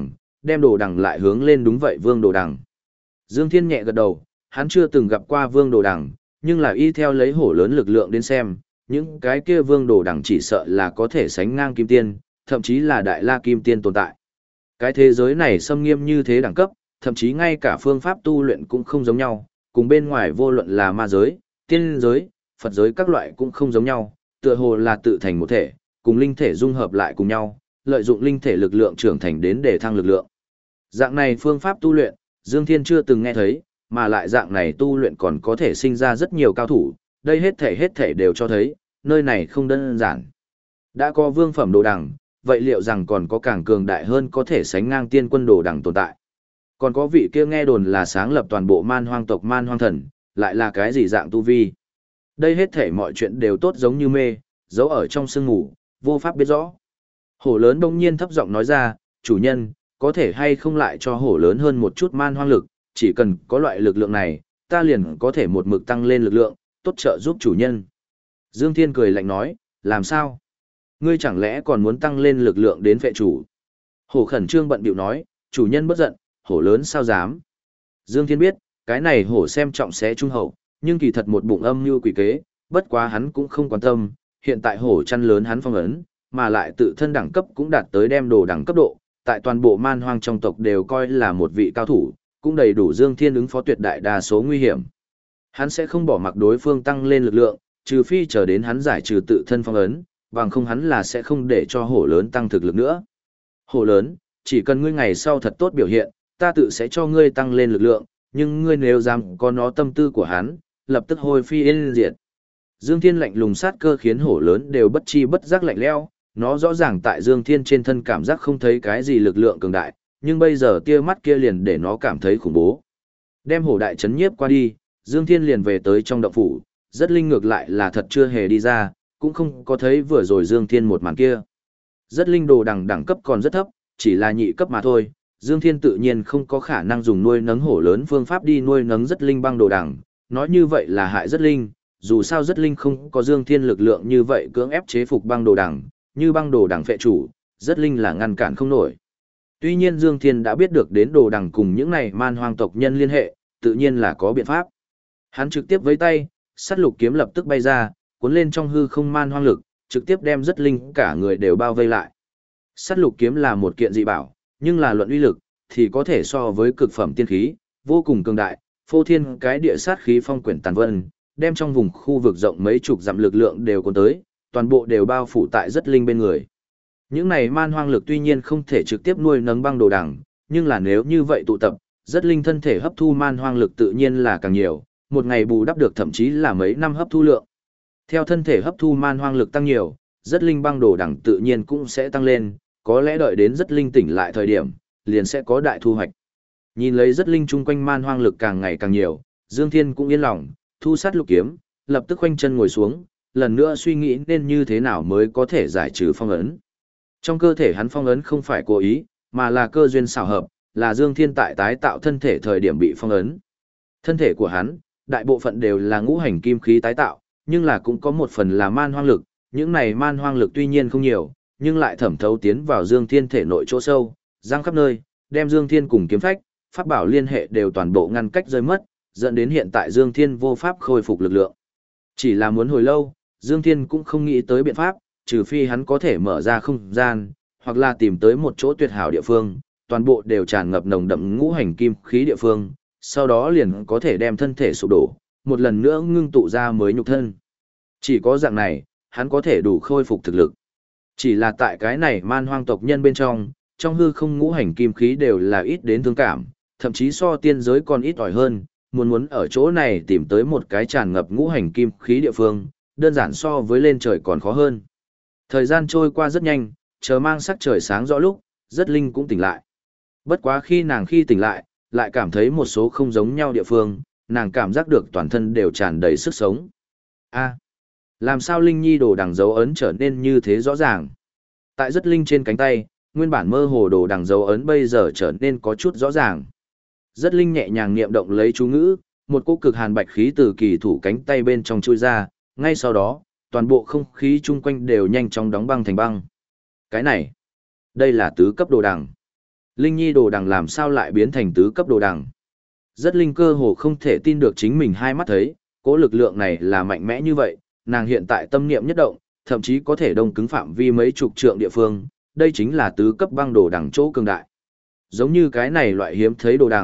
đem đồ đằng lại hướng lên đúng vậy vương đồ đằng. Dương Thiên nhẹ gật đầu, hắn chưa từng gặp qua vương đồ đằng, nhưng là y theo lấy hổ lớn lực lượng đến xem, những cái kia vương đồ đằng chỉ sợ là có thể sánh ngang kim tiên, thậm chí là đại la kim tiên tồn tại. Cái thế giới này xâm nghiêm như thế đẳng cấp, thậm chí ngay cả phương pháp tu luyện cũng không giống nhau, cùng bên ngoài vô luận là ma giới, tiên giới, Phật giới các loại cũng không giống nhau, tựa hồ là tự thành một thể, cùng linh thể dung hợp lại cùng nhau, lợi dụng linh thể lực lượng trưởng thành đến để thăng lực lượng. Dạng này phương pháp tu luyện, Dương Thiên chưa từng nghe thấy, mà lại dạng này tu luyện còn có thể sinh ra rất nhiều cao thủ, đây hết thể đều cho thấy, nơi này không đơn giản. Đã có vương phẩm đồ đằng, vậy liệu rằng còn có càng cường đại hơn có thể sánh ngang tiên quân đồ đằng tồn tại. Còn có vị kia nghe đồn là sáng lập toàn bộ man hoang tộc man hoang thần, lại là cái gì dạng tu vi. Đây hết thể mọi chuyện đều tốt giống như mê, giấu ở trong sương ngủ, vô pháp biết rõ. Hổ lớn đông nhiên thấp giọng nói ra, chủ nhân, có thể hay không lại cho hổ lớn hơn một chút man hoang lực, chỉ cần có loại lực lượng này, ta liền có thể một mực tăng lên lực lượng, tốt trợ giúp chủ nhân. Dương Thiên cười lạnh nói, làm sao? Ngươi chẳng lẽ còn muốn tăng lên lực lượng đến vệ chủ? Hổ khẩn trương bận bịu nói, chủ nhân bất giận, hổ lớn sao dám? Dương Thiên biết, cái này hổ xem trọng sẽ trung hậu, nhưng kỳ thật một bụng âm như quỷ kế, bất quá hắn cũng không quan tâm, hiện tại hổ chăn lớn hắn phong ấn, mà lại tự thân đẳng cấp cũng đạt tới đem đồ đẳng cấp độ, tại toàn bộ man hoang trong tộc đều coi là một vị cao thủ, cũng đầy đủ Dương Thiên ứng phó tuyệt đại đa số nguy hiểm. Hắn sẽ không bỏ mặc đối phương tăng lên lực lượng, trừ phi chờ đến hắn giải trừ tự thân phong ấn, bằng không hắn là sẽ không để cho hổ lớn tăng thực lực nữa. Hổ lớn, chỉ cần ngươi ngày sau thật tốt biểu hiện, ta tự sẽ cho ngươi tăng lên lực lượng, nhưng ngươi nếu dám có nó tâm tư của hắn, lập tức hôi phi yên diệt. Dương Thiên lạnh lùng sát cơ khiến hổ lớn đều bất chi bất giác lạnh lẽo, nó rõ ràng tại Dương Thiên trên thân cảm giác không thấy cái gì lực lượng cường đại, nhưng bây giờ tia mắt kia liền để nó cảm thấy khủng bố. Đem hổ đại chấn nhiếp qua đi, Dương Thiên liền về tới trong động phủ, rất linh ngược lại là thật chưa hề đi ra, cũng không có thấy vừa rồi Dương Thiên một màn kia. Rất linh đồ đẳng cấp còn rất thấp, chỉ là nhị cấp mà thôi, Dương Thiên tự nhiên không có khả năng dùng nuôi nấng hổ lớn phương pháp đi nuôi nấng rất linh băng đồ đẳng, nói như vậy là hại rất linh, dù sao rất linh không có Dương Thiên lực lượng như vậy cưỡng ép chế phục băng đồ đẳng, như băng đồ đẳng phệ chủ, rất linh là ngăn cản không nổi. Tuy nhiên Dương Thiên đã biết được đến đồ đẳng cùng những này man hoang tộc nhân liên hệ, tự nhiên là có biện pháp. Hắn trực tiếp với tay, sắt lục kiếm lập tức bay ra, cuốn lên trong hư không man hoang lực, trực tiếp đem rất linh cả người đều bao vây lại. Sắt lục kiếm là một kiện dị bảo, nhưng là luận uy lực, thì có thể so với cực phẩm tiên khí, vô cùng cường đại, phô thiên cái địa sát khí phong quyển tàn vân, đem trong vùng khu vực rộng mấy chục dặm lực lượng đều cuốn tới, toàn bộ đều bao phủ tại rất linh bên người. Những này man hoang lực tuy nhiên không thể trực tiếp nuôi nấng băng đồ đằng, nhưng là nếu như vậy tụ tập, rất linh thân thể hấp thu man hoang lực tự nhiên là càng nhiều, một ngày bù đắp được thậm chí là mấy năm hấp thu lượng. Theo thân thể hấp thu man hoang lực tăng nhiều, rất linh băng đồ đằng tự nhiên cũng sẽ tăng lên, có lẽ đợi đến rất linh tỉnh lại thời điểm, liền sẽ có đại thu hoạch. Nhìn lấy rất linh chung quanh man hoang lực càng ngày càng nhiều, Dương Thiên cũng yên lòng, thu sát lục kiếm, lập tức khoanh chân ngồi xuống, lần nữa suy nghĩ nên như thế nào mới có thể giải trừ phong ấn. Trong cơ thể hắn phong ấn không phải cố ý, mà là cơ duyên xảo hợp, là Dương Thiên tại tái tạo thân thể thời điểm bị phong ấn. Thân thể của hắn, đại bộ phận đều là ngũ hành kim khí tái tạo, nhưng là cũng có một phần là man hoang lực, những này man hoang lực tuy nhiên không nhiều, nhưng lại thẩm thấu tiến vào Dương Thiên thể nội chỗ sâu, giăng khắp nơi, đem Dương Thiên cùng kiếm phách, pháp bảo liên hệ đều toàn bộ ngăn cách rơi mất, dẫn đến hiện tại Dương Thiên vô pháp khôi phục lực lượng. Chỉ là muốn hồi lâu, Dương Thiên cũng không nghĩ tới biện pháp, trừ phi hắn có thể mở ra không gian, hoặc là tìm tới một chỗ tuyệt hảo địa phương, toàn bộ đều tràn ngập nồng đậm ngũ hành kim khí địa phương, sau đó liền có thể đem thân thể sụp đổ, một lần nữa ngưng tụ ra mới nhục thân. Chỉ có dạng này, hắn có thể đủ khôi phục thực lực. Chỉ là tại cái này man hoang tộc nhân bên trong hư không ngũ hành kim khí đều là ít đến thương cảm, thậm chí so tiên giới còn ít ỏi hơn, muốn ở chỗ này tìm tới một cái tràn ngập ngũ hành kim khí địa phương, đơn giản so với lên trời còn khó hơn. Thời gian trôi qua rất nhanh, chờ mang sắc trời sáng rõ lúc, rất linh cũng tỉnh lại. Bất quá khi tỉnh lại cảm thấy một số không giống nhau địa phương, nàng cảm giác được toàn thân đều tràn đầy sức sống. Làm sao Linh Nhi đồ đằng dấu ấn trở nên như thế rõ ràng? Tại rất linh trên cánh tay, nguyên bản mơ hồ đồ đằng dấu ấn bây giờ trở nên có chút rõ ràng. Rất linh nhẹ nhàng niệm động lấy chú ngữ, một cỗ cực hàn bạch khí từ kỳ thủ cánh tay bên trong chui ra, ngay sau đó, toàn bộ không khí chung quanh đều nhanh chóng đóng băng thành băng. Cái này, đây là tứ cấp đồ đằng. Linh Nhi đồ đằng làm sao lại biến thành tứ cấp đồ đằng? Rất linh cơ hồ không thể tin được chính mình hai mắt thấy, cỗ lực lượng này là mạnh mẽ như vậy, nàng hiện tại tâm niệm nhất động, thậm chí có thể đông cứng phạm vi mấy chục trượng địa phương, đây chính là tứ cấp băng đồ đằng chỗ cường đại. Giống như cái này loại hiếm thấy đồ đằng,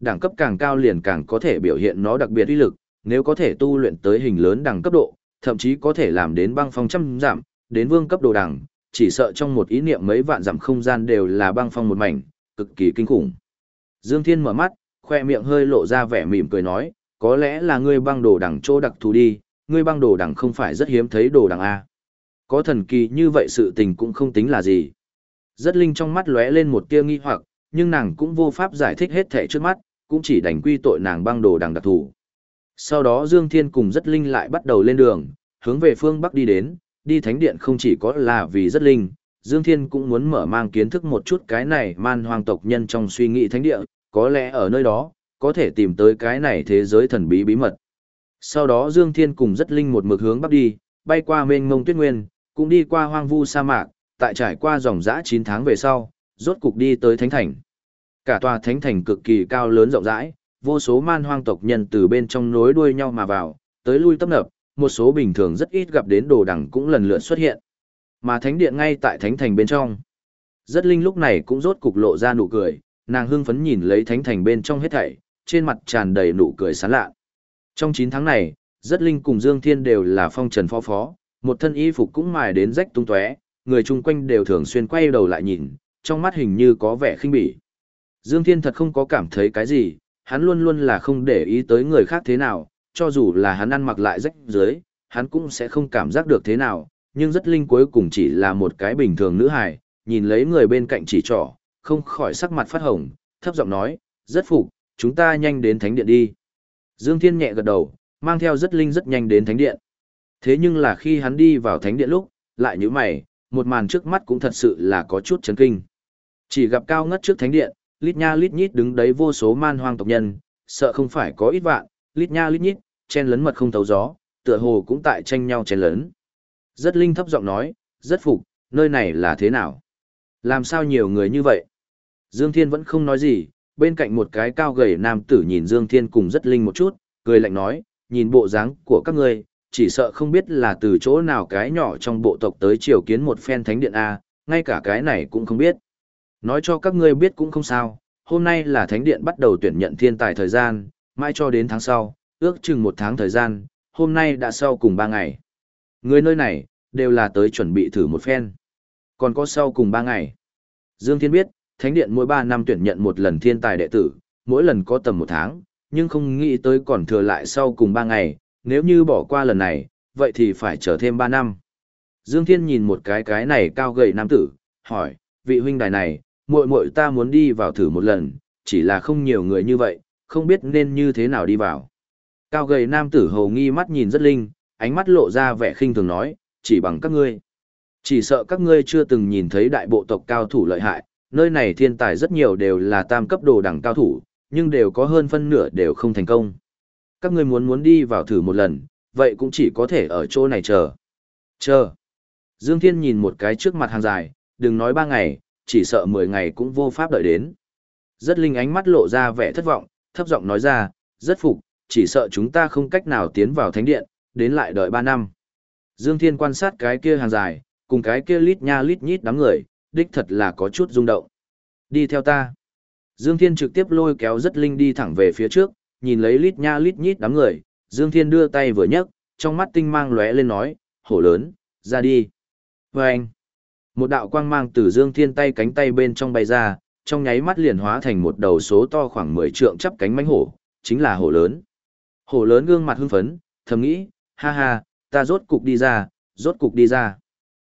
Đẳng cấp càng cao liền càng có thể biểu hiện nó đặc biệt uy lực, nếu có thể tu luyện tới hình lớn đẳng cấp độ, thậm chí có thể làm đến băng phong trăm dặm, đến vương cấp đồ đẳng, chỉ sợ trong một ý niệm mấy vạn dặm không gian đều là băng phong một mảnh, cực kỳ kinh khủng. Dương Thiên mở mắt, khoe miệng hơi lộ ra vẻ mỉm cười nói, có lẽ là ngươi băng đồ đẳng chỗ đặc thù đi, ngươi băng đồ đẳng không phải rất hiếm thấy đồ đẳng A. Có thần kỳ như vậy sự tình cũng không tính là gì. Rất Linh trong mắt lóe lên một tia nghi hoặc, nhưng nàng cũng vô pháp giải thích hết thảy trước mắt, cũng chỉ đành quy tội nàng băng đồ đẳng đặc thù. Sau đó Dương Thiên cùng Rất Linh lại bắt đầu lên đường, hướng về phương Bắc đi đến, đi thánh điện không chỉ có là vì Rất Linh, Dương Thiên cũng muốn mở mang kiến thức một chút cái này man hoang tộc nhân trong suy nghĩ thánh địa, có lẽ ở nơi đó, có thể tìm tới cái này thế giới thần bí bí mật. Sau đó Dương Thiên cùng Rất Linh một mực hướng Bắc đi, bay qua mênh mông tuyết nguyên, cũng đi qua hoang vu sa mạc, tại trải qua dòng dã 9 tháng về sau, rốt cục đi tới Thánh Thành. Cả tòa Thánh Thành cực kỳ cao lớn rộng rãi, vô số man hoang tộc nhân từ bên trong nối đuôi nhau mà vào, tới lui tấp nập, một số bình thường rất ít gặp đến đồ đằng cũng lần lượt xuất hiện. Mà Thánh Điện ngay tại Thánh Thành bên trong. Rất Linh lúc này cũng rốt cục lộ ra nụ cười, nàng hưng phấn nhìn lấy Thánh Thành bên trong hết thảy, trên mặt tràn đầy nụ cười sán lạ. Trong 9 tháng này, Rất Linh cùng Dương Thiên đều là phong trần phó phó, một thân y phục cũng mài đến rách tung tóe, người chung quanh đều thường xuyên quay đầu lại nhìn, trong mắt hình như có vẻ khinh bỉ. Dương Thiên thật không có cảm thấy cái gì, hắn luôn luôn là không để ý tới người khác thế nào, cho dù là hắn ăn mặc lại rách dưới, hắn cũng sẽ không cảm giác được thế nào, nhưng Rất Linh cuối cùng chỉ là một cái bình thường nữ hài, nhìn lấy người bên cạnh chỉ trỏ, không khỏi sắc mặt phát hồng, thấp giọng nói, rất phục, chúng ta nhanh đến thánh điện đi. Dương Thiên nhẹ gật đầu, mang theo Rất Linh rất nhanh đến thánh điện. Thế nhưng là khi hắn đi vào thánh điện lúc, lại nhíu mày, một màn trước mắt cũng thật sự là có chút chấn kinh. Chỉ gặp cao ngất trước thánh điện, lít nha lít nhít đứng đấy vô số man hoang tộc nhân, sợ không phải có ít vạn, lít nha lít nhít, chen lấn mật không thấu gió, tựa hồ cũng tại tranh nhau chen lấn. Rất Linh thấp giọng nói, rất phục, nơi này là thế nào? Làm sao nhiều người như vậy? Dương Thiên vẫn không nói gì, bên cạnh một cái cao gầy nam tử nhìn Dương Thiên cùng Rất Linh một chút, cười lạnh nói, nhìn bộ dáng của các ngươi, chỉ sợ không biết là từ chỗ nào cái nhỏ trong bộ tộc tới triều kiến một phen thánh điện A, ngay cả cái này cũng không biết. Nói cho các ngươi biết cũng không sao, hôm nay là thánh điện bắt đầu tuyển nhận thiên tài thời gian, mai cho đến tháng sau, ước chừng 1 tháng thời gian, hôm nay đã sau cùng 3 ngày. Người nơi này, đều là tới chuẩn bị thử một phen. Còn có sau cùng 3 ngày. Dương Thiên biết, thánh điện mỗi 3 năm tuyển nhận một lần thiên tài đệ tử, mỗi lần có tầm 1 tháng, nhưng không nghĩ tới còn thừa lại sau cùng 3 ngày, nếu như bỏ qua lần này, vậy thì phải chờ thêm 3 năm. Dương Thiên nhìn một cái này cao gầy nam tử, hỏi, vị huynh đài này, muội muội ta muốn đi vào thử một lần, chỉ là không nhiều người như vậy, không biết nên như thế nào đi vào. Cao gầy nam tử hầu nghi mắt nhìn Rất Linh, ánh mắt lộ ra vẻ khinh thường nói, chỉ bằng các ngươi. Chỉ sợ các ngươi chưa từng nhìn thấy đại bộ tộc cao thủ lợi hại, nơi này thiên tài rất nhiều đều là tam cấp đồ đẳng cao thủ, nhưng đều có hơn phân nửa đều không thành công. Các ngươi muốn đi vào thử một lần, vậy cũng chỉ có thể ở chỗ này chờ. Chờ. Dương Thiên nhìn một cái trước mặt hàng dài, đừng nói 3 ngày, chỉ sợ 10 ngày cũng vô pháp đợi đến. Rất Linh ánh mắt lộ ra vẻ thất vọng, thấp giọng nói ra, rất phục, chỉ sợ chúng ta không cách nào tiến vào thánh điện, đến lại đợi 3 năm. Dương Thiên quan sát cái kia hàng dài, cùng cái kia lít nha lít nhít đám người, đích thật là có chút rung động. Đi theo ta. Dương Thiên trực tiếp lôi kéo Rất Linh đi thẳng về phía trước, nhìn lấy lít nha lít nhít đám người, Dương Thiên đưa tay vừa nhấc, trong mắt tinh mang lóe lên nói, hổ lớn, ra đi. Và anh, một đạo quang mang từ Dương Thiên tay cánh tay bên trong bay ra, trong nháy mắt liền hóa thành một đầu số to khoảng 10 trượng chắp cánh mãnh hổ, chính là hổ lớn. Hổ lớn gương mặt hưng phấn, thầm nghĩ, ha ha, ta rốt cục đi ra, rốt cục đi ra.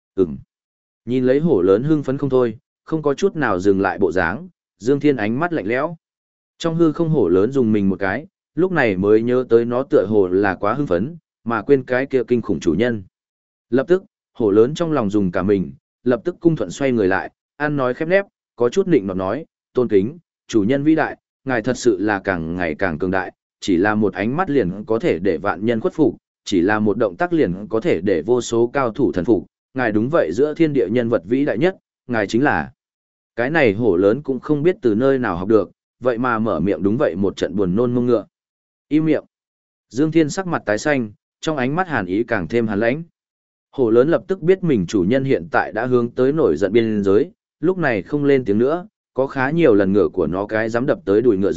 Nhìn lấy hổ lớn hưng phấn không thôi, không có chút nào dừng lại bộ dáng, Dương Thiên ánh mắt lạnh lẽo. Trong hư không hổ lớn dùng mình một cái, lúc này mới nhớ tới nó tựa hồ là quá hưng phấn, mà quên cái kia kinh khủng chủ nhân. Lập tức, hổ lớn trong lòng dùng cả mình, lập tức cung thuận xoay người lại, ăn nói khép nép, có chút nịnh nọt nói, tôn kính, chủ nhân vĩ đại, ngài thật sự là càng ngày càng cường đại, chỉ là một ánh mắt liền có thể để vạn nhân khuất phục, chỉ là một động tác liền có thể để vô số cao thủ thần phục, ngài đúng vậy giữa thiên địa nhân vật vĩ đại nhất, ngài chính là. Cái này hổ lớn cũng không biết từ nơi nào học được, vậy mà mở miệng đúng vậy một trận buồn nôn mông ngựa. Im miệng. Dương Thiên sắc mặt tái xanh, trong ánh mắt hàn ý càng thêm hàn lãnh. Hổ lớn lập tức biết mình chủ nhân hiện tại đã hướng tới nổi giận biên giới, lúc này không lên tiếng nữa, có khá nhiều lần ngựa của nó cái dám đập tới đùi ngựa dưới,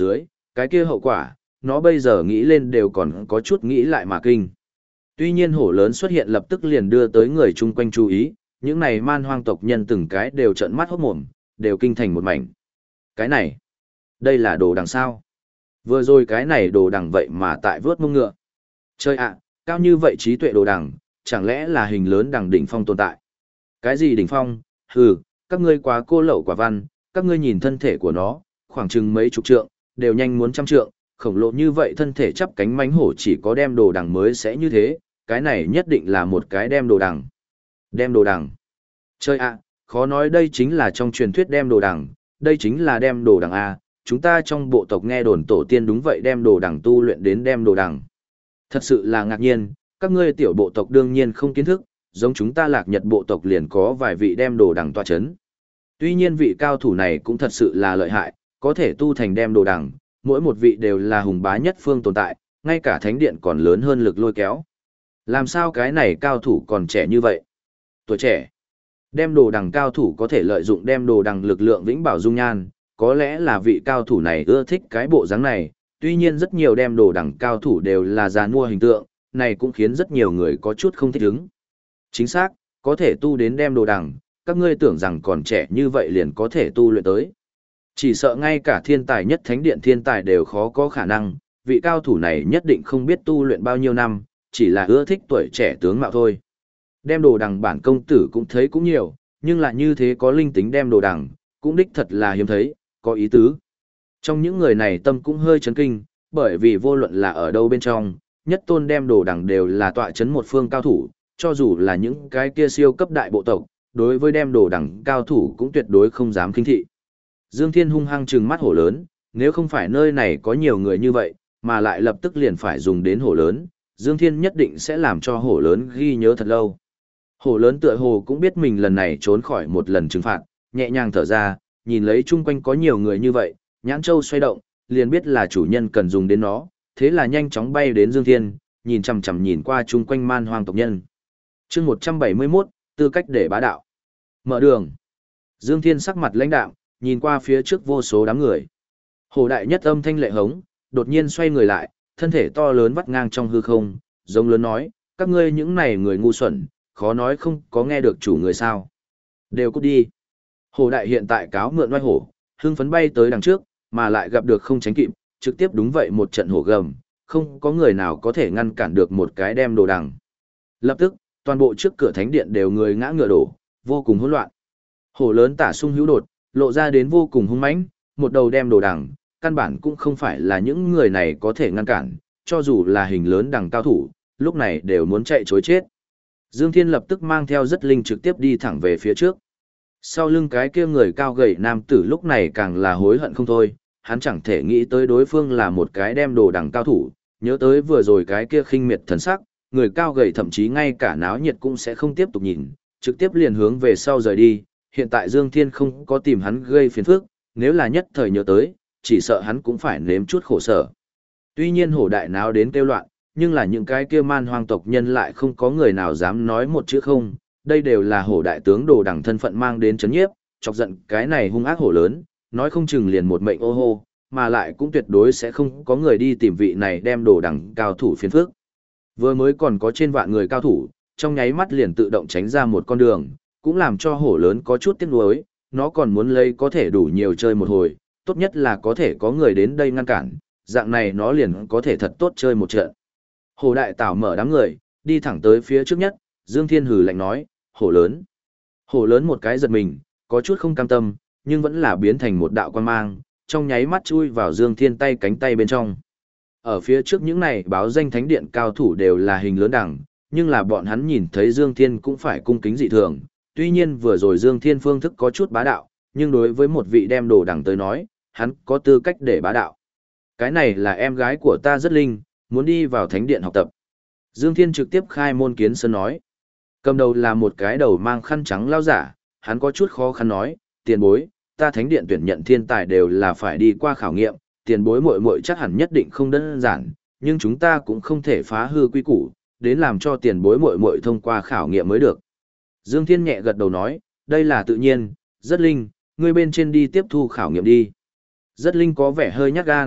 cái kia hậu quả, nó bây giờ nghĩ lên đều còn có chút nghĩ lại mà kinh. Tuy nhiên hổ lớn xuất hiện lập tức liền đưa tới người chung quanh chú ý, những này man hoang tộc nhân từng cái đều trợn mắt hốt mồm, đều kinh thành một mảnh. Cái này, đây là đồ đằng sao? Vừa rồi cái này đồ đằng vậy mà tại vớt mông ngựa. Chơi ạ, cao như vậy trí tuệ đồ đằng, chẳng lẽ là hình lớn đằng đỉnh phong tồn tại? Cái gì đỉnh phong? Hừ, các ngươi quá cô lậu quả văn, các ngươi nhìn thân thể của nó, khoảng chừng mấy chục trượng, đều nhanh muốn trăm trượng, khổng lồ như vậy thân thể chắp cánh mánh hổ chỉ có đem đồ đằng mới sẽ như thế, cái này nhất định là một cái đem đồ đằng. Đem đồ đằng. Chơi ạ, khó nói đây chính là trong truyền thuyết đem đồ đằng, đây chính là đem đồ đằng A, chúng ta trong bộ tộc nghe đồn tổ tiên đúng vậy đem đồ đằng tu luyện đến đem đồ đằng. Thật sự là ngạc nhiên, các ngươi tiểu bộ tộc đương nhiên không kiến thức, giống chúng ta Lạc Nhật bộ tộc liền có vài vị đem đồ đằng tọa chấn. Tuy nhiên vị cao thủ này cũng thật sự là lợi hại, có thể tu thành đem đồ đằng, mỗi một vị đều là hùng bá nhất phương tồn tại, ngay cả thánh điện còn lớn hơn lực lôi kéo. Làm sao cái này cao thủ còn trẻ như vậy? Tuổi trẻ. Đem đồ đằng cao thủ có thể lợi dụng đem đồ đằng lực lượng vĩnh bảo dung nhan, có lẽ là vị cao thủ này ưa thích cái bộ dáng này, tuy nhiên rất nhiều đem đồ đằng cao thủ đều là già nua hình tượng, này cũng khiến rất nhiều người có chút không thích ứng. Chính xác, có thể tu đến đem đồ đằng, các ngươi tưởng rằng còn trẻ như vậy liền có thể tu luyện tới. Chỉ sợ ngay cả thiên tài nhất thánh điện thiên tài đều khó có khả năng, vị cao thủ này nhất định không biết tu luyện bao nhiêu năm, chỉ là ưa thích tuổi trẻ tướng mạo thôi. Đem đồ đằng bản công tử cũng thấy cũng nhiều, nhưng lại như thế có linh tính đem đồ đằng, cũng đích thật là hiếm thấy, có ý tứ. Trong những người này tâm cũng hơi chấn kinh, bởi vì vô luận là ở đâu bên trong, nhất tôn đem đồ đằng đều là tọa chấn một phương cao thủ, cho dù là những cái kia siêu cấp đại bộ tộc, đối với đem đồ đằng cao thủ cũng tuyệt đối không dám khinh thị. Dương Thiên hung hăng trừng mắt hổ lớn, nếu không phải nơi này có nhiều người như vậy, mà lại lập tức liền phải dùng đến hổ lớn, Dương Thiên nhất định sẽ làm cho hổ lớn ghi nhớ thật lâu. Hổ lớn tựa hồ cũng biết mình lần này trốn khỏi một lần trừng phạt, nhẹ nhàng thở ra, nhìn lấy chung quanh có nhiều người như vậy, nhãn châu xoay động, liền biết là chủ nhân cần dùng đến nó, thế là nhanh chóng bay đến Dương Thiên, nhìn chằm chằm nhìn qua chung quanh man hoang tộc nhân. Chương 171, tư cách để bá đạo. Mở đường. Dương Thiên sắc mặt lãnh đạm, nhìn qua phía trước vô số đám người. Hổ đại nhất âm thanh lệ hống, đột nhiên xoay người lại, thân thể to lớn vắt ngang trong hư không, giống lớn nói, các ngươi những này người ngu xuẩn, khó nói không có nghe được chủ người sao. Đều cút đi. Hổ đại hiện tại cáo mượn oai hổ, hưng phấn bay tới đằng trước, mà lại gặp được không tránh kịp, trực tiếp đúng vậy một trận hổ gầm, không có người nào có thể ngăn cản được một cái đem đồ đằng. Lập tức, toàn bộ trước cửa thánh điện đều người ngã ngựa đổ, vô cùng hỗn loạn. Hổ lớn tả sung hữu đột, lộ ra đến vô cùng hung mãnh, một đầu đem đồ đằng, căn bản cũng không phải là những người này có thể ngăn cản, cho dù là hình lớn đằng cao thủ, lúc này đều muốn chạy chối chết. Dương Thiên lập tức mang theo rất linh trực tiếp đi thẳng về phía trước. Sau lưng cái kia người cao gầy nam tử lúc này càng là hối hận không thôi, hắn chẳng thể nghĩ tới đối phương là một cái đem đồ đằng cao thủ, nhớ tới vừa rồi cái kia khinh miệt thần sắc, người cao gầy thậm chí ngay cả náo nhiệt cũng sẽ không tiếp tục nhìn, trực tiếp liền hướng về sau rời đi. Hiện tại Dương Thiên không có tìm hắn gây phiền phức, nếu là nhất thời nhớ tới, chỉ sợ hắn cũng phải nếm chút khổ sở. Tuy nhiên hổ đại náo đến kêu loạn, nhưng là những cái kia man hoang tộc nhân lại không có người nào dám nói một chữ không, đây đều là hổ đại tướng đồ đằng thân phận mang đến chấn nhiếp, chọc giận cái này hung ác hổ lớn, nói không chừng liền một mệnh ô hô, mà lại cũng tuyệt đối sẽ không có người đi tìm vị này đem đồ đằng cao thủ phiền phức. Vừa mới còn có trên vạn người cao thủ, trong nháy mắt liền tự động tránh ra một con đường, cũng làm cho hổ lớn có chút tiếc nuối, nó còn muốn lấy có thể đủ nhiều chơi một hồi, tốt nhất là có thể có người đến đây ngăn cản, dạng này nó liền có thể thật tốt chơi một trận. Hổ đại tảo mở đám người, đi thẳng tới phía trước nhất, Dương Thiên hừ lạnh nói, hổ lớn. Hổ lớn một cái giật mình, có chút không cam tâm, nhưng vẫn là biến thành một đạo quan mang, trong nháy mắt chui vào Dương Thiên tay cánh tay bên trong. Ở phía trước những này báo danh thánh điện cao thủ đều là hình lớn đẳng, nhưng là bọn hắn nhìn thấy Dương Thiên cũng phải cung kính dị thường. Tuy nhiên vừa rồi Dương Thiên phương thức có chút bá đạo, nhưng đối với một vị đem đồ đẳng tới nói, hắn có tư cách để bá đạo. Cái này là em gái của ta rất linh, muốn đi vào thánh điện học tập. Dương Thiên trực tiếp khai môn kiến sơn nói. Cầm đầu là một cái đầu mang khăn trắng lao giả, hắn có chút khó khăn nói, tiền bối, ta thánh điện tuyển nhận thiên tài đều là phải đi qua khảo nghiệm, tiền bối muội muội chắc hẳn nhất định không đơn giản, nhưng chúng ta cũng không thể phá hư quy củ, đến làm cho tiền bối muội muội thông qua khảo nghiệm mới được. Dương Thiên nhẹ gật đầu nói, đây là tự nhiên, rất linh, ngươi bên trên đi tiếp thu khảo nghiệm đi. Rất linh có vẻ hơi nhát gan,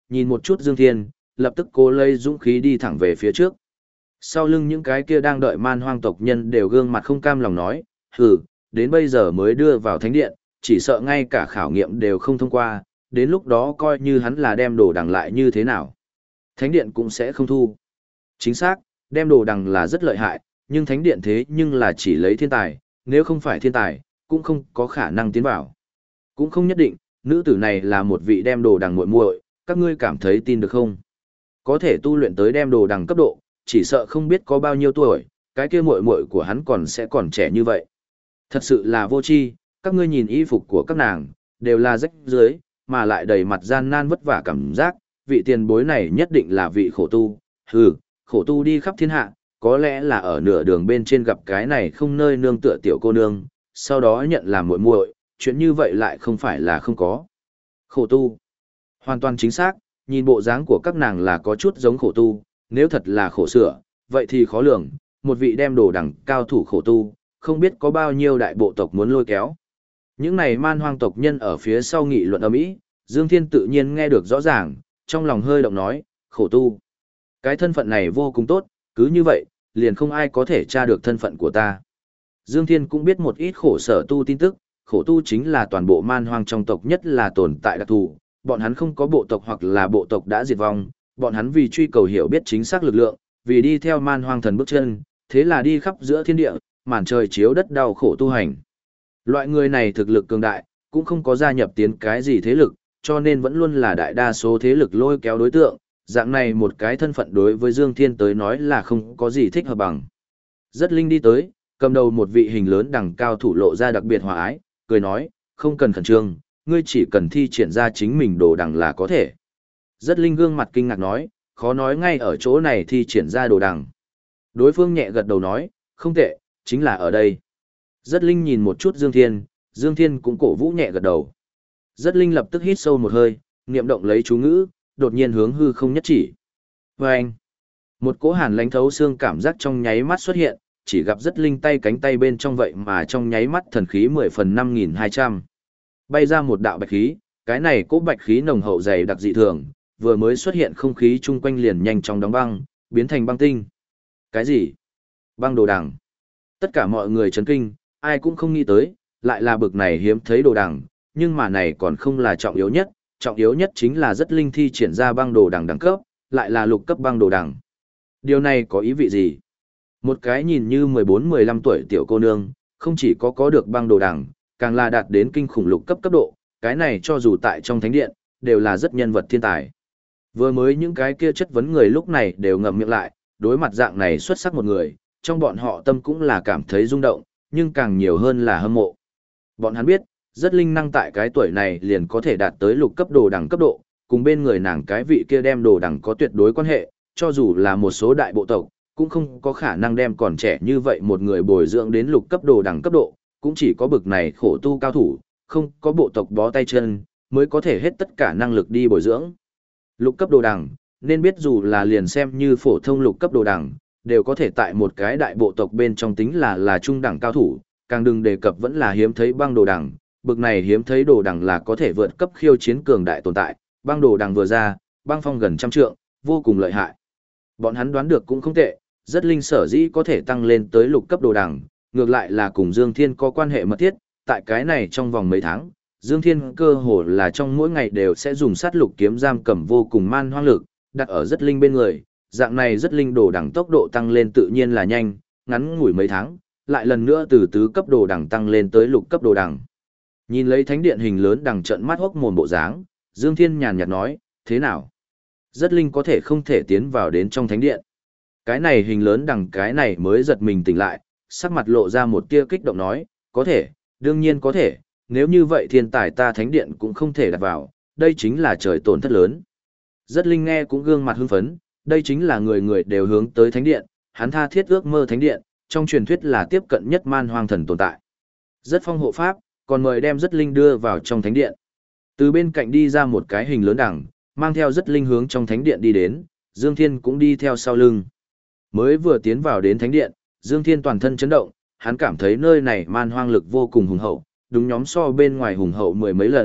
nhìn một chút Dương Thiên, lập tức cố lấy dũng khí đi thẳng về phía trước. Sau lưng những cái kia đang đợi man hoang tộc nhân đều gương mặt không cam lòng nói, hừ, đến bây giờ mới đưa vào thánh điện, chỉ sợ ngay cả khảo nghiệm đều không thông qua, đến lúc đó coi như hắn là đem đồ đằng lại như thế nào. Thánh điện cũng sẽ không thu. Chính xác, đem đồ đằng là rất lợi hại, nhưng thánh điện thế nhưng là chỉ lấy thiên tài, nếu không phải thiên tài, cũng không có khả năng tiến vào. Cũng không nhất định, nữ tử này là một vị đem đồ đằng muội muội, các ngươi cảm thấy tin được không? Có thể tu luyện tới đem đồ đằng cấp độ, chỉ sợ không biết có bao nhiêu tuổi, cái kia muội muội của hắn còn trẻ như vậy. Thật sự là vô tri, các ngươi nhìn y phục của các nàng, đều là rách rưới, mà lại đầy mặt gian nan vất vả cảm giác, vị tiền bối này nhất định là vị khổ tu. Hừ, khổ tu đi khắp thiên hạ, có lẽ là ở nửa đường bên trên gặp cái này không nơi nương tựa tiểu cô nương, sau đó nhận làm muội muội, chuyện như vậy lại không phải là không có. Khổ tu. Hoàn toàn chính xác, nhìn bộ dáng của các nàng là có chút giống khổ tu, nếu thật là khổ sửa, vậy thì khó lường, một vị đem đồ đẳng cao thủ khổ tu, không biết có bao nhiêu đại bộ tộc muốn lôi kéo. Những này man hoang tộc nhân ở phía sau nghị luận ầm ĩ, Dương Thiên tự nhiên nghe được rõ ràng, trong lòng hơi động nói, khổ tu. Cái thân phận này vô cùng tốt, cứ như vậy, liền không ai có thể tra được thân phận của ta. Dương Thiên cũng biết một ít khổ sở tu tin tức, khổ tu chính là toàn bộ man hoang trong tộc nhất là tồn tại đặc thù, bọn hắn không có bộ tộc hoặc là bộ tộc đã diệt vong, bọn hắn vì truy cầu hiểu biết chính xác lực lượng, vì đi theo man hoang thần bước chân, thế là đi khắp giữa thiên địa, màn trời chiếu đất đau khổ tu hành. Loại người này thực lực cường đại, cũng không có gia nhập tiến cái gì thế lực, cho nên vẫn luôn là đại đa số thế lực lôi kéo đối tượng, dạng này một cái thân phận đối với Dương Thiên tới nói là không có gì thích hợp bằng. Rất linh đi tới, cầm đầu một vị hình lớn đằng cao thủ lộ ra đặc biệt hòa ái, cười nói, không cần khẩn trương, ngươi chỉ cần thi triển ra chính mình đồ đằng là có thể. Rất linh gương mặt kinh ngạc nói, khó nói ngay ở chỗ này thi triển ra đồ đằng. Đối phương nhẹ gật đầu nói, không tệ, chính là ở đây. Rất linh nhìn một chút Dương Thiên, Dương Thiên cũng cổ vũ nhẹ gật đầu. Rất linh lập tức hít sâu một hơi, niệm động lấy chú ngữ, đột nhiên hướng hư không nhất chỉ. Vâng! Một cỗ hàn lãnh thấu xương cảm giác trong nháy mắt xuất hiện, chỉ gặp rất linh tay cánh tay bên trong vậy mà trong nháy mắt thần khí 10 phần 5200. Bay ra một đạo bạch khí, cái này cỗ bạch khí nồng hậu dày đặc dị thường, vừa mới xuất hiện không khí chung quanh liền nhanh chóng đóng băng, biến thành băng tinh. Cái gì? Băng đồ đằng. Tất cả mọi người chấn kinh, ai cũng không nghĩ tới, lại là bực này hiếm thấy đồ đằng, nhưng mà này còn không là trọng yếu nhất chính là rất linh thi triển ra băng đồ đằng đẳng cấp, lại là lục cấp băng đồ đằng. Điều này có ý vị gì? Một cái nhìn như 14-15 tuổi tiểu cô nương, không chỉ có được băng đồ đằng, càng là đạt đến kinh khủng lục cấp cấp độ, cái này cho dù tại trong thánh điện, đều là rất nhân vật thiên tài. Vừa mới những cái kia chất vấn người lúc này đều ngậm miệng lại, đối mặt dạng này xuất sắc một người, trong bọn họ tâm cũng là cảm thấy rung động, nhưng càng nhiều hơn là hâm mộ. Bọn hắn biết, rất linh năng tại cái tuổi này liền có thể đạt tới lục cấp đồ đẳng cấp độ, cùng bên người nàng cái vị kia đem đồ đẳng có tuyệt đối quan hệ, cho dù là một số đại bộ tộc, cũng không có khả năng đem còn trẻ như vậy một người bồi dưỡng đến lục cấp đồ đẳng cấp độ, cũng chỉ có bực này khổ tu cao thủ, không có bộ tộc bó tay chân, mới có thể hết tất cả năng lực đi bồi dưỡng. Lục cấp đồ đẳng, nên biết dù là liền xem như phổ thông lục cấp đồ đẳng, đều có thể tại một cái đại bộ tộc bên trong tính là trung đẳng cao thủ, càng đừng đề cập vẫn là hiếm thấy băng đồ đẳng, bực này hiếm thấy đồ đẳng là có thể vượt cấp khiêu chiến cường đại tồn tại, băng đồ đẳng vừa ra, băng phong gần 100 trượng, vô cùng lợi hại. Bọn hắn đoán được cũng không tệ, rất linh sở dĩ có thể tăng lên tới lục cấp đồ đẳng, ngược lại là cùng Dương Thiên có quan hệ mật thiết, tại cái này trong vòng mấy tháng, Dương Thiên cơ hồ là trong mỗi ngày đều sẽ dùng sát lục kiếm giam cầm vô cùng man hoang lực, đặt ở rất linh bên người, dạng này rất linh đồ đẳng tốc độ tăng lên tự nhiên là nhanh, ngắn ngủi mấy tháng, lại lần nữa từ tứ cấp đồ đẳng tăng lên tới lục cấp đồ đẳng. Nhìn lấy thánh điện hình lớn đằng trận mắt hốc mồm bộ dáng, Dương Thiên nhàn nhạt nói, thế nào? Rất linh có thể không thể tiến vào đến trong thánh điện. Cái này hình lớn đằng cái này mới giật mình tỉnh lại, sắc mặt lộ ra một tia kích động nói, có thể, đương nhiên có thể, nếu như vậy thiên tài ta thánh điện cũng không thể đặt vào, đây chính là trời tổn thất lớn. Rất linh nghe cũng gương mặt hưng phấn, đây chính là người người đều hướng tới thánh điện, hắn tha thiết ước mơ thánh điện, trong truyền thuyết là tiếp cận nhất man hoang thần tồn tại. Rất phong hộ pháp, còn mời đem rất linh đưa vào trong thánh điện. Từ bên cạnh đi ra một cái hình lớn đằng, mang theo rất linh hướng trong thánh điện đi đến, Dương Thiên cũng đi theo sau lưng. Mới vừa tiến vào đến thánh điện, Dương Thiên toàn thân chấn động, hắn cảm thấy nơi này man hoang lực vô cùng hùng hậu, đúng nhóm so bên ngoài hùng hậu 10 mấy lần,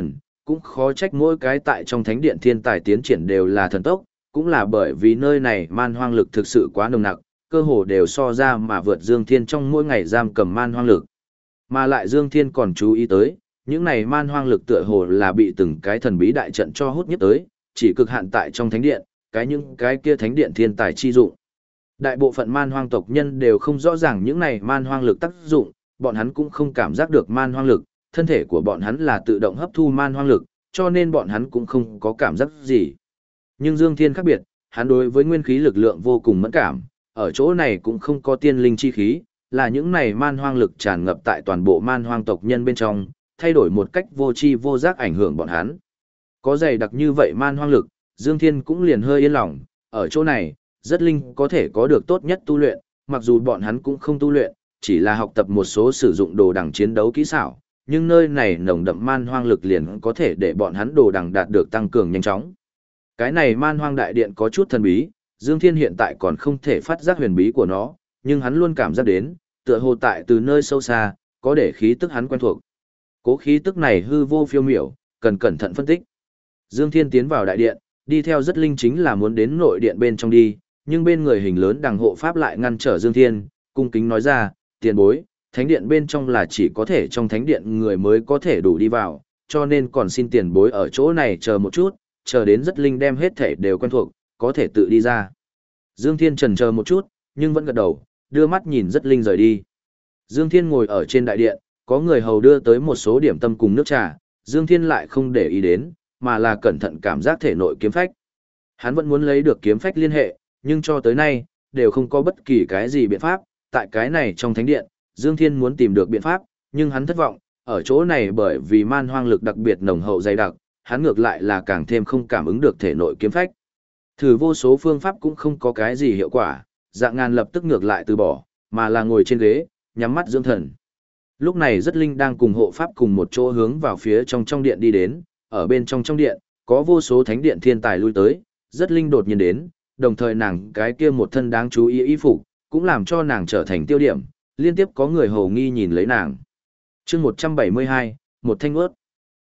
cũng khó trách mỗi cái tại trong thánh điện thiên tài tiến triển đều là thần tốc, cũng là bởi vì nơi này man hoang lực thực sự quá nồng nặc, cơ hồ đều so ra mà vượt Dương Thiên trong mỗi ngày giam cầm man hoang lực. Mà lại Dương Thiên còn chú ý tới, những này man hoang lực tựa hồ là bị từng cái thần bí đại trận cho hút nhất tới, chỉ cực hạn tại trong thánh điện, những cái kia thánh điện thiên tài chi dụng. Đại bộ phận man hoang tộc nhân đều không rõ ràng những này man hoang lực tác dụng, bọn hắn cũng không cảm giác được man hoang lực, thân thể của bọn hắn là tự động hấp thu man hoang lực, cho nên bọn hắn cũng không có cảm giác gì. Nhưng Dương Thiên khác biệt, hắn đối với nguyên khí lực lượng vô cùng mẫn cảm, ở chỗ này cũng không có tiên linh chi khí, là những này man hoang lực tràn ngập tại toàn bộ man hoang tộc nhân bên trong, thay đổi một cách vô tri vô giác ảnh hưởng bọn hắn. Có dày đặc như vậy man hoang lực, Dương Thiên cũng liền hơi yên lòng, ở chỗ này, rất linh có thể có được tốt nhất tu luyện, mặc dù bọn hắn cũng không tu luyện, chỉ là học tập một số sử dụng đồ đằng chiến đấu kỹ xảo, nhưng nơi này nồng đậm man hoang lực liền có thể để bọn hắn đồ đằng đạt được tăng cường nhanh chóng. Cái này man hoang đại điện có chút thần bí, Dương Thiên hiện tại còn không thể phát giác huyền bí của nó, nhưng hắn luôn cảm giác đến, tựa hồ tại từ nơi sâu xa, có để khí tức hắn quen thuộc. Cố khí tức này hư vô phiêu miểu, cần cẩn thận phân tích. Dương Thiên tiến vào đại điện, đi theo rất linh chính là muốn đến nội điện bên trong đi, nhưng bên người hình lớn đằng hộ pháp lại ngăn trở Dương Thiên, cung kính nói ra, tiền bối, thánh điện bên trong là chỉ có thể trong thánh điện người mới có thể đủ đi vào, cho nên còn xin tiền bối ở chỗ này chờ một chút, chờ đến rất linh đem hết thể đều quen thuộc, có thể tự đi ra. Dương Thiên chần chờ một chút, nhưng vẫn gật đầu, đưa mắt nhìn rất linh rời đi. Dương Thiên ngồi ở trên đại điện, có người hầu đưa tới một số điểm tâm cùng nước trà, Dương Thiên lại không để ý đến, mà là cẩn thận cảm giác thể nội kiếm phách. Hắn vẫn muốn lấy được kiếm phách liên hệ, nhưng cho tới nay, đều không có bất kỳ cái gì biện pháp, tại cái này trong thánh điện, Dương Thiên muốn tìm được biện pháp, nhưng hắn thất vọng, ở chỗ này bởi vì man hoang lực đặc biệt nồng hậu dày đặc, hắn ngược lại là càng thêm không cảm ứng được thể nội kiếm phách. Thử vô số phương pháp cũng không có cái gì hiệu quả, Dạng Ngàn lập tức ngược lại từ bỏ, mà là ngồi trên ghế, nhắm mắt dưỡng thần. Lúc này rất linh đang cùng hộ pháp cùng một chỗ hướng vào phía trong điện đi đến, ở bên trong điện, có vô số thánh điện thiên tài lui tới, rất linh đột nhiên đến, đồng thời nàng cái kia một thân đáng chú ý y phục, cũng làm cho nàng trở thành tiêu điểm, liên tiếp có người hầu nghi nhìn lấy nàng. chương 172, một thanh ướt.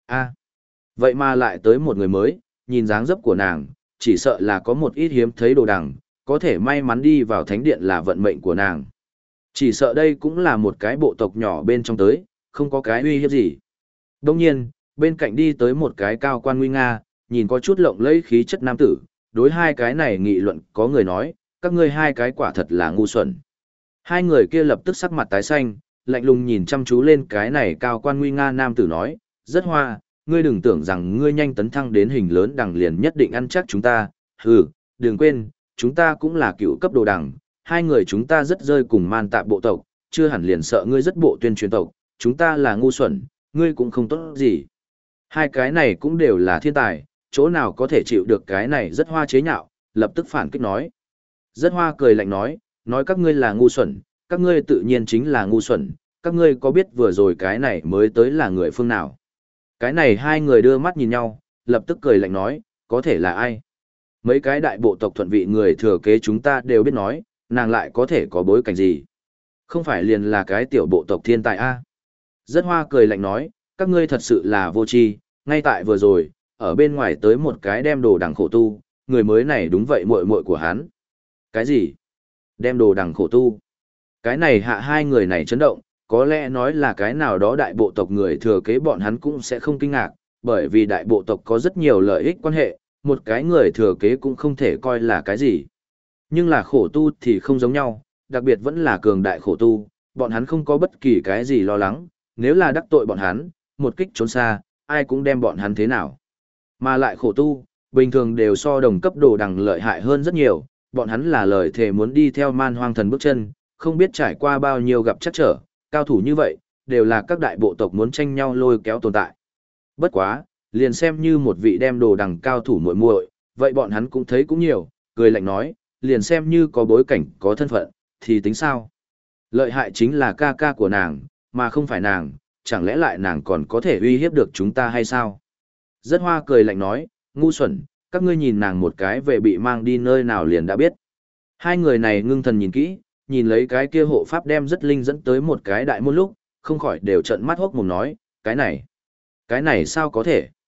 Vậy mà lại tới một người mới, nhìn dáng dấp của nàng, chỉ sợ là có một ít hiếm thấy đồ đằng, có thể may mắn đi vào thánh điện là vận mệnh của nàng. Chỉ sợ đây cũng là một cái bộ tộc nhỏ bên trong tới, không có cái uy hiếp gì. Đồng nhiên, bên cạnh đi tới một cái cao quan nguy nga, nhìn có chút lộng lẫy khí chất nam tử, đối hai cái này nghị luận có người nói, các ngươi hai cái quả thật là ngu xuẩn. Hai người kia lập tức sắc mặt tái xanh, lạnh lùng nhìn chăm chú lên cái này cao quan nguy nga nam tử nói, rất hoa, ngươi đừng tưởng rằng ngươi nhanh tấn thăng đến hình lớn đằng liền nhất định ăn chắc chúng ta, đừng quên, chúng ta cũng là cựu cấp đồ đằng, hai người chúng ta rất rơi cùng man tạp bộ tộc, chưa hẳn liền sợ ngươi rất bộ tuyên truyền tộc, chúng ta là ngu xuẩn, ngươi cũng không tốt gì. Hai cái này cũng đều là thiên tài, chỗ nào có thể chịu được cái này rất hoa chế nhạo, lập tức phản kích nói. Rất hoa cười lạnh nói các ngươi là ngu xuẩn, các ngươi tự nhiên chính là ngu xuẩn, các ngươi có biết vừa rồi cái này mới tới là người phương nào. Cái này hai người đưa mắt nhìn nhau, lập tức cười lạnh nói, có thể là ai? Mấy cái đại bộ tộc thuận vị người thừa kế chúng ta đều biết nói, nàng lại có thể có bối cảnh gì? Không phải liền là cái tiểu bộ tộc thiên tài a? Rất hoa cười lạnh nói, các ngươi thật sự là vô tri, ngay tại vừa rồi, ở bên ngoài tới một cái đem đồ đằng khổ tu, người mới này đúng vậy muội muội của hắn. Cái gì? Đem đồ đằng khổ tu? Cái này hạ hai người này chấn động, có lẽ nói là cái nào đó đại bộ tộc người thừa kế bọn hắn cũng sẽ không kinh ngạc, bởi vì đại bộ tộc có rất nhiều lợi ích quan hệ, một cái người thừa kế cũng không thể coi là cái gì. Nhưng là khổ tu thì không giống nhau, đặc biệt vẫn là cường đại khổ tu, bọn hắn không có bất kỳ cái gì lo lắng, nếu là đắc tội bọn hắn, một kích trốn xa, ai cũng đem bọn hắn thế nào. Mà lại khổ tu, bình thường đều so đồng cấp đồ đằng lợi hại hơn rất nhiều, bọn hắn là lời thề muốn đi theo man hoang thần bước chân, không biết trải qua bao nhiêu gặp chắc trở, cao thủ như vậy, đều là các đại bộ tộc muốn tranh nhau lôi kéo tồn tại. Bất quá, liền xem như một vị đem đồ đằng cao thủ muội muội, vậy bọn hắn cũng thấy cũng nhiều, cười lạnh nói, liền xem như có bối cảnh, có thân phận, thì tính sao? Lợi hại chính là ca ca của nàng, mà không phải nàng, chẳng lẽ lại nàng còn có thể uy hiếp được chúng ta hay sao? Rất hoa cười lạnh nói, ngu xuẩn, các ngươi nhìn nàng một cái về bị mang đi nơi nào liền đã biết. Hai người này ngưng thần nhìn kỹ, nhìn lấy cái kia hộ pháp đem rất linh dẫn tới một cái đại môn lúc, không khỏi đều trợn mắt hốc mồm nói, cái này sao có thể?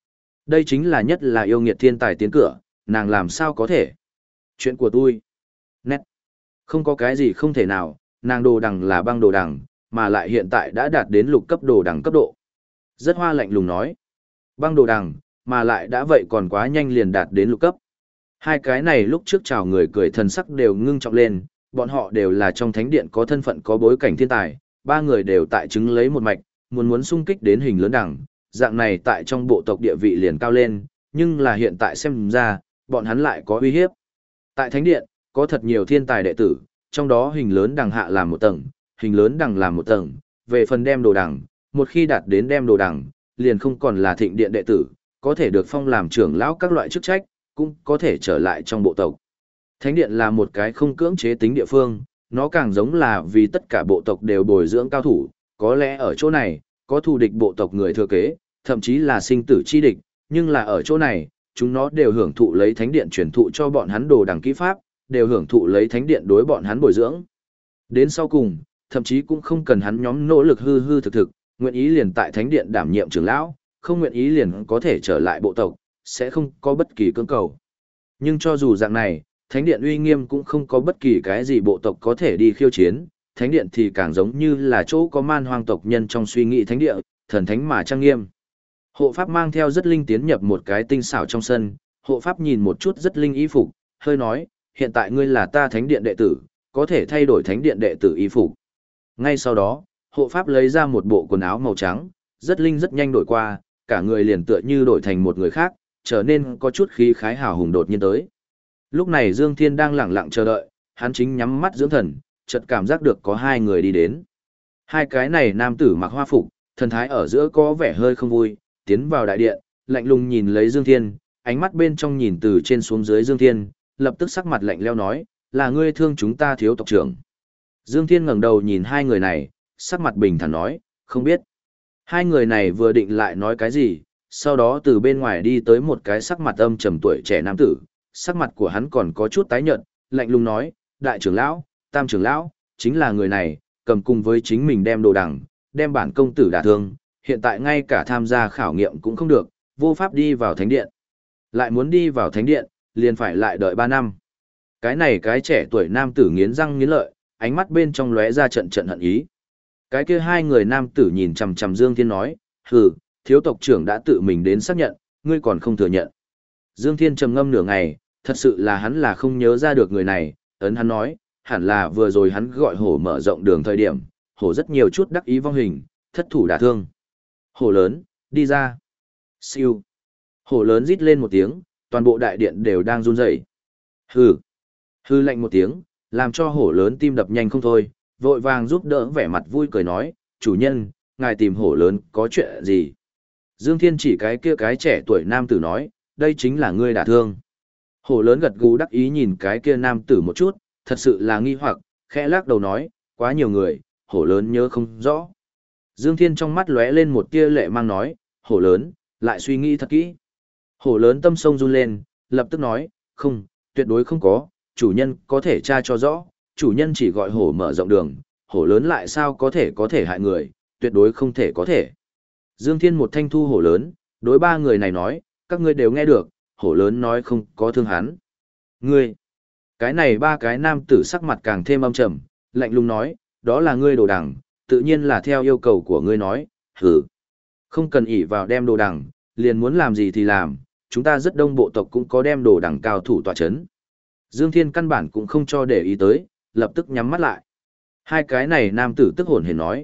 Đây chính là nhất là yêu nghiệt thiên tài tiến cửa, nàng làm sao có thể. Chuyện của tôi. Nét. Không có cái gì không thể nào, nàng đồ đằng là băng đồ đằng, mà lại hiện tại đã đạt đến lục cấp đồ đằng cấp độ. Rất hoa lạnh lùng nói. Băng đồ đằng, mà lại đã vậy còn quá nhanh liền đạt đến lục cấp. Hai cái này lúc trước chào người cười thần sắc đều ngưng trọng lên, bọn họ đều là trong thánh điện có thân phận có bối cảnh thiên tài, ba người đều tại chứng lấy một mạch, muốn xung kích đến hình lớn đẳng, dạng này tại trong bộ tộc địa vị liền cao lên, nhưng là hiện tại xem ra, bọn hắn lại có uy hiếp. Tại thánh điện, có thật nhiều thiên tài đệ tử, trong đó hình lớn đẳng hạ làm một tầng, hình lớn đẳng làm một tầng, về phần đem đồ đẳng, một khi đạt đến đem đồ đẳng, liền không còn là thịnh điện đệ tử, có thể được phong làm trưởng lão các loại chức trách, cũng có thể trở lại trong bộ tộc. Thánh điện là một cái không cưỡng chế tính địa phương, nó càng giống là vì tất cả bộ tộc đều bồi dưỡng cao thủ, có lẽ ở chỗ này, có thù địch bộ tộc người thừa kế, thậm chí là sinh tử chi địch, nhưng là ở chỗ này, chúng nó đều hưởng thụ lấy thánh điện truyền thụ cho bọn hắn đồ đằng kỹ pháp, đều hưởng thụ lấy thánh điện đối bọn hắn bồi dưỡng. Đến sau cùng, thậm chí cũng không cần hắn nhóm nỗ lực hư hư thực, nguyện ý liền tại thánh điện đảm nhiệm trưởng lão, không nguyện ý liền có thể trở lại bộ tộc, sẽ không có bất kỳ cưỡng cầu. Nhưng cho dù dạng này, thánh điện uy nghiêm cũng không có bất kỳ cái gì bộ tộc có thể đi khiêu chiến, thánh điện thì càng giống như là chỗ có man hoang tộc nhân trong suy nghĩ thánh địa, thần thánh mà trang nghiêm. Hộ pháp mang theo rất linh tiến nhập một cái tinh xảo trong sân, hộ pháp nhìn một chút rất linh y phục, hơi nói, hiện tại ngươi là ta thánh điện đệ tử, có thể thay đổi thánh điện đệ tử y phục. Ngay sau đó, hộ pháp lấy ra một bộ quần áo màu trắng, rất linh rất nhanh đổi qua, cả người liền tựa như đổi thành một người khác, trở nên có chút khí khái hào hùng đột nhiên tới. Lúc này Dương Thiên đang lặng lặng chờ đợi, hắn chính nhắm mắt dưỡng thần, chợt cảm giác được có hai người đi đến. Hai cái này nam tử mặc hoa phục, thần thái ở giữa có vẻ hơi không vui, tiến vào đại điện, lạnh lùng nhìn lấy Dương Thiên, ánh mắt bên trong nhìn từ trên xuống dưới Dương Thiên, lập tức sắc mặt lạnh lẽo nói, là ngươi thương chúng ta thiếu tộc trưởng. Dương Thiên ngẩng đầu nhìn hai người này, sắc mặt bình thản nói, không biết. Hai người này vừa định lại nói cái gì, sau đó từ bên ngoài đi tới một cái sắc mặt âm trầm tuổi trẻ nam tử, sắc mặt của hắn còn có chút tái nhợt, lạnh lùng nói, đại trưởng lão, tam trưởng lão, chính là người này, cầm cùng với chính mình đem đồ đằng, đem bản công tử đả thương, hiện tại ngay cả tham gia khảo nghiệm cũng không được, vô pháp đi vào thánh điện. Lại muốn đi vào thánh điện, liền phải lại đợi 3 năm. Cái này cái trẻ tuổi nam tử nghiến răng nghiến lợi, ánh mắt bên trong lóe ra trận trận hận ý. Cái kia hai người nam tử nhìn chằm chằm Dương Thiên nói, hừ, thiếu tộc trưởng đã tự mình đến xác nhận, ngươi còn không thừa nhận. Dương Thiên trầm ngâm nửa ngày, thật sự là hắn là không nhớ ra được người này, ấn hắn nói, hẳn là vừa rồi hắn gọi hổ mở rộng đường thời điểm, hổ rất nhiều chút đắc ý vong hình, thất thủ đả thương. Hổ lớn, đi ra. Siêu. Hổ lớn rít lên một tiếng, toàn bộ đại điện đều đang run rẩy. Hừ. Hừ lạnh một tiếng, làm cho hổ lớn tim đập nhanh không thôi, vội vàng giúp đỡ vẻ mặt vui cười nói, chủ nhân, ngài tìm hổ lớn có chuyện gì? Dương Thiên chỉ cái kia cái trẻ tuổi nam tử nói, đây chính là ngươi đả thương. Hổ lớn gật gù đắc ý nhìn cái kia nam tử một chút, thật sự là nghi hoặc, khẽ lắc đầu nói, quá nhiều người, hổ lớn nhớ không rõ. Dương Thiên trong mắt lóe lên một tia lệ mang nói, hổ lớn, lại suy nghĩ thật kỹ. Hổ lớn tâm sông run lên, lập tức nói, không, tuyệt đối không có, chủ nhân có thể tra cho rõ, chủ nhân chỉ gọi hổ mở rộng đường, hổ lớn lại sao có thể hại người, tuyệt đối không thể có thể. Dương Thiên một thanh thu hổ lớn, đối ba người này nói, các ngươi đều nghe được, hổ lớn nói không có thương hắn. Ngươi, cái này ba cái nam tử sắc mặt càng thêm âm trầm, lạnh lùng nói, đó là ngươi đồ đằng, tự nhiên là theo yêu cầu của ngươi nói, hử. Không cần ỷ vào đem đồ đằng, liền muốn làm gì thì làm, chúng ta rất đông bộ tộc cũng có đem đồ đằng cao thủ tọa chấn. Dương Thiên căn bản cũng không cho để ý tới, lập tức nhắm mắt lại. Hai cái này nam tử tức hồn hển nói,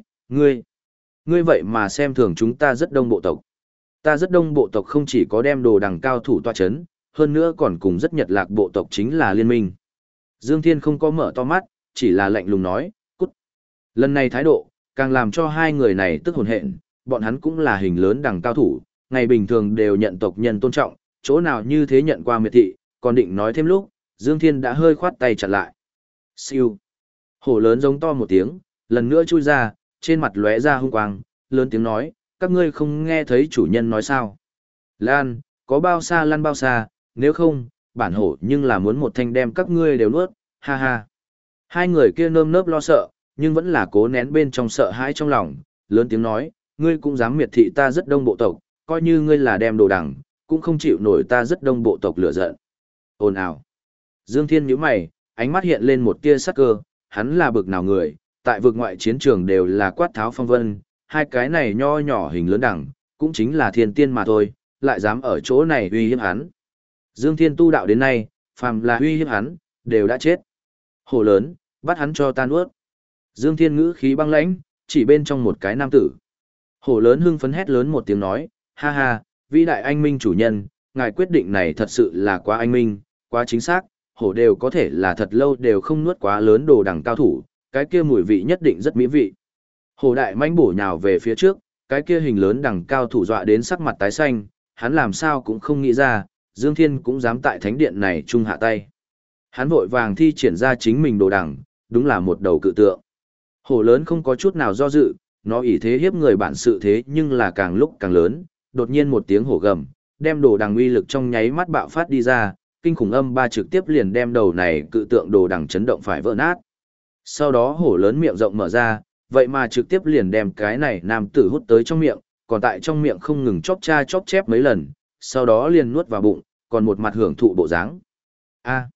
ngươi vậy mà xem thường chúng ta rất đông bộ tộc. Ta rất đông bộ tộc không chỉ có đem đồ đằng cao thủ tọa chấn, hơn nữa còn cùng rất nhật lạc bộ tộc chính là liên minh. Dương Thiên không có mở to mắt, chỉ là lạnh lùng nói, cút. Lần này thái độ, càng làm cho hai người này tức hồn hển, bọn hắn cũng là hình lớn đằng cao thủ, ngày bình thường đều nhận tộc nhân tôn trọng, chỗ nào như thế nhận qua miệt thị, còn định nói thêm lúc, Dương Thiên đã hơi khoát tay chặn lại. Siêu. Hổ lớn giống to một tiếng, lần nữa chui ra, trên mặt lóe ra hung quang, lớn tiếng nói, các ngươi không nghe thấy chủ nhân nói sao. Lan, có bao xa lăn bao xa, nếu không, bản hổ nhưng là muốn một thanh đem các ngươi đều nuốt, ha ha. Hai người kia nơm nớp lo sợ, nhưng vẫn là cố nén bên trong sợ hãi trong lòng, lớn tiếng nói, ngươi cũng dám miệt thị ta rất đông bộ tộc, coi như ngươi là đem đồ đằng, cũng không chịu nổi ta rất đông bộ tộc lửa giận. Ồn ào. Dương Thiên nhíu mày, ánh mắt hiện lên một tia sắc cơ, hắn là bực nào người, tại vực ngoại chiến trường đều là quát tháo phong vân, hai cái này nho nhỏ hình lớn đẳng, cũng chính là thiên tiên mà thôi, lại dám ở chỗ này uy hiếp hắn. Dương Thiên tu đạo đến nay, phàm là uy hiếp hắn, đều đã chết. Hổ lớn, bắt hắn cho ta nuốt. Dương Thiên ngữ khí băng lãnh, chỉ bên trong một cái nam tử. Hổ lớn hưng phấn hét lớn một tiếng nói, ha ha, vĩ đại anh minh chủ nhân, ngài quyết định này thật sự là quá anh minh, quá chính xác, hổ đều có thể là thật lâu đều không nuốt quá lớn đồ đằng cao thủ, cái kia mùi vị nhất định rất mỹ vị. Hổ đại manh bổ nhào về phía trước, cái kia hình lớn đằng cao thủ dọa đến sắc mặt tái xanh, hắn làm sao cũng không nghĩ ra, Dương Thiên cũng dám tại thánh điện này trung hạ tay. Hắn vội vàng thi triển ra chính mình đồ đằng, đúng là một đầu cự tượng. Hổ lớn không có chút nào do dự, nó ỷ thế hiếp người bản sự thế nhưng là càng lúc càng lớn, đột nhiên một tiếng hổ gầm, đem đồ đằng uy lực trong nháy mắt bạo phát đi ra, kinh khủng âm ba trực tiếp liền đem đầu này cự tượng đồ đằng chấn động phải vỡ nát. Sau đó hổ lớn miệng rộng mở ra, vậy mà trực tiếp liền đem cái này nam tử hút tới trong miệng, còn tại trong miệng không ngừng chóp chóp chép mấy lần, sau đó liền nuốt vào bụng, còn một mặt hưởng thụ bộ dáng. A,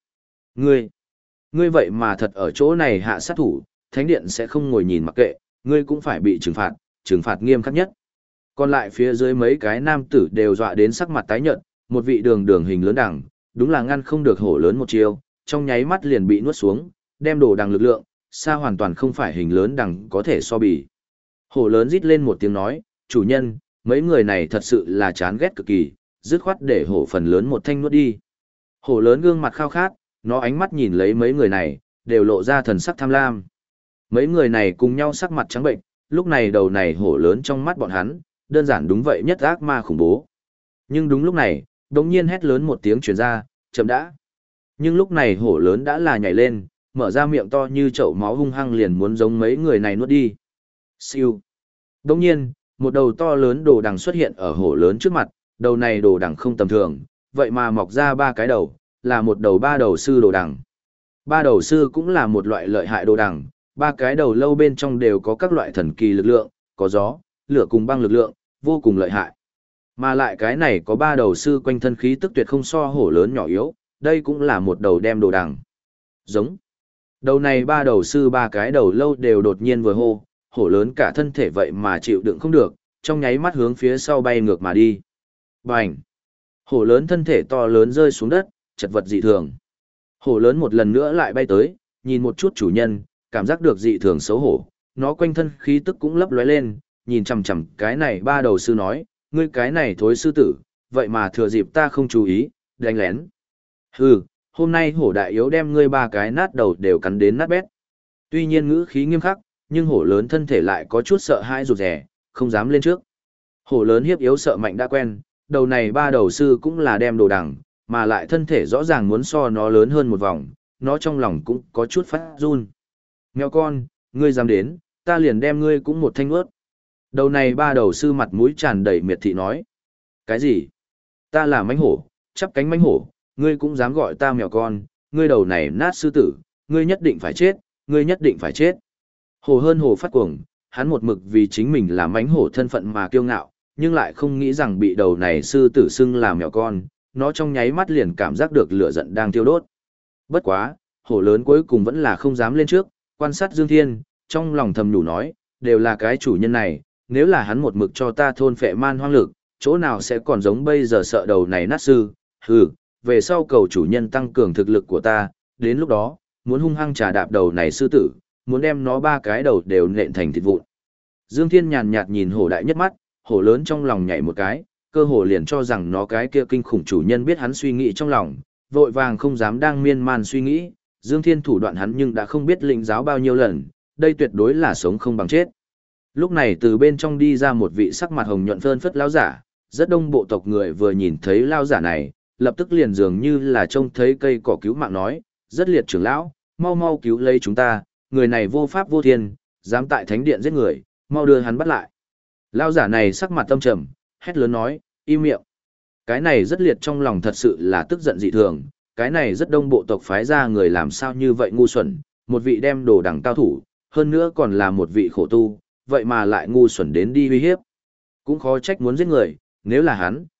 ngươi vậy mà thật ở chỗ này hạ sát thủ, thánh điện sẽ không ngồi nhìn mặc kệ, ngươi cũng phải bị trừng phạt nghiêm khắc nhất. Còn lại phía dưới mấy cái nam tử đều dọa đến sắc mặt tái nhợt, một vị đường hình lớn đằng, đúng là ngăn không được hổ lớn một chiêu, trong nháy mắt liền bị nuốt xuống, đem đồ đằng lực lượng, xa hoàn toàn không phải hình lớn đằng có thể so bì. Hổ lớn rít lên một tiếng nói, chủ nhân, mấy người này thật sự là chán ghét cực kỳ, dứt khoát để hổ phần lớn một thanh nuốt đi. Hổ lớn gương mặt khao khát, nó ánh mắt nhìn lấy mấy người này, đều lộ ra thần sắc tham lam. Mấy người này cùng nhau sắc mặt trắng bệnh, lúc này đầu này hổ lớn trong mắt bọn hắn, đơn giản đúng vậy nhất ác ma khủng bố. Nhưng đúng lúc này, đống nhiên hét lớn một tiếng truyền ra, chậm đã. Nhưng lúc này hổ lớn đã là nhảy lên, mở ra miệng to như chậu máu hung hăng liền muốn giống mấy người này nuốt đi. Siêu. Đống nhiên, một đầu to lớn đồ đằng xuất hiện ở hổ lớn trước mặt, đầu này đồ đằng không tầm thường, vậy mà mọc ra ba cái đầu, là một đầu ba đầu sư đồ đằng. Ba đầu sư cũng là một loại lợi hại đồ đằng, ba cái đầu lâu bên trong đều có các loại thần kỳ lực lượng, có gió, lửa cùng băng lực lượng, vô cùng lợi hại. Mà lại cái này có ba đầu sư quanh thân khí tức tuyệt không so hổ lớn nhỏ yếu, đây cũng là một đầu đem đồ đằng. Giống. Đầu này ba đầu sư ba cái đầu lâu đều đột nhiên vừa hô, hổ lớn cả thân thể vậy mà chịu đựng không được, trong nháy mắt hướng phía sau bay ngược mà đi. Bành! Hổ lớn thân thể to lớn rơi xuống đất, chật vật dị thường. Hổ lớn một lần nữa lại bay tới, nhìn một chút chủ nhân, cảm giác được dị thường xấu hổ, nó quanh thân khí tức cũng lấp lóe lên, nhìn chằm chằm cái này ba đầu sư nói, ngươi cái này thối sư tử, vậy mà thừa dịp ta không chú ý, đánh lén. Hừ, hôm nay hổ đại yếu đem ngươi ba cái nát đầu đều cắn đến nát bét. Tuy nhiên ngữ khí nghiêm khắc, nhưng hổ lớn thân thể lại có chút sợ hãi rụt rè, không dám lên trước. Hổ lớn hiếp yếu sợ mạnh đã quen, đầu này ba đầu sư cũng là đem đồ đằng, mà lại thân thể rõ ràng muốn so nó lớn hơn một vòng, nó trong lòng cũng có chút phát run. Mèo con, ngươi dám đến, ta liền đem ngươi cũng một thanh ướt. Đầu này ba đầu sư mặt mũi tràn đầy miệt thị nói. Cái gì? Ta là mãnh hổ, chắp cánh mãnh hổ, ngươi cũng dám gọi ta mèo con, ngươi đầu này nát sư tử, ngươi nhất định phải chết, ngươi nhất định phải chết. Hổ hơn hổ phát cuồng, hắn một mực vì chính mình là mãnh hổ thân phận mà kiêu ngạo, nhưng lại không nghĩ rằng bị đầu này sư tử xưng là mèo con, nó trong nháy mắt liền cảm giác được lửa giận đang thiêu đốt. Bất quá, hổ lớn cuối cùng vẫn là không dám lên trước, quan sát Dương Thiên, trong lòng thầm nhủ nói, đều là cái chủ nhân này, nếu là hắn một mực cho ta thôn phệ man hoang lực, chỗ nào sẽ còn giống bây giờ sợ đầu này nát sư, hừ, về sau cầu chủ nhân tăng cường thực lực của ta, đến lúc đó, muốn hung hăng trà đạp đầu này sư tử, muốn đem nó ba cái đầu đều nện thành thịt vụn. Dương Thiên nhàn nhạt nhìn hổ đại nhất mắt, hổ lớn trong lòng nhảy một cái, cơ hồ liền cho rằng nó cái kia kinh khủng chủ nhân biết hắn suy nghĩ trong lòng, vội vàng không dám đang miên man suy nghĩ, Dương Thiên thủ đoạn hắn nhưng đã không biết lĩnh giáo bao nhiêu lần, đây tuyệt đối là sống không bằng chết. Lúc này từ bên trong đi ra một vị sắc mặt hồng nhuận phơn phất lão giả, rất đông bộ tộc người vừa nhìn thấy lão giả này, lập tức liền dường như là trông thấy cây cỏ cứu mạng nói, rất liệt trưởng lão, mau mau cứu lấy chúng ta, người này vô pháp vô thiên, dám tại thánh điện giết người, mau đưa hắn bắt lại. Lão giả này sắc mặt tâm trầm, hét lớn nói, im miệng. Cái này rất liệt trong lòng thật sự là tức giận dị thường, cái này rất đông bộ tộc phái ra người làm sao như vậy ngu xuẩn, một vị đem đồ đẳng cao thủ, hơn nữa còn là một vị khổ tu, vậy mà lại ngu xuẩn đến đi uy hiếp. Cũng khó trách muốn giết người, nếu là hắn,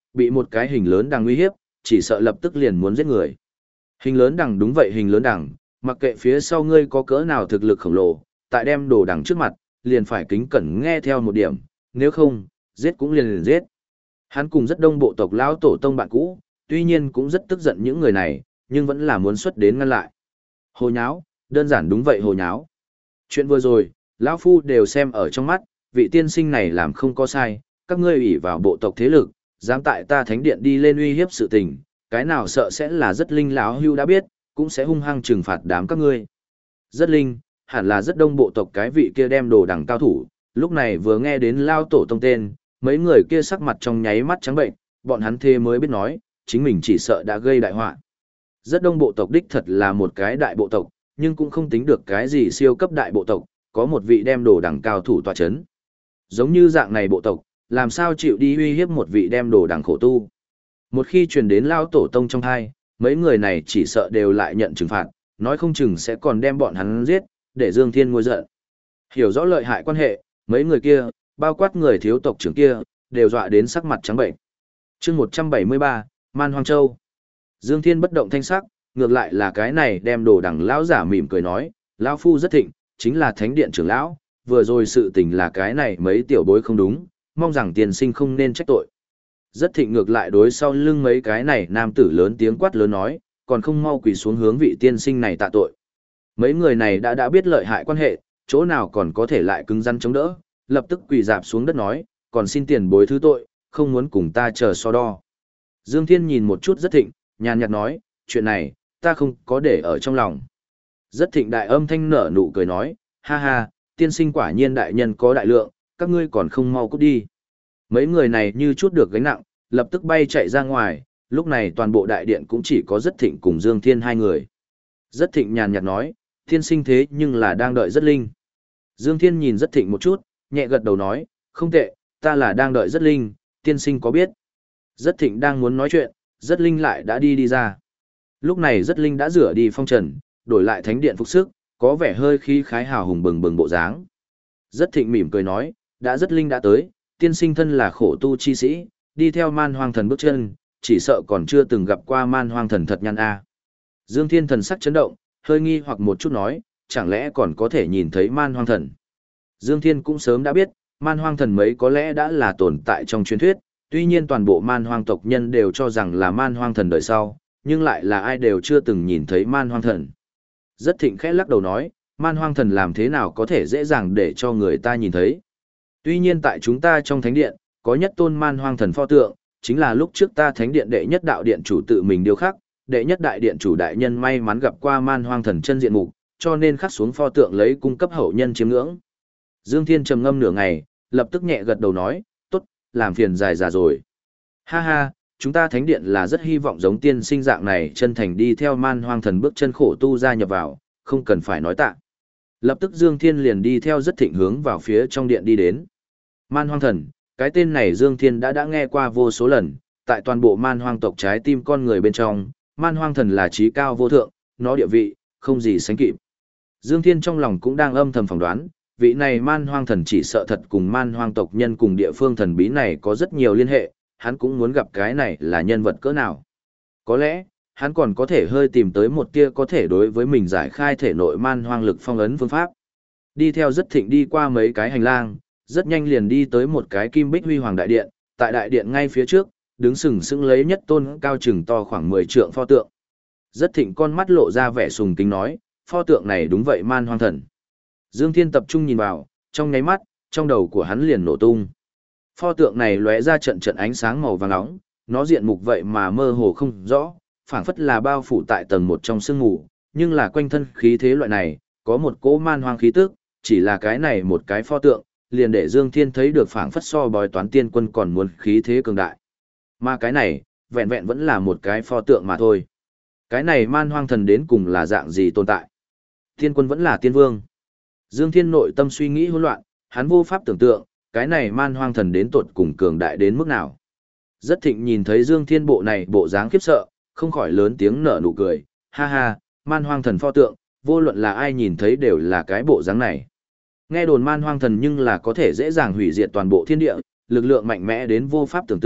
bị một cái hình lớn đằng uy hiếp, chỉ sợ lập tức liền muốn giết người. Hình lớn đằng đúng vậy hình lớn đằng, mặc kệ phía sau ngươi có cỡ nào thực lực khổng lồ, tại đem đồ đằng trước mặt, liền phải kính cẩn nghe theo một điểm, nếu không, giết cũng liền giết. Hắn cùng rất đông bộ tộc lão tổ tông bạn cũ, tuy nhiên cũng rất tức giận những người này, nhưng vẫn là muốn xuất đến ngăn lại. Hồ nháo, đơn giản đúng vậy hồ nháo. Chuyện vừa rồi, lão phu đều xem ở trong mắt, vị tiên sinh này làm không có sai, các ngươi ủy vào bộ tộc thế lực, dám tại ta thánh điện đi lên uy hiếp sự tình, cái nào sợ sẽ là rất linh lão hưu đã biết, cũng sẽ hung hăng trừng phạt đám các ngươi. Rất linh, hẳn là rất đông bộ tộc cái vị kia đem đồ đằng cao thủ, lúc này vừa nghe đến lao tổ tông tên, mấy người kia sắc mặt trong nháy mắt trắng bệnh, bọn hắn thề mới biết nói, chính mình chỉ sợ đã gây đại họa. Rất đông bộ tộc đích thật là một cái đại bộ tộc, nhưng cũng không tính được cái gì siêu cấp đại bộ tộc, có một vị đem đồ đằng cao thủ tọa chấn. Giống như dạng này bộ tộc, làm sao chịu đi uy hiếp một vị đem đồ đằng khổ tu. Một khi truyền đến lao tổ tông trong hai, mấy người này chỉ sợ đều lại nhận trừng phạt, nói không chừng sẽ còn đem bọn hắn giết, để Dương Thiên ngôi giận. Hiểu rõ lợi hại quan hệ, mấy người kia, bao quát người thiếu tộc trưởng kia, đều dọa đến sắc mặt trắng bệnh. Chương 173, Man Hoang Châu. Dương Thiên bất động thanh sắc, ngược lại là cái này đem đồ đằng lão giả mỉm cười nói, lão phu rất thịnh, chính là thánh điện trưởng lão, vừa rồi sự tình là cái này mấy tiểu bối không đúng, mong rằng tiền sinh không nên trách tội. Rất thịnh ngược lại đối sau lưng mấy cái này nam tử lớn tiếng quát lớn nói, còn không mau quỳ xuống hướng vị tiên sinh này tạ tội. Mấy người này đã biết lợi hại quan hệ, chỗ nào còn có thể lại cứng rắn chống đỡ, lập tức quỳ dạp xuống đất nói, còn xin tiền bối thứ tội, không muốn cùng ta chờ so đo. Dương Thiên nhìn một chút rất thịnh, nhàn nhạt nói, chuyện này, ta không có để ở trong lòng. Rất thịnh đại âm thanh nở nụ cười nói, ha ha, tiên sinh quả nhiên đại nhân có đại lượng, các ngươi còn không mau cút đi. Mấy người này như chút được gánh nặng, lập tức bay chạy ra ngoài, lúc này toàn bộ đại điện cũng chỉ có rất thịnh cùng Dương Thiên hai người. Rất thịnh nhàn nhạt nói, tiên sinh thế nhưng là đang đợi rất linh. Dương Thiên nhìn rất thịnh một chút, nhẹ gật đầu nói, không tệ, ta là đang đợi rất linh, tiên sinh có biết. Rất thịnh đang muốn nói chuyện, rất linh lại đã đi ra. Lúc này rất linh đã rửa đi phong trần, đổi lại thánh điện phục sức, có vẻ hơi khí khái hào hùng bừng bừng bộ dáng. Rất thịnh mỉm cười nói, đã rất linh đã tới, tiên sinh thân là khổ tu chi sĩ, đi theo man hoang thần bước chân, chỉ sợ còn chưa từng gặp qua man hoang thần thật nhăn a. Dương Thiên thần sắc chấn động, hơi nghi hoặc một chút nói, chẳng lẽ còn có thể nhìn thấy man hoang thần. Dương Thiên cũng sớm đã biết, man hoang thần mấy có lẽ đã là tồn tại trong truyền thuyết, tuy nhiên toàn bộ man hoang tộc nhân đều cho rằng là man hoang thần đời sau, nhưng lại là ai đều chưa từng nhìn thấy man hoang thần. Rất thịnh khẽ lắc đầu nói, man hoang thần làm thế nào có thể dễ dàng để cho người ta nhìn thấy. Tuy nhiên tại chúng ta trong thánh điện, có nhất tôn man hoang thần pho tượng, chính là lúc trước ta thánh điện đệ nhất đạo điện chủ tự mình điêu khắc, đệ nhất đại điện chủ đại nhân may mắn gặp qua man hoang thần chân diện mục, cho nên khắc xuống pho tượng lấy cung cấp hậu nhân chiêm ngưỡng. Dương Thiên trầm ngâm nửa ngày, lập tức nhẹ gật đầu nói, tốt, làm phiền dài già rồi. Ha ha, chúng ta thánh điện là rất hy vọng giống tiên sinh dạng này chân thành đi theo man hoang thần bước chân khổ tu gia nhập vào, không cần phải nói tạ. Lập tức Dương Thiên liền đi theo rất thịnh hướng vào phía trong điện đi đến. Man hoang thần, cái tên này Dương Thiên đã nghe qua vô số lần, tại toàn bộ man hoang tộc trái tim con người bên trong, man hoang thần là trí cao vô thượng, nó địa vị, không gì sánh kịp. Dương Thiên trong lòng cũng đang âm thầm phỏng đoán, vị này man hoang thần chỉ sợ thật cùng man hoang tộc nhân cùng địa phương thần bí này có rất nhiều liên hệ, hắn cũng muốn gặp cái này là nhân vật cỡ nào. Có lẽ, hắn còn có thể hơi tìm tới một tia có thể đối với mình giải khai thể nội man hoang lực phong ấn phương pháp. Đi theo rất thịnh đi qua mấy cái hành lang, rất nhanh liền đi tới một cái kim bích huy hoàng đại điện, tại đại điện ngay phía trước, đứng sừng sững lấy nhất tôn cao chừng to khoảng 10 trượng pho tượng. Rất thịnh con mắt lộ ra vẻ sùng kính nói, pho tượng này đúng vậy man hoang thần. Dương Thiên tập trung nhìn vào, trong nháy mắt, trong đầu của hắn liền nổ tung. Pho tượng này lóe ra trận trận ánh sáng màu vàng nóng, nó diện mục vậy mà mơ hồ không rõ, phảng phất là bao phủ tại tầng một trong sương mù, nhưng là quanh thân khí thế loại này, có một cỗ man hoang khí tức, chỉ là cái này một cái pho tượng, liền để Dương Thiên thấy được phảng phất so bói toán tiên quân còn muốn khí thế cường đại. Mà cái này, vẹn vẹn vẫn là một cái pho tượng mà thôi. Cái này man hoang thần đến cùng là dạng gì tồn tại? Tiên quân vẫn là tiên vương. Dương Thiên nội tâm suy nghĩ hỗn loạn, hắn vô pháp tưởng tượng, cái này man hoang thần đến tột cùng cường đại đến mức nào. Rất thịnh nhìn thấy Dương Thiên bộ này bộ dáng khiếp sợ, không khỏi lớn tiếng nở nụ cười, ha ha, man hoang thần pho tượng, vô luận là ai nhìn thấy đều là cái bộ dáng này. Nghe đồn man hoang thần nhưng là có thể dễ dàng hủy diệt toàn bộ thiên địa, lực lượng mạnh mẽ đến vô pháp tưởng tượng,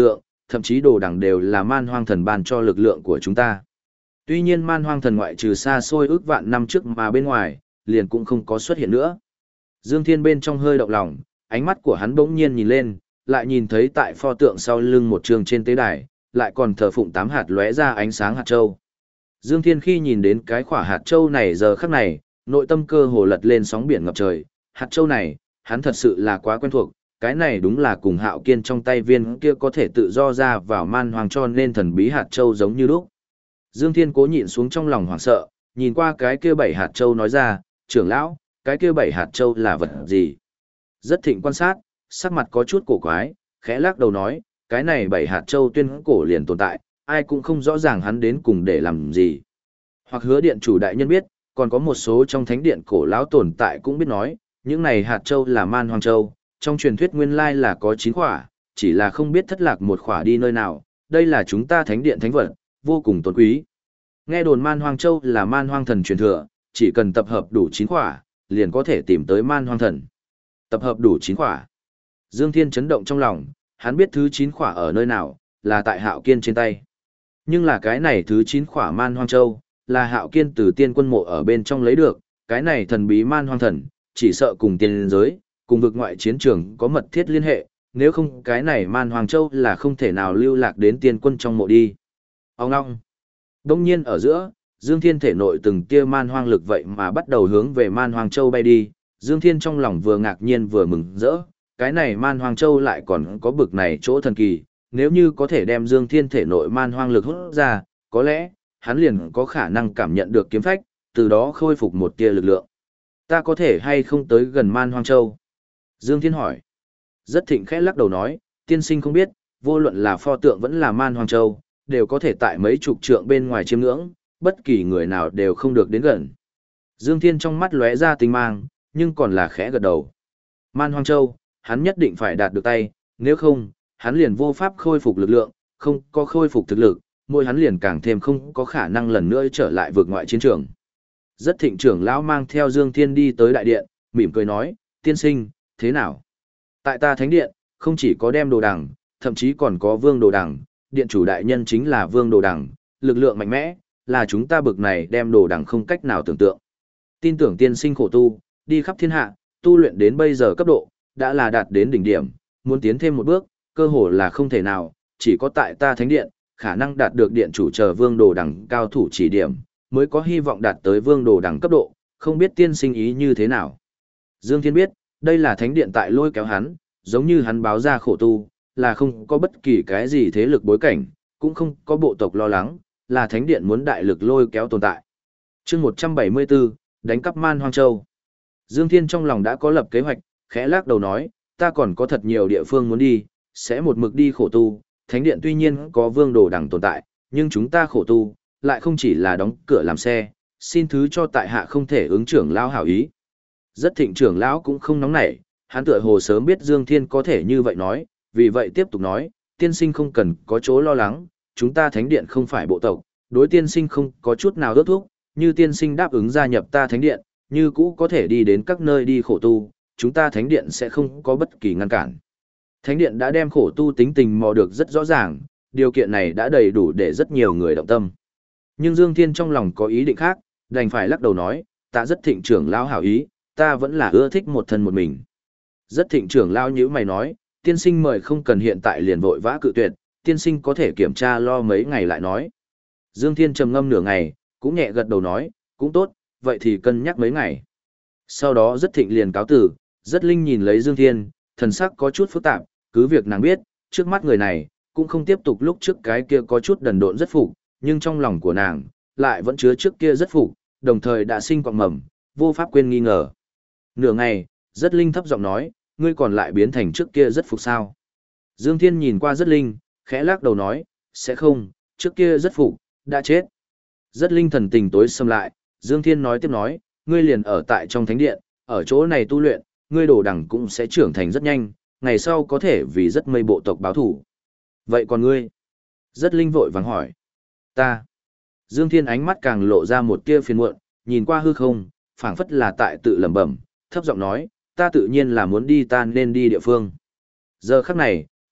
thậm chí đồ đằng đều là man hoang thần ban cho lực lượng của chúng ta. Tuy nhiên man hoang thần ngoại trừ xa xôi ước vạn năm trước mà bên ngoài, liền cũng không có xuất hiện nữa. Dương Thiên bên trong hơi động lòng, ánh mắt của hắn bỗng nhiên nhìn lên, lại nhìn thấy tại pho tượng sau lưng một trường trên tế đài, lại còn thờ phụng 8 hạt lóe ra ánh sáng hạt châu. Dương Thiên khi nhìn đến cái quả hạt châu này giờ khắc này, nội tâm cơ hồ lật lên sóng biển ngập trời, hạt châu này, hắn thật sự là quá quen thuộc, cái này đúng là cùng Hạo Kiên trong tay viên kia có thể tự do ra vào man hoang cho nên thần bí hạt châu giống như lúc. Dương Thiên cố nhịn xuống trong lòng hoảng sợ, nhìn qua cái kia 7 hạt châu nói ra, trưởng lão, cái kia 7 hạt châu là vật gì? Rất thịnh quan sát, sắc mặt có chút cổ quái, khẽ lắc đầu nói, cái này 7 hạt châu tuyên cổ liền tồn tại, ai cũng không rõ ràng hắn đến cùng để làm gì. Hoặc Hứa điện chủ đại nhân biết, còn có một số trong thánh điện cổ lão tồn tại cũng biết nói, những này hạt châu là man hoang châu, trong truyền thuyết nguyên lai là có 9 khỏa, chỉ là không biết thất lạc một khỏa đi nơi nào, đây là chúng ta thánh điện thánh vật, vô cùng tôn quý. Nghe đồn man hoang châu là man hoang thần truyền thừa, chỉ cần tập hợp đủ 9 khỏa, liền có thể tìm tới man hoang thần. Tập hợp đủ 9 khỏa. Dương Thiên chấn động trong lòng, hắn biết thứ 9 khỏa ở nơi nào, là tại Hạo Kiên trên tay. Nhưng là cái này thứ 9 khỏa man hoang châu, là Hạo Kiên từ tiên quân mộ ở bên trong lấy được, cái này thần bí man hoang thần, chỉ sợ cùng tiên giới, cùng vực ngoại chiến trường có mật thiết liên hệ, nếu không cái này man hoang châu là không thể nào lưu lạc đến tiên quân trong mộ đi. Ông ngong. Đông nhiên ở giữa, Dương Thiên thể nội từng tia man hoang lực vậy mà bắt đầu hướng về man hoang châu bay đi, Dương Thiên trong lòng vừa ngạc nhiên vừa mừng rỡ, cái này man hoang châu lại còn có bực này chỗ thần kỳ, nếu như có thể đem Dương Thiên thể nội man hoang lực hút ra, có lẽ, hắn liền có khả năng cảm nhận được kiếm phách, từ đó khôi phục một tia lực lượng. Ta có thể hay không tới gần man hoang châu? Dương Thiên hỏi. Rất thịnh khẽ lắc đầu nói, tiên sinh không biết, vô luận là pho tượng vẫn là man hoang châu, đều có thể tại mấy chục trượng bên ngoài chiêm ngưỡng, bất kỳ người nào đều không được đến gần. Dương Thiên trong mắt lóe ra tinh mang, nhưng còn là khẽ gật đầu. Man hoang châu, hắn nhất định phải đạt được tay, nếu không, hắn liền vô pháp khôi phục lực lượng, không có khôi phục thực lực, mỗi hắn liền càng thêm không có khả năng lần nữa trở lại vượt ngoại chiến trường. Rất thịnh trưởng lão mang theo Dương Thiên đi tới đại điện, mỉm cười nói, tiên sinh, thế nào? Tại ta thánh điện, không chỉ có đem đồ đằng, thậm chí còn có vương đồ đằng, điện chủ đại nhân chính là vương đồ đằng, lực lượng mạnh mẽ, là chúng ta bực này đem đồ đằng không cách nào tưởng tượng. Tin tưởng tiên sinh khổ tu, đi khắp thiên hạ, tu luyện đến bây giờ cấp độ, đã là đạt đến đỉnh điểm, muốn tiến thêm một bước, cơ hồ là không thể nào, chỉ có tại ta thánh điện, khả năng đạt được điện chủ chờ vương đồ đằng cao thủ chỉ điểm, mới có hy vọng đạt tới vương đồ đằng cấp độ, không biết tiên sinh ý như thế nào. Dương Thiên biết, đây là thánh điện tại lôi kéo hắn, giống như hắn báo ra khổ tu, là không có bất kỳ cái gì thế lực bối cảnh, cũng không có bộ tộc lo lắng, là thánh điện muốn đại lực lôi kéo tồn tại. Chương 174, đánh cắp man hoang châu. Dương Thiên trong lòng đã có lập kế hoạch, khẽ lắc đầu nói, ta còn có thật nhiều địa phương muốn đi, sẽ một mực đi khổ tu, thánh điện tuy nhiên có vương đồ đằng tồn tại, nhưng chúng ta khổ tu, lại không chỉ là đóng cửa làm xe, xin thứ cho tại hạ không thể ứng trưởng lão hảo ý. Rất thịnh trưởng lão cũng không nóng nảy, hắn tựa hồ sớm biết Dương Thiên có thể như vậy nói, vì vậy tiếp tục nói, tiên sinh không cần có chỗ lo lắng, chúng ta thánh điện không phải bộ tộc, đối tiên sinh không có chút nào ước thúc, như tiên sinh đáp ứng gia nhập ta thánh điện, như cũ có thể đi đến các nơi đi khổ tu, chúng ta thánh điện sẽ không có bất kỳ ngăn cản. Thánh điện đã đem khổ tu tính tình mò được rất rõ ràng, điều kiện này đã đầy đủ để rất nhiều người động tâm. Nhưng Dương Thiên trong lòng có ý định khác, đành phải lắc đầu nói, ta rất thịnh trưởng lão hảo ý, ta vẫn là ưa thích một thân một mình. Rất thịnh trưởng lão nhíu mày nói, tiên sinh mời không cần hiện tại liền vội vã cự tuyệt, tiên sinh có thể kiểm tra lo mấy ngày lại nói. Dương Thiên trầm ngâm nửa ngày, cũng nhẹ gật đầu nói, cũng tốt, vậy thì cân nhắc mấy ngày. Sau đó rất thịnh liền cáo tử, rất linh nhìn lấy Dương Thiên, thần sắc có chút phức tạp, cứ việc nàng biết, trước mắt người này, cũng không tiếp tục lúc trước cái kia có chút đần độn rất phục, nhưng trong lòng của nàng, lại vẫn chứa trước kia rất phục, đồng thời đã sinh quạng mầm, vô pháp quên nghi ngờ. Nửa ngày, rất linh thấp giọng nói, ngươi còn lại biến thành trước kia rất phục sao. Dương Thiên nhìn qua rất linh, khẽ lắc đầu nói, sẽ không, trước kia rất phục, đã chết. Rất linh thần tình tối xâm lại, Dương Thiên nói tiếp nói, ngươi liền ở tại trong thánh điện, ở chỗ này tu luyện, ngươi đồ đằng cũng sẽ trưởng thành rất nhanh, ngày sau có thể vì rất mây bộ tộc báo thủ. Vậy còn ngươi? Rất linh vội vàng hỏi. Ta. Dương Thiên ánh mắt càng lộ ra một tia phiền muộn, nhìn qua hư không, phảng phất là tại tự lẩm bẩm, thấp giọng nói, ta tự nhiên là muốn đi ta nên đi địa phương. Giờ khắc này,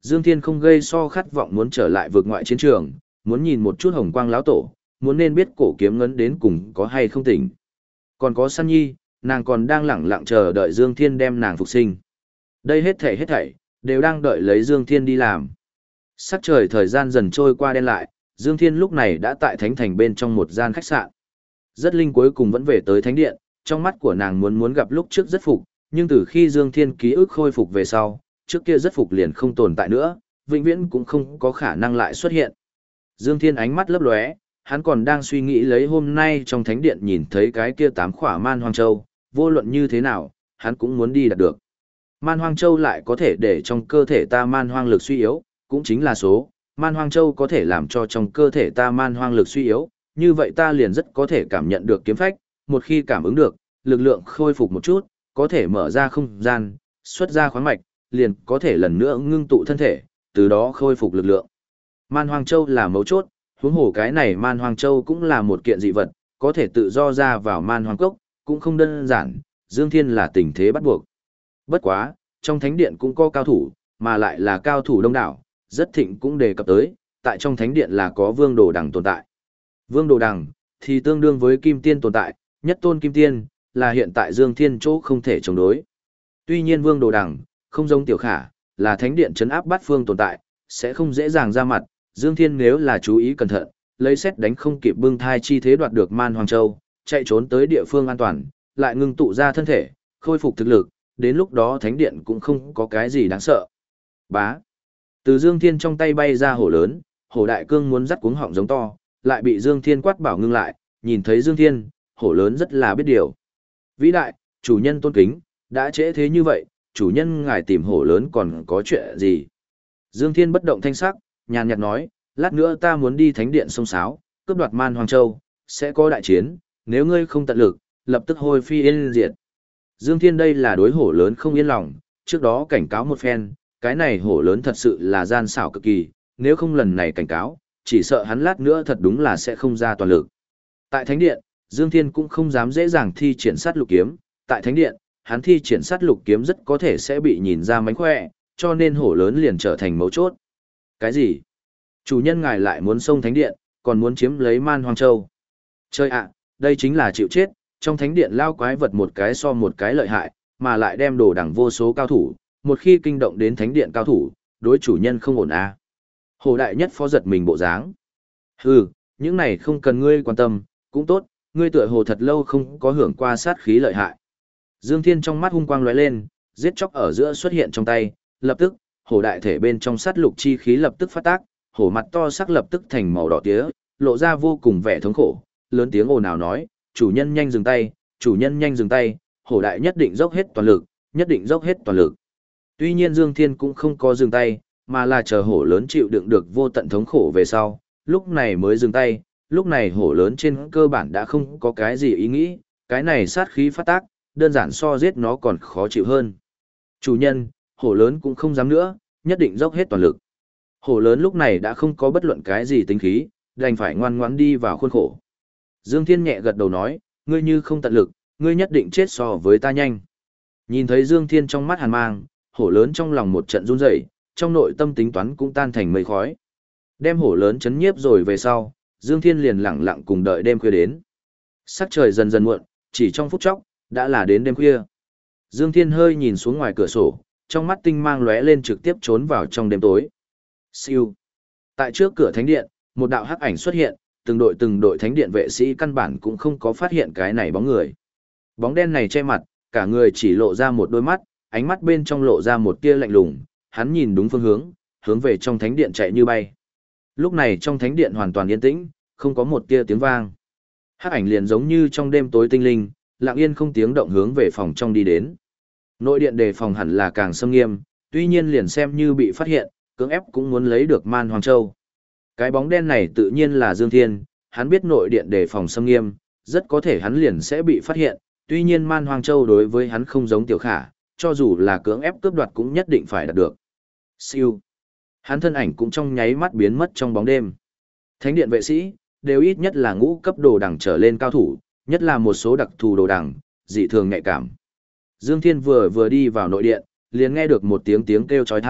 Dương Thiên không gây so khát vọng muốn trở lại vượt ngoại chiến trường, muốn nhìn một chút Hồng Quang lão tổ, muốn nên biết cổ kiếm ngấn đến cùng có hay không tỉnh. Còn có San Nhi, nàng còn đang lẳng lặng chờ đợi Dương Thiên đem nàng phục sinh. Đây hết thảy, đều đang đợi lấy Dương Thiên đi làm. Sắc trời thời gian dần trôi qua đen lại, Dương Thiên lúc này đã tại Thánh Thành bên trong một gian khách sạn. Rất Linh cuối cùng vẫn về tới Thánh Điện, trong mắt của nàng muốn gặp lúc trước rất phục, nhưng từ khi Dương Thiên ký ức khôi phục về sau, trước kia rất phục liền không tồn tại nữa, vĩnh viễn cũng không có khả năng lại xuất hiện. Dương Thiên ánh mắt lấp lóe, hắn còn đang suy nghĩ lấy hôm nay trong Thánh Điện nhìn thấy cái kia 8 khỏa Man Hoang Châu, vô luận như thế nào, hắn cũng muốn đi đạt được. Man Hoang Châu lại có thể để trong cơ thể ta man hoang lực suy yếu, cũng chính là số, Man Hoang Châu có thể làm cho trong cơ thể ta man hoang lực suy yếu, như vậy ta liền rất có thể cảm nhận được kiếm phách, một khi cảm ứng được, lực lượng khôi phục một chút, có thể mở ra không gian, xuất ra khoáng mạch, liền có thể lần nữa ngưng tụ thân thể, từ đó khôi phục lực lượng. Man Hoang Châu là mấu chốt, huống hồ cái này Man Hoang Châu cũng là một kiện dị vật, có thể tự do ra vào Man Hoang Cốc, cũng không đơn giản, Dương Thiên là tình thế bắt buộc. Bất quá, trong thánh điện cũng có cao thủ, mà lại là cao thủ đông đảo, rất thịnh cũng đề cập tới, tại trong thánh điện là có Vương Đồ Đằng tồn tại. Vương Đồ Đằng thì tương đương với Kim Tiên tồn tại, nhất tôn Kim Tiên, là hiện tại Dương Thiên chỗ không thể chống đối. Tuy nhiên Vương Đồ Đằng, không giống Tiểu Khả, là thánh điện trấn áp bát phương tồn tại, sẽ không dễ dàng ra mặt, Dương Thiên nếu là chú ý cẩn thận, lấy xét đánh không kịp bưng thai chi thế đoạt được Man Hoang Châu, chạy trốn tới địa phương an toàn, lại ngưng tụ ra thân thể, khôi phục thực lực, đến lúc đó thánh điện cũng không có cái gì đáng sợ. Bá. Từ Dương Thiên trong tay bay ra hổ lớn, hổ đại cương muốn dắt cuống họng giống to, lại bị Dương Thiên quát bảo ngưng lại, nhìn thấy Dương Thiên, hổ lớn rất là biết điều. Vĩ đại, chủ nhân tôn kính, đã trễ thế như vậy, chủ nhân ngài tìm hổ lớn còn có chuyện gì? Dương Thiên bất động thanh sắc, nhàn nhạt nói, lát nữa ta muốn đi thánh điện sông Sáo, cướp đoạt Man Hoang Châu, sẽ có đại chiến, nếu ngươi không tận lực, lập tức hôi phi yên diệt. Dương Thiên đây là đối hổ lớn không yên lòng, trước đó cảnh cáo một phen, cái này hổ lớn thật sự là gian xảo cực kỳ, nếu không lần này cảnh cáo, chỉ sợ hắn lát nữa thật đúng là sẽ không ra toàn lực. Tại Thánh Điện, Dương Thiên cũng không dám dễ dàng thi triển sát lục kiếm, tại Thánh Điện, hắn thi triển sát lục kiếm rất có thể sẽ bị nhìn ra mánh khỏe, cho nên hổ lớn liền trở thành mấu chốt. Cái gì? Chủ nhân ngài lại muốn xông Thánh Điện, còn muốn chiếm lấy Man Hoang Châu. Chơi ạ, đây chính là chịu chết, trong Thánh Điện lao quái vật một cái so một cái lợi hại, mà lại đem đồ đẳng vô số cao thủ, một khi kinh động đến Thánh Điện cao thủ, đối chủ nhân không ổn à. Hồ Đại Nhất phó giật mình bộ dáng. Hừ, những này không cần ngươi quan tâm, cũng tốt, ngươi tựa hồ thật lâu không có hưởng qua sát khí lợi hại. Dương Thiên trong mắt hung quang lóe lên, giết chóc ở giữa xuất hiện trong tay, lập tức, hổ đại thể bên trong sát lục chi khí lập tức phát tác, hổ mặt to sắc lập tức thành màu đỏ tía, lộ ra vô cùng vẻ thống khổ, lớn tiếng ồn ào nói, chủ nhân nhanh dừng tay, chủ nhân nhanh dừng tay, hổ đại nhất định dốc hết toàn lực, nhất định dốc hết toàn lực. Tuy nhiên Dương Thiên cũng không có dừng tay, mà là chờ hổ lớn chịu đựng được vô tận thống khổ về sau, lúc này mới dừng tay, lúc này hổ lớn trên cơ bản đã không có cái gì ý nghĩ, cái này sát khí phát tác, đơn giản so giết nó còn khó chịu hơn. Chủ nhân, hổ lớn cũng không dám nữa, nhất định dốc hết toàn lực. Hổ lớn lúc này đã không có bất luận cái gì tính khí, đành phải ngoan ngoãn đi vào khuôn khổ. Dương Thiên nhẹ gật đầu nói, ngươi như không tận lực, ngươi nhất định chết so với ta nhanh. Nhìn thấy Dương Thiên trong mắt hàn mang, hổ lớn trong lòng một trận run rẩy, trong nội tâm tính toán cũng tan thành mây khói. Đem hổ lớn chấn nhiếp rồi về sau, Dương Thiên liền lặng lặng cùng đợi đêm khuya đến. Sắc trời dần dần muộn, chỉ trong phút chốc, đã là đến đêm khuya. Dương Thiên hơi nhìn xuống ngoài cửa sổ, trong mắt tinh mang lóe lên trực tiếp trốn vào trong đêm tối. Siêu. Tại trước cửa thánh điện, một đạo hắc ảnh xuất hiện, từng đội thánh điện vệ sĩ căn bản cũng không có phát hiện cái này bóng người. Bóng đen này che mặt, cả người chỉ lộ ra một đôi mắt, ánh mắt bên trong lộ ra một tia lạnh lùng, hắn nhìn đúng phương hướng, hướng về trong thánh điện chạy như bay. Lúc này trong thánh điện hoàn toàn yên tĩnh, không có một tia tiếng vang. Hắc ảnh liền giống như trong đêm tối tinh linh, lặng yên không tiếng động hướng về phòng trong đi đến. Nội điện đề phòng hẳn là càng xâm nghiêm, tuy nhiên liền xem như bị phát hiện, cưỡng ép cũng muốn lấy được Man Hoang Châu. Cái bóng đen này tự nhiên là Dương Thiên, hắn biết nội điện đề phòng xâm nghiêm, rất có thể hắn liền sẽ bị phát hiện, tuy nhiên Man Hoang Châu đối với hắn không giống Tiểu Khả, cho dù là cưỡng ép cướp đoạt cũng nhất định phải đạt được. Siêu. Hắn thân ảnh cũng trong nháy mắt biến mất trong bóng đêm. Thánh điện vệ sĩ, đều ít nhất là ngũ cấp đồ đẳng trở lên cao thủ, nhất là một số đặc thù đồ đẳng, dị thường nhạy cảm. Dương Thiên vừa đi vào nội điện, liền nghe được một tiếng kêu chói tai,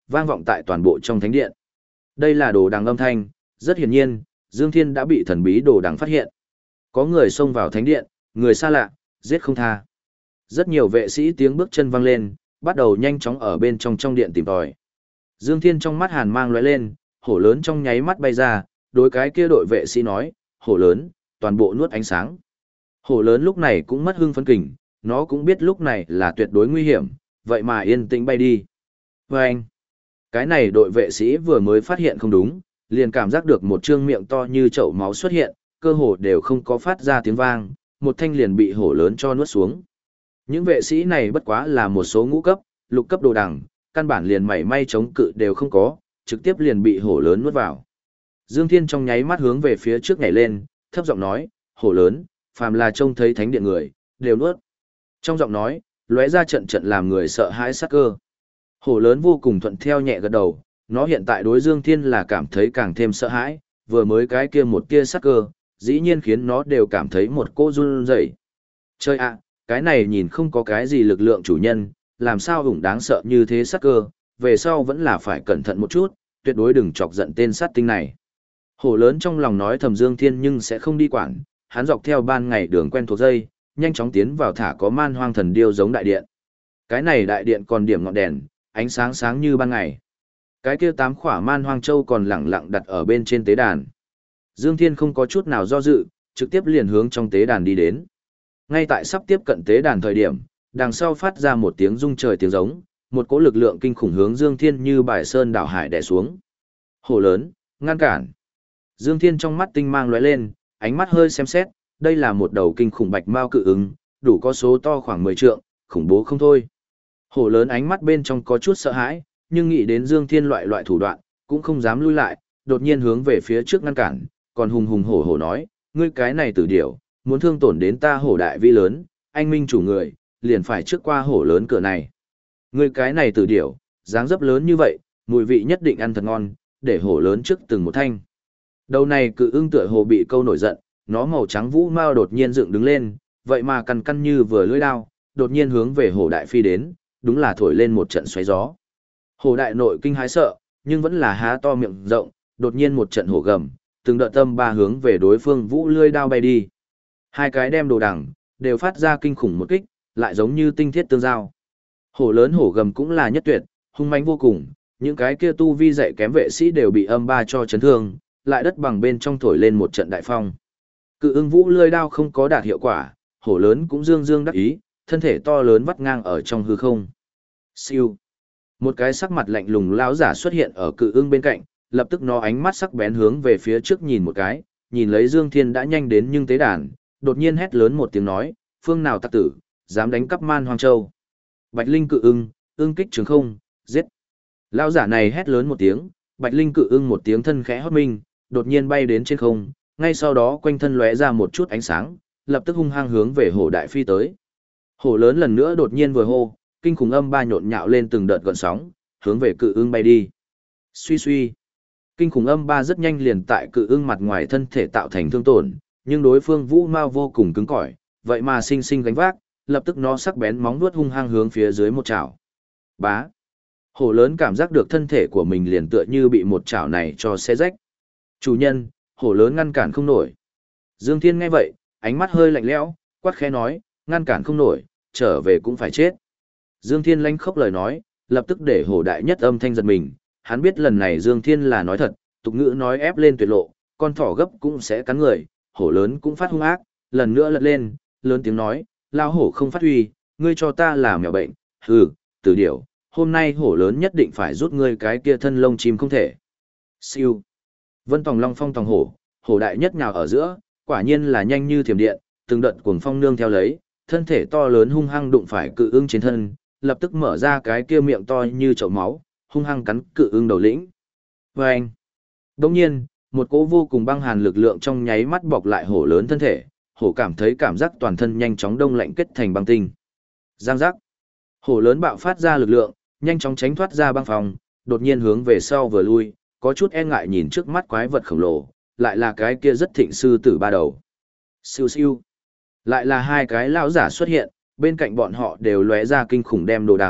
vang vọng tại toàn bộ trong thánh điện. Đây là đồ đằng âm thanh, rất hiển nhiên, Dương Thiên đã bị thần bí đồ đằng phát hiện. Có người xông vào thánh điện, người xa lạ, giết không tha. Rất nhiều vệ sĩ tiếng bước chân vang lên, bắt đầu nhanh chóng ở bên trong điện tìm tòi. Dương Thiên trong mắt hàn mang lóe lên, hổ lớn trong nháy mắt bay ra, đối cái kia đội vệ sĩ nói, hổ lớn, toàn bộ nuốt ánh sáng. Hổ lớn lúc này cũng mất hưng phấn kình, nó cũng biết lúc này là tuyệt đối nguy hiểm, vậy mà yên tĩnh bay đi. Và anh, cái này đội vệ sĩ vừa mới phát hiện không đúng, liền cảm giác được một trương miệng to như chậu máu xuất hiện, cơ hồ đều không có phát ra tiếng vang, một thanh liền bị hổ lớn cho nuốt xuống. Những vệ sĩ này bất quá là một số ngũ cấp, lục cấp đồ đằng, căn bản liền mảy may chống cự đều không có, trực tiếp liền bị hổ lớn nuốt vào. Dương Thiên trong nháy mắt hướng về phía trước nhảy lên, thấp giọng nói, hổ lớn, phàm là trông thấy thánh điện người, đều nuốt. Trong giọng nói, lóe ra trận trận làm người sợ hãi sát cơ. Hổ lớn vô cùng thuận theo nhẹ gật đầu, nó hiện tại đối Dương Thiên là cảm thấy càng thêm sợ hãi, vừa mới cái kia một tia sát cơ, dĩ nhiên khiến nó đều cảm thấy một cô run rẩy. Chơi ạ, cái này nhìn không có cái gì lực lượng chủ nhân, làm sao hùng đáng sợ như thế sát cơ, về sau vẫn là phải cẩn thận một chút, tuyệt đối đừng chọc giận tên sát tinh này. Hổ lớn trong lòng nói thầm Dương Thiên nhưng sẽ không đi quản, hắn dọc theo ban ngày đường quen thuộc dây, nhanh chóng tiến vào thả có man hoang thần điêu giống đại điện. Cái này đại điện còn điểm ngọn đèn, ánh sáng sáng như ban ngày. Cái kia 8 khỏa man hoang châu còn lẳng lặng đặt ở bên trên tế đàn. Dương Thiên không có chút nào do dự, trực tiếp liền hướng trong tế đàn đi đến. Ngay tại sắp tiếp cận tế đàn thời điểm, đằng sau phát ra một tiếng rung trời tiếng giống, một cỗ lực lượng kinh khủng hướng Dương Thiên như bài sơn đảo hải đè xuống. Hổ lớn, ngăn cản. Dương Thiên trong mắt tinh mang lóe lên, ánh mắt hơi xem xét, đây là một đầu kinh khủng bạch mao cự ứng, đủ có số to khoảng 10 trượng, khủng bố không thôi. Hổ lớn ánh mắt bên trong có chút sợ hãi, nhưng nghĩ đến Dương Thiên loại thủ đoạn, cũng không dám lui lại, đột nhiên hướng về phía trước ngăn cản, còn hùng hùng hổ hổ nói, ngươi cái này tử điểu, muốn thương tổn đến ta hổ đại vi lớn, anh minh chủ người, liền phải trước qua hổ lớn cửa này. Ngươi cái này tử điểu, dáng dấp lớn như vậy, mùi vị nhất định ăn thật ngon, để hổ lớn trước từng một thanh. Đầu này cự ưng tựa hồ bị câu nổi giận, nó màu trắng vũ mao đột nhiên dựng đứng lên, vậy mà căn như vừa lưỡi đao, đột nhiên hướng về hổ đại phi đến, đúng là thổi lên một trận xoáy gió. Hổ đại nội kinh hãi sợ, nhưng vẫn là há to miệng rộng, đột nhiên một trận hổ gầm, từng đợt tâm ba hướng về đối phương vũ lưỡi đao bay đi. Hai cái đem đồ đằng, đều phát ra kinh khủng một kích, lại giống như tinh thiết tương giao. Hổ lớn hổ gầm cũng là nhất tuyệt, hung mãnh vô cùng, những cái kia tu vi dạy kém vệ sĩ đều bị âm ba cho chấn thương, lại đất bằng bên trong thổi lên một trận đại phong. Cự ưng vũ lưỡi đao không có đạt hiệu quả, hổ lớn cũng dương dương đắc ý, thân thể to lớn vắt ngang ở trong hư không. Siêu. Một cái sắc mặt lạnh lùng lão giả xuất hiện ở cự ưng bên cạnh, lập tức nó ánh mắt sắc bén hướng về phía trước nhìn một cái, nhìn lấy Dương Thiên đã nhanh đến nhưng tế đàn, đột nhiên hét lớn một tiếng nói, phương nào tặc tử, dám đánh cắp man hoang châu. Bạch Linh cự ưng, ưng kích trường không, giết. Lão giả này hét lớn một tiếng, Bạch Linh cự ưng một tiếng thân khẽ hót minh, đột nhiên bay đến trên không, ngay sau đó quanh thân lóe ra một chút ánh sáng, lập tức hung hăng hướng về hổ đại phi tới. Hổ lớn lần nữa đột nhiên vừa hô, kinh khủng âm ba nhộn nhạo lên từng đợt gợn sóng, hướng về cự ưng bay đi. Suy suy. Kinh khủng âm ba rất nhanh liền tại cự ưng mặt ngoài thân thể tạo thành thương tổn, nhưng đối phương vũ mao vô cùng cứng cỏi, vậy mà sinh sinh gánh vác, lập tức nó sắc bén móng vuốt hung hăng hướng phía dưới một chảo. Bá. Hổ lớn cảm giác được thân thể của mình liền tựa như bị một chảo này cho xé rách. Chủ nhân, hổ lớn ngăn cản không nổi. Dương Thiên nghe vậy, ánh mắt hơi lạnh lẽo, quát khẽ nói, ngăn cản không nổi, trở về cũng phải chết. Dương Thiên lanh khốc lời nói, lập tức để hổ đại nhất âm thanh giật mình, hắn biết lần này Dương Thiên là nói thật, tục ngữ nói ép lên tuyệt lộ, con thỏ gấp cũng sẽ cắn người, hổ lớn cũng phát hung ác, lần nữa lật lên, lớn tiếng nói, lao hổ không phát huy, ngươi cho ta là mèo bệnh, hừ, tử điểu, hôm nay hổ lớn nhất định phải rút ngươi cái kia thân lông chim không thể. Siêu. Vân Tòng Long phong tòng hổ, hổ đại nhất nhào ở giữa, quả nhiên là nhanh như thiểm điện, từng đợt cuồng phong nương theo lấy, thân thể to lớn hung hăng đụng phải cự ưng trên thân, lập tức mở ra cái kia miệng to như chậu máu, hung hăng cắn cự ưng đầu lĩnh. Và anh, đồng nhiên, một cỗ vô cùng băng hàn lực lượng trong nháy mắt bọc lại hổ lớn thân thể, hổ cảm thấy cảm giác toàn thân nhanh chóng đông lạnh kết thành băng tinh. Giang giác, hổ lớn bạo phát ra lực lượng, nhanh chóng tránh thoát ra băng phòng, đột nhiên hướng về sau vừa lui, có chút e ngại nhìn trước mắt quái vật khổng lồ, lại là cái kia rất thịnh sư tử ba đầu. Siêu siêu, lại là hai cái lão giả xuất hiện, bên cạnh bọn họ đều lóe ra kinh khủng đem đồ đằng,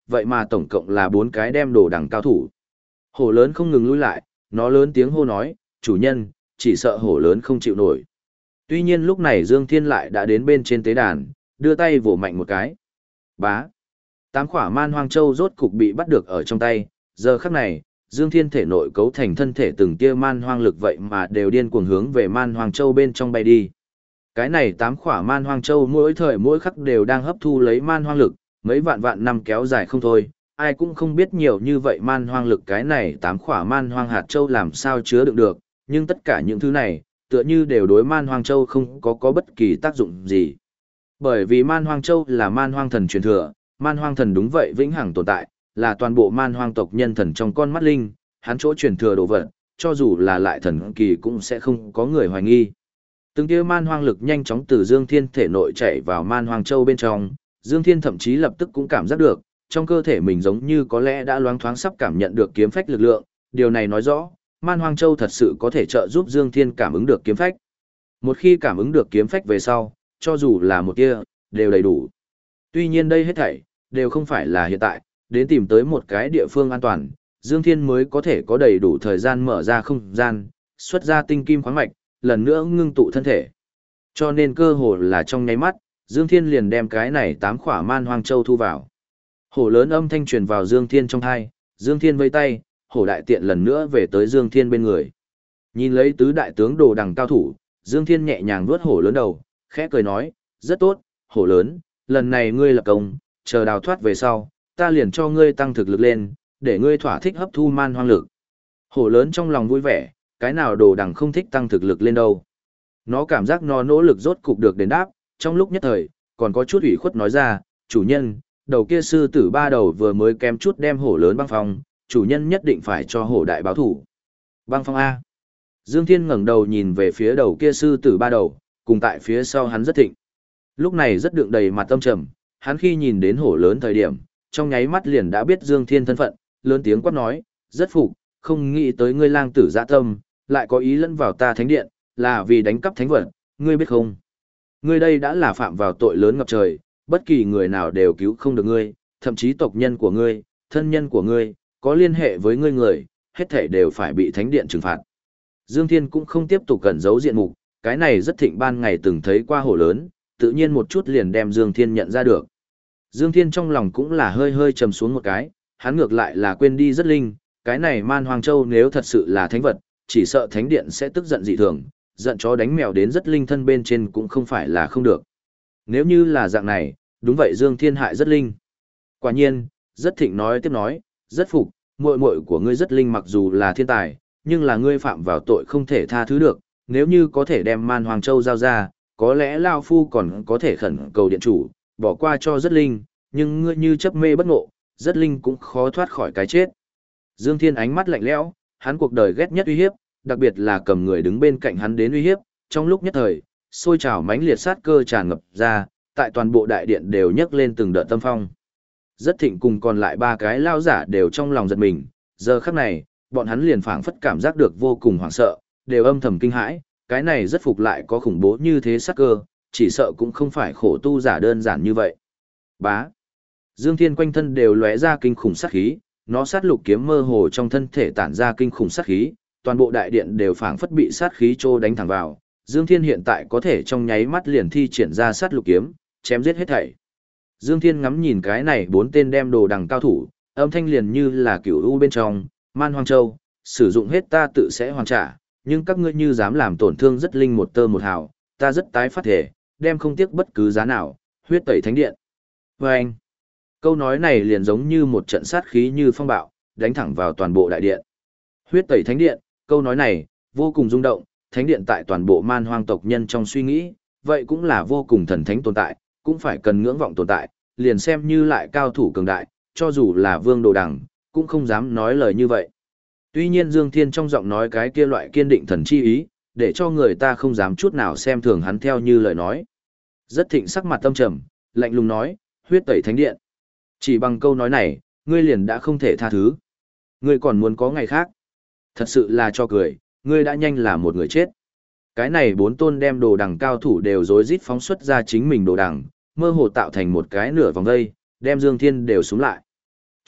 vậy mà tổng cộng là 4 cái đem đồ đằng cao thủ. Hổ lớn không ngừng lui lại, nó lớn tiếng hô nói, chủ nhân, chỉ sợ hổ lớn không chịu nổi. Tuy nhiên lúc này Dương Thiên lại đã đến bên trên tế đàn, đưa tay vỗ mạnh một cái. Bá. 8 khỏa man hoang châu rốt cục bị bắt được ở trong tay, giờ khắc này, Dương Thiên thể nội cấu thành thân thể từng tia man hoang lực vậy mà đều điên cuồng hướng về man hoang châu bên trong bay đi. Cái này 8 khỏa man hoang châu mỗi thời mỗi khắc đều đang hấp thu lấy man hoang lực, mấy vạn vạn năm kéo dài không thôi, ai cũng không biết nhiều như vậy man hoang lực cái này 8 khỏa man hoang hạt châu làm sao chứa đựng được, nhưng tất cả những thứ này, tựa như đều đối man hoang châu không có bất kỳ tác dụng gì. Bởi vì man hoang châu là man hoang thần truyền thừa, man hoang thần đúng vậy vĩnh hằng tồn tại, là toàn bộ man hoang tộc nhân thần trong con mắt linh, hắn chỗ truyền thừa đồ vật, cho dù là lại thần kỳ cũng sẽ không có người hoài nghi. Từng tia man hoang lực nhanh chóng từ Dương Thiên thể nội chạy vào man hoang châu bên trong, Dương Thiên thậm chí lập tức cũng cảm giác được, trong cơ thể mình giống như có lẽ đã loáng thoáng sắp cảm nhận được kiếm phách lực lượng, điều này nói rõ, man hoang châu thật sự có thể trợ giúp Dương Thiên cảm ứng được kiếm phách. Một khi cảm ứng được kiếm phách về sau, cho dù là một tia, đều đầy đủ. Tuy nhiên đây hết thảy, đều không phải là hiện tại, đến tìm tới một cái địa phương an toàn, Dương Thiên mới có thể có đầy đủ thời gian mở ra không gian, xuất ra tinh kim khoáng mạch, lần nữa ngưng tụ thân thể. Cho nên cơ hồ là trong nháy mắt, Dương Thiên liền đem cái này 8 khỏa man hoang châu thu vào. Hổ lớn âm thanh truyền vào Dương Thiên trong tai, Dương Thiên vây tay, hổ đại tiện lần nữa về tới Dương Thiên bên người. Nhìn lấy tứ đại tướng đồ đằng cao thủ, Dương Thiên nhẹ nhàng vuốt hổ lớn đầu, khẽ cười nói, rất tốt, hổ lớn, lần này ngươi lập công, chờ đào thoát về sau, ta liền cho ngươi tăng thực lực lên, để ngươi thỏa thích hấp thu man hoang lực. Hổ lớn trong lòng vui vẻ, cái nào đồ đằng không thích tăng thực lực lên đâu. Nó cảm giác nó nỗ lực rốt cục được đền đáp, trong lúc nhất thời, còn có chút ủy khuất nói ra, chủ nhân, đầu kia sư tử ba đầu vừa mới kém chút đem hổ lớn băng phong, chủ nhân nhất định phải cho hổ đại báo thủ. Băng phong A. Dương Thiên ngẩng đầu nhìn về phía đầu kia sư tử ba đầu, cùng tại phía sau hắn rất thịnh. Lúc này rất đựng đầy mặt tâm trầm, hắn khi nhìn đến hổ lớn thời điểm, trong nháy mắt liền đã biết Dương Thiên thân phận, lớn tiếng quát nói, rất phục, không nghĩ tới ngươi lang tử dạ tâm, lại có ý lẫn vào ta thánh điện, là vì đánh cắp thánh vật, ngươi biết không? Ngươi đây đã là phạm vào tội lớn ngập trời, bất kỳ người nào đều cứu không được ngươi, thậm chí tộc nhân của ngươi, thân nhân của ngươi, có liên hệ với ngươi người, hết thảy đều phải bị thánh điện trừng phạt. Dương Thiên cũng không tiếp tục cẩn giấu diện mục, cái này rất thịnh ban ngày từng thấy qua hổ lớn, tự nhiên một chút liền đem Dương Thiên nhận ra được. Dương Thiên trong lòng cũng là hơi hơi trầm xuống một cái, hắn ngược lại là quên đi rất linh, cái này man hoang châu nếu thật sự là thánh vật, chỉ sợ thánh điện sẽ tức giận dị thường, giận chó đánh mèo đến rất linh thân bên trên cũng không phải là không được. Nếu như là dạng này, đúng vậy Dương Thiên hại rất linh. Quả nhiên, rất thịnh nói tiếp nói, rất phục, muội muội của ngươi rất linh mặc dù là thiên tài, nhưng là ngươi phạm vào tội không thể tha thứ được, nếu như có thể đem man hoàng châu giao ra, có lẽ Lao Phu còn có thể khẩn cầu điện chủ, bỏ qua cho rất linh, nhưng ngươi như chấp mê bất ngộ, rất linh cũng khó thoát khỏi cái chết. Dương Thiên ánh mắt lạnh lẽo, hắn cuộc đời ghét nhất uy hiếp, đặc biệt là cầm người đứng bên cạnh hắn đến uy hiếp, trong lúc nhất thời, sôi trào mãnh liệt sát cơ tràn ngập ra, tại toàn bộ đại điện đều nhấc lên từng đợt tâm phong. Rất thịnh cùng còn lại ba cái lao giả đều trong lòng giật mình, giờ khắc này, bọn hắn liền phảng phất cảm giác được vô cùng hoảng sợ, đều âm thầm kinh hãi, cái này rất phục lại có khủng bố như thế sát cơ, chỉ sợ cũng không phải khổ tu giả đơn giản như vậy. Bá. Dương Thiên quanh thân đều lóe ra kinh khủng sát khí, nó sát lục kiếm mơ hồ trong thân thể tản ra kinh khủng sát khí, toàn bộ đại điện đều phảng phất bị sát khí trô đánh thẳng vào. Dương Thiên hiện tại có thể trong nháy mắt liền thi triển ra sát lục kiếm, chém giết hết thảy. Dương Thiên ngắm nhìn cái này bốn tên đem đồ đằng cao thủ, âm thanh liền như là cửu u bên trong, Man Hoang Châu, sử dụng hết ta tự sẽ hoàn trả, nhưng các ngươi như dám làm tổn thương rất linh một tơ một hào, ta rất tái phát thể, đem không tiếc bất cứ giá nào, huyết tẩy thánh điện. Và anh, câu nói này liền giống như một trận sát khí như phong bạo, đánh thẳng vào toàn bộ đại điện. Huyết tẩy thánh điện, câu nói này, vô cùng rung động, thánh điện tại toàn bộ man hoang tộc nhân trong suy nghĩ, vậy cũng là vô cùng thần thánh tồn tại, cũng phải cần ngưỡng vọng tồn tại, liền xem như lại cao thủ cường đại, cho dù là vương đồ đằng, cũng không dám nói lời như vậy. Tuy nhiên Dương Thiên trong giọng nói cái kia loại kiên định thần chi ý, để cho người ta không dám chút nào xem thường hắn theo như lời nói. Rất thịnh sắc mặt tâm trầm, lạnh lùng nói, huyết tẩy thánh điện. Chỉ bằng câu nói này, ngươi liền đã không thể tha thứ. Ngươi còn muốn có ngày khác. Thật sự là cho cười, ngươi đã nhanh là một người chết. Cái này bốn tôn đem đồ đằng cao thủ đều rối rít phóng xuất ra chính mình đồ đằng, mơ hồ tạo thành một cái nửa vòng dây, đem Dương Thiên đều xuống lại.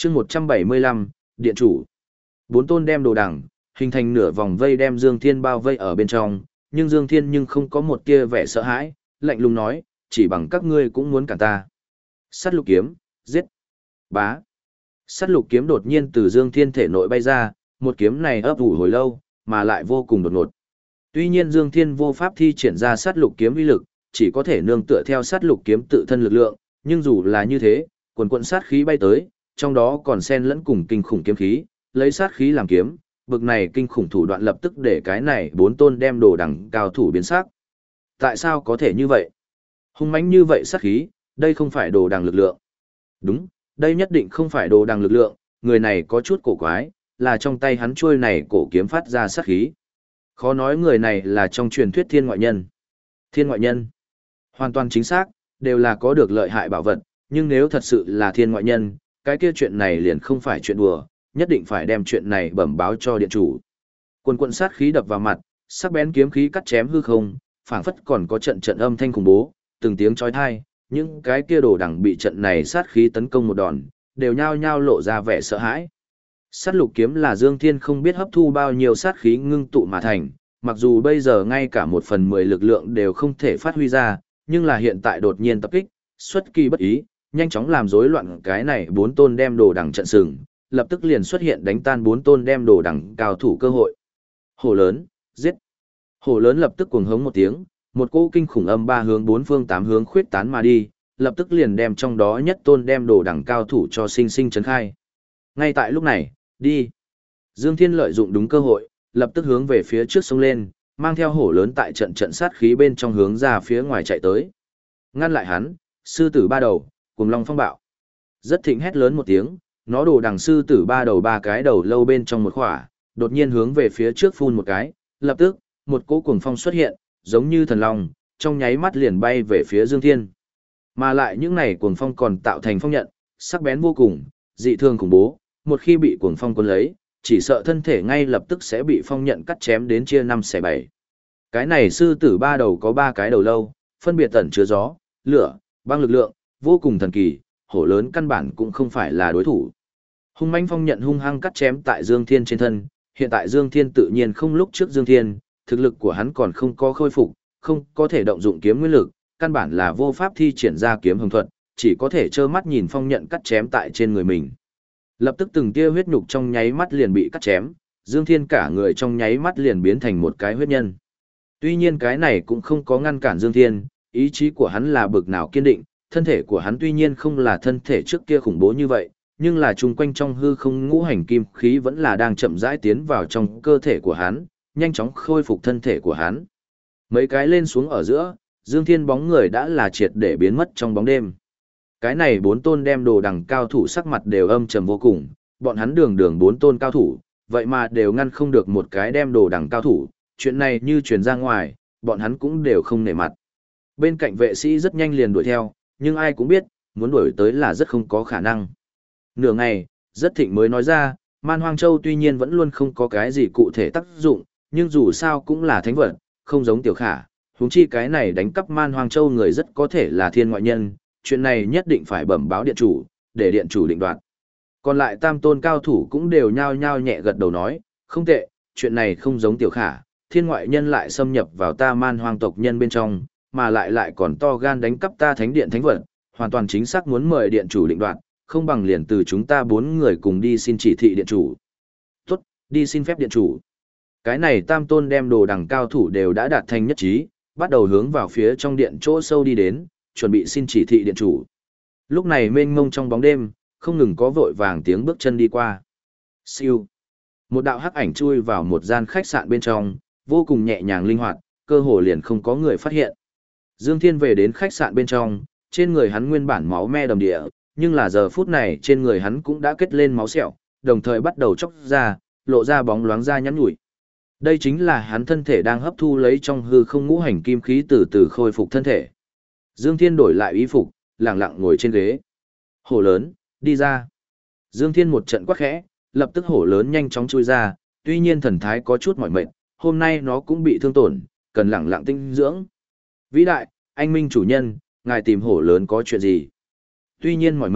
chương 175, Điện chủ. Bốn tôn đem đồ đằng, hình thành nửa vòng vây đem Dương Thiên bao vây ở bên trong, nhưng Dương Thiên nhưng không có một tia vẻ sợ hãi, lạnh lùng nói, chỉ bằng các ngươi cũng muốn cản ta. Sát lục kiếm, giết. Bá. Sát lục kiếm đột nhiên từ Dương Thiên thể nội bay ra, một kiếm này ấp ủ hồi lâu, mà lại vô cùng đột ngột. Tuy nhiên Dương Thiên vô pháp thi triển ra sát lục kiếm uy lực, chỉ có thể nương tựa theo sát lục kiếm tự thân lực lượng, nhưng dù là như thế, quần quần sát khí bay tới, trong đó còn xen lẫn cùng kinh khủng kiếm khí, lấy sát khí làm kiếm, bực này kinh khủng thủ đoạn lập tức để cái này bốn tôn đem đồ đằng cao thủ biến sắc. Tại sao có thể như vậy? Hung mãnh như vậy sát khí, đây không phải đồ đằng lực lượng. Đúng, đây nhất định không phải đồ đằng lực lượng, người này có chút cổ quái, là trong tay hắn chuôi này cổ kiếm phát ra sát khí. Khó nói người này là trong truyền thuyết thiên ngoại nhân. Thiên ngoại nhân, hoàn toàn chính xác, đều là có được lợi hại bảo vật, nhưng nếu thật sự là thiên ngoại nhân, cái kia chuyện này liền không phải chuyện đùa, nhất định phải đem chuyện này bẩm báo cho điện chủ. Quần quần sát khí đập vào mặt, sắc bén kiếm khí cắt chém hư không, phảng phất còn có trận trận âm thanh khủng bố, từng tiếng chói tai, những cái kia đồ đằng bị trận này sát khí tấn công một đòn, đều nhao nhao lộ ra vẻ sợ hãi. Sát lục kiếm là Dương Thiên không biết hấp thu bao nhiêu sát khí ngưng tụ mà thành, mặc dù bây giờ ngay cả 1/10 lực lượng đều không thể phát huy ra, nhưng là hiện tại đột nhiên tập kích, xuất kỳ bất ý, nhanh chóng làm rối loạn cái này bốn tôn đem đồ đằng trận sừng, lập tức liền xuất hiện đánh tan bốn tôn đem đồ đằng cao thủ cơ hội. Hổ lớn, giết. Hổ lớn lập tức cuồng hống một tiếng, một cỗ kinh khủng âm ba hướng bốn phương tám hướng khuyết tán mà đi, lập tức liền đem trong đó nhất tôn đem đồ đằng cao thủ cho sinh sinh chấn khai. Ngay tại lúc này, đi. Dương Thiên lợi dụng đúng cơ hội, lập tức hướng về phía trước sông lên, mang theo hổ lớn tại trận trận sát khí bên trong hướng ra phía ngoài chạy tới. Ngăn lại hắn, sư tử ba đầu, cùng long phong bạo. Rất thịnh hét lớn một tiếng, nó đồ đằng sư tử ba đầu ba cái đầu lâu bên trong một khỏa, đột nhiên hướng về phía trước phun một cái, lập tức, một cỗ cuồng phong xuất hiện, giống như thần long, trong nháy mắt liền bay về phía Dương Thiên. Mà lại những này cuồng phong còn tạo thành phong nhận, sắc bén vô cùng, dị thường khủng bố, một khi bị cuồng phong cuốn lấy, chỉ sợ thân thể ngay lập tức sẽ bị phong nhận cắt chém đến chia 5 xẻ 7. Cái này sư tử ba đầu có 3 cái đầu lâu, phân biệt tẩn chứa gió, lửa, băng lực lượng, vô cùng thần kỳ, hổ lớn căn bản cũng không phải là đối thủ. Hung mãnh phong nhận hung hăng cắt chém tại Dương Thiên trên thân, hiện tại Dương Thiên tự nhiên không lúc trước Dương Thiên, thực lực của hắn còn không có khôi phục, không có thể động dụng kiếm nguyên lực, căn bản là vô pháp thi triển ra kiếm hồng thuật, chỉ có thể trơ mắt nhìn phong nhận cắt chém tại trên người mình. Lập tức từng tia huyết nhục trong nháy mắt liền bị cắt chém, Dương Thiên cả người trong nháy mắt liền biến thành một cái huyết nhân. Tuy nhiên cái này cũng không có ngăn cản Dương Thiên, ý chí của hắn là bực nào kiên định, thân thể của hắn tuy nhiên không là thân thể trước kia khủng bố như vậy, nhưng là chung quanh trong hư không ngũ hành kim khí vẫn là đang chậm rãi tiến vào trong cơ thể của hắn, nhanh chóng khôi phục thân thể của hắn. Mấy cái lên xuống ở giữa, Dương Thiên bóng người đã là triệt để biến mất trong bóng đêm. Cái này bốn tôn đem đồ đằng cao thủ sắc mặt đều âm trầm vô cùng, bọn hắn đường đường bốn tôn cao thủ, vậy mà đều ngăn không được một cái đem đồ đằng cao thủ, chuyện này như truyền ra ngoài, bọn hắn cũng đều không nể mặt. Bên cạnh vệ sĩ rất nhanh liền đuổi theo, nhưng ai cũng biết, muốn đuổi tới là rất không có khả năng. Nửa ngày, rất thịnh mới nói ra, Man Hoang Châu tuy nhiên vẫn luôn không có cái gì cụ thể tác dụng, nhưng dù sao cũng là thánh vật, không giống tiểu khả, huống chi cái này đánh cắp Man Hoang Châu người rất có thể là thiên ngoại nhân, chuyện này nhất định phải bẩm báo điện chủ, để điện chủ định đoạt. Còn lại tam tôn cao thủ cũng đều nhao nhao nhẹ gật đầu nói, không tệ, chuyện này không giống tiểu khả, thiên ngoại nhân lại xâm nhập vào ta Man Hoang tộc nhân bên trong, mà lại còn to gan đánh cắp ta thánh điện thánh vật, hoàn toàn chính xác muốn mời điện chủ định đoạt, không bằng liền từ chúng ta 4 người cùng đi xin chỉ thị điện chủ. Tốt, đi xin phép điện chủ. Cái này tam tôn đem đồ đằng cao thủ đều đã đạt thành nhất trí, bắt đầu hướng vào phía trong điện chỗ sâu đi đến, chuẩn bị xin chỉ thị điện chủ. Lúc này mênh mông trong bóng đêm, không ngừng có vội vàng tiếng bước chân đi qua. Siêu. Một đạo hắc ảnh chui vào một gian khách sạn bên trong, vô cùng nhẹ nhàng linh hoạt, cơ hồ liền không có người phát hiện. Dương Thiên về đến khách sạn bên trong, trên người hắn nguyên bản máu me đầm địa, nhưng là giờ phút này trên người hắn cũng đã kết lên máu sẹo, đồng thời bắt đầu chóc ra, lộ ra bóng loáng da nhắn nhủi. Đây chính là hắn thân thể đang hấp thu lấy trong hư không ngũ hành kim khí từ từ khôi phục thân thể. Dương Thiên đổi lại y phục, lặng lặng ngồi trên ghế. Hổ lớn, đi ra. Dương Thiên một trận quát khẽ, lập tức hổ lớn nhanh chóng chui ra, tuy nhiên thần thái có chút mỏi mệt, hôm nay nó cũng bị thương tổn, cần lặng lặng tinh dưỡng. Vĩ đại, anh minh chủ nhân, ngài tìm hổ lớn có chuyện gì? Tuy nhiên mỏi mệt,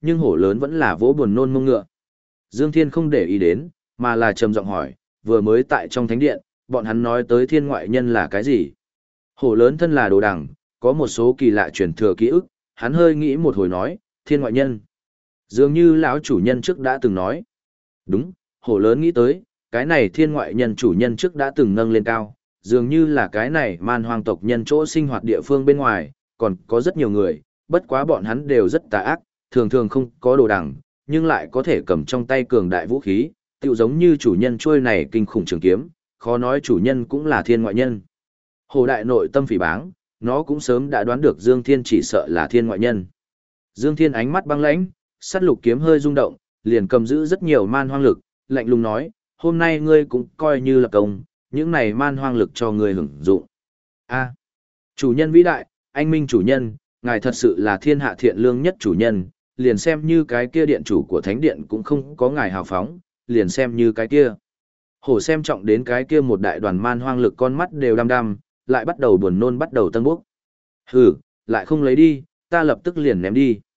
nhưng hổ lớn vẫn là vỗ buồn nôn mông ngựa. Dương Thiên không để ý đến, mà là trầm giọng hỏi, vừa mới tại trong thánh điện, bọn hắn nói tới thiên ngoại nhân là cái gì? Hổ lớn thân là đồ đằng, có một số kỳ lạ truyền thừa ký ức, hắn hơi nghĩ một hồi nói, thiên ngoại nhân. Dường như lão chủ nhân trước đã từng nói. Đúng, hổ lớn nghĩ tới, cái này thiên ngoại nhân chủ nhân trước đã từng nâng lên cao, dường như là cái này man hoang tộc nhân chỗ sinh hoạt địa phương bên ngoài, còn có rất nhiều người, bất quá bọn hắn đều rất tà ác, thường thường không có đồ đằng, nhưng lại có thể cầm trong tay cường đại vũ khí, tựu giống như chủ nhân trôi này kinh khủng trường kiếm, khó nói chủ nhân cũng là thiên ngoại nhân. Hồ đại nội tâm phỉ báng, nó cũng sớm đã đoán được Dương Thiên chỉ sợ là thiên ngoại nhân. Dương Thiên ánh mắt băng lãnh, sắt lục kiếm hơi rung động, liền cầm giữ rất nhiều man hoang lực, lạnh lùng nói, hôm nay ngươi cũng coi như là công, những này man hoang lực cho ngươi hưởng dụng. A, chủ nhân vĩ đại, anh minh chủ nhân, ngài thật sự là thiên hạ thiện lương nhất chủ nhân, liền xem như cái kia điện chủ của thánh điện cũng không có ngài hào phóng, liền xem như cái kia. Hổ xem trọng đến cái kia một đại đoàn man hoang lực con mắt đều đăm đăm, lại bắt đầu buồn nôn bắt đầu tân bốc. Hừ, lại không lấy đi, ta lập tức liền ném đi.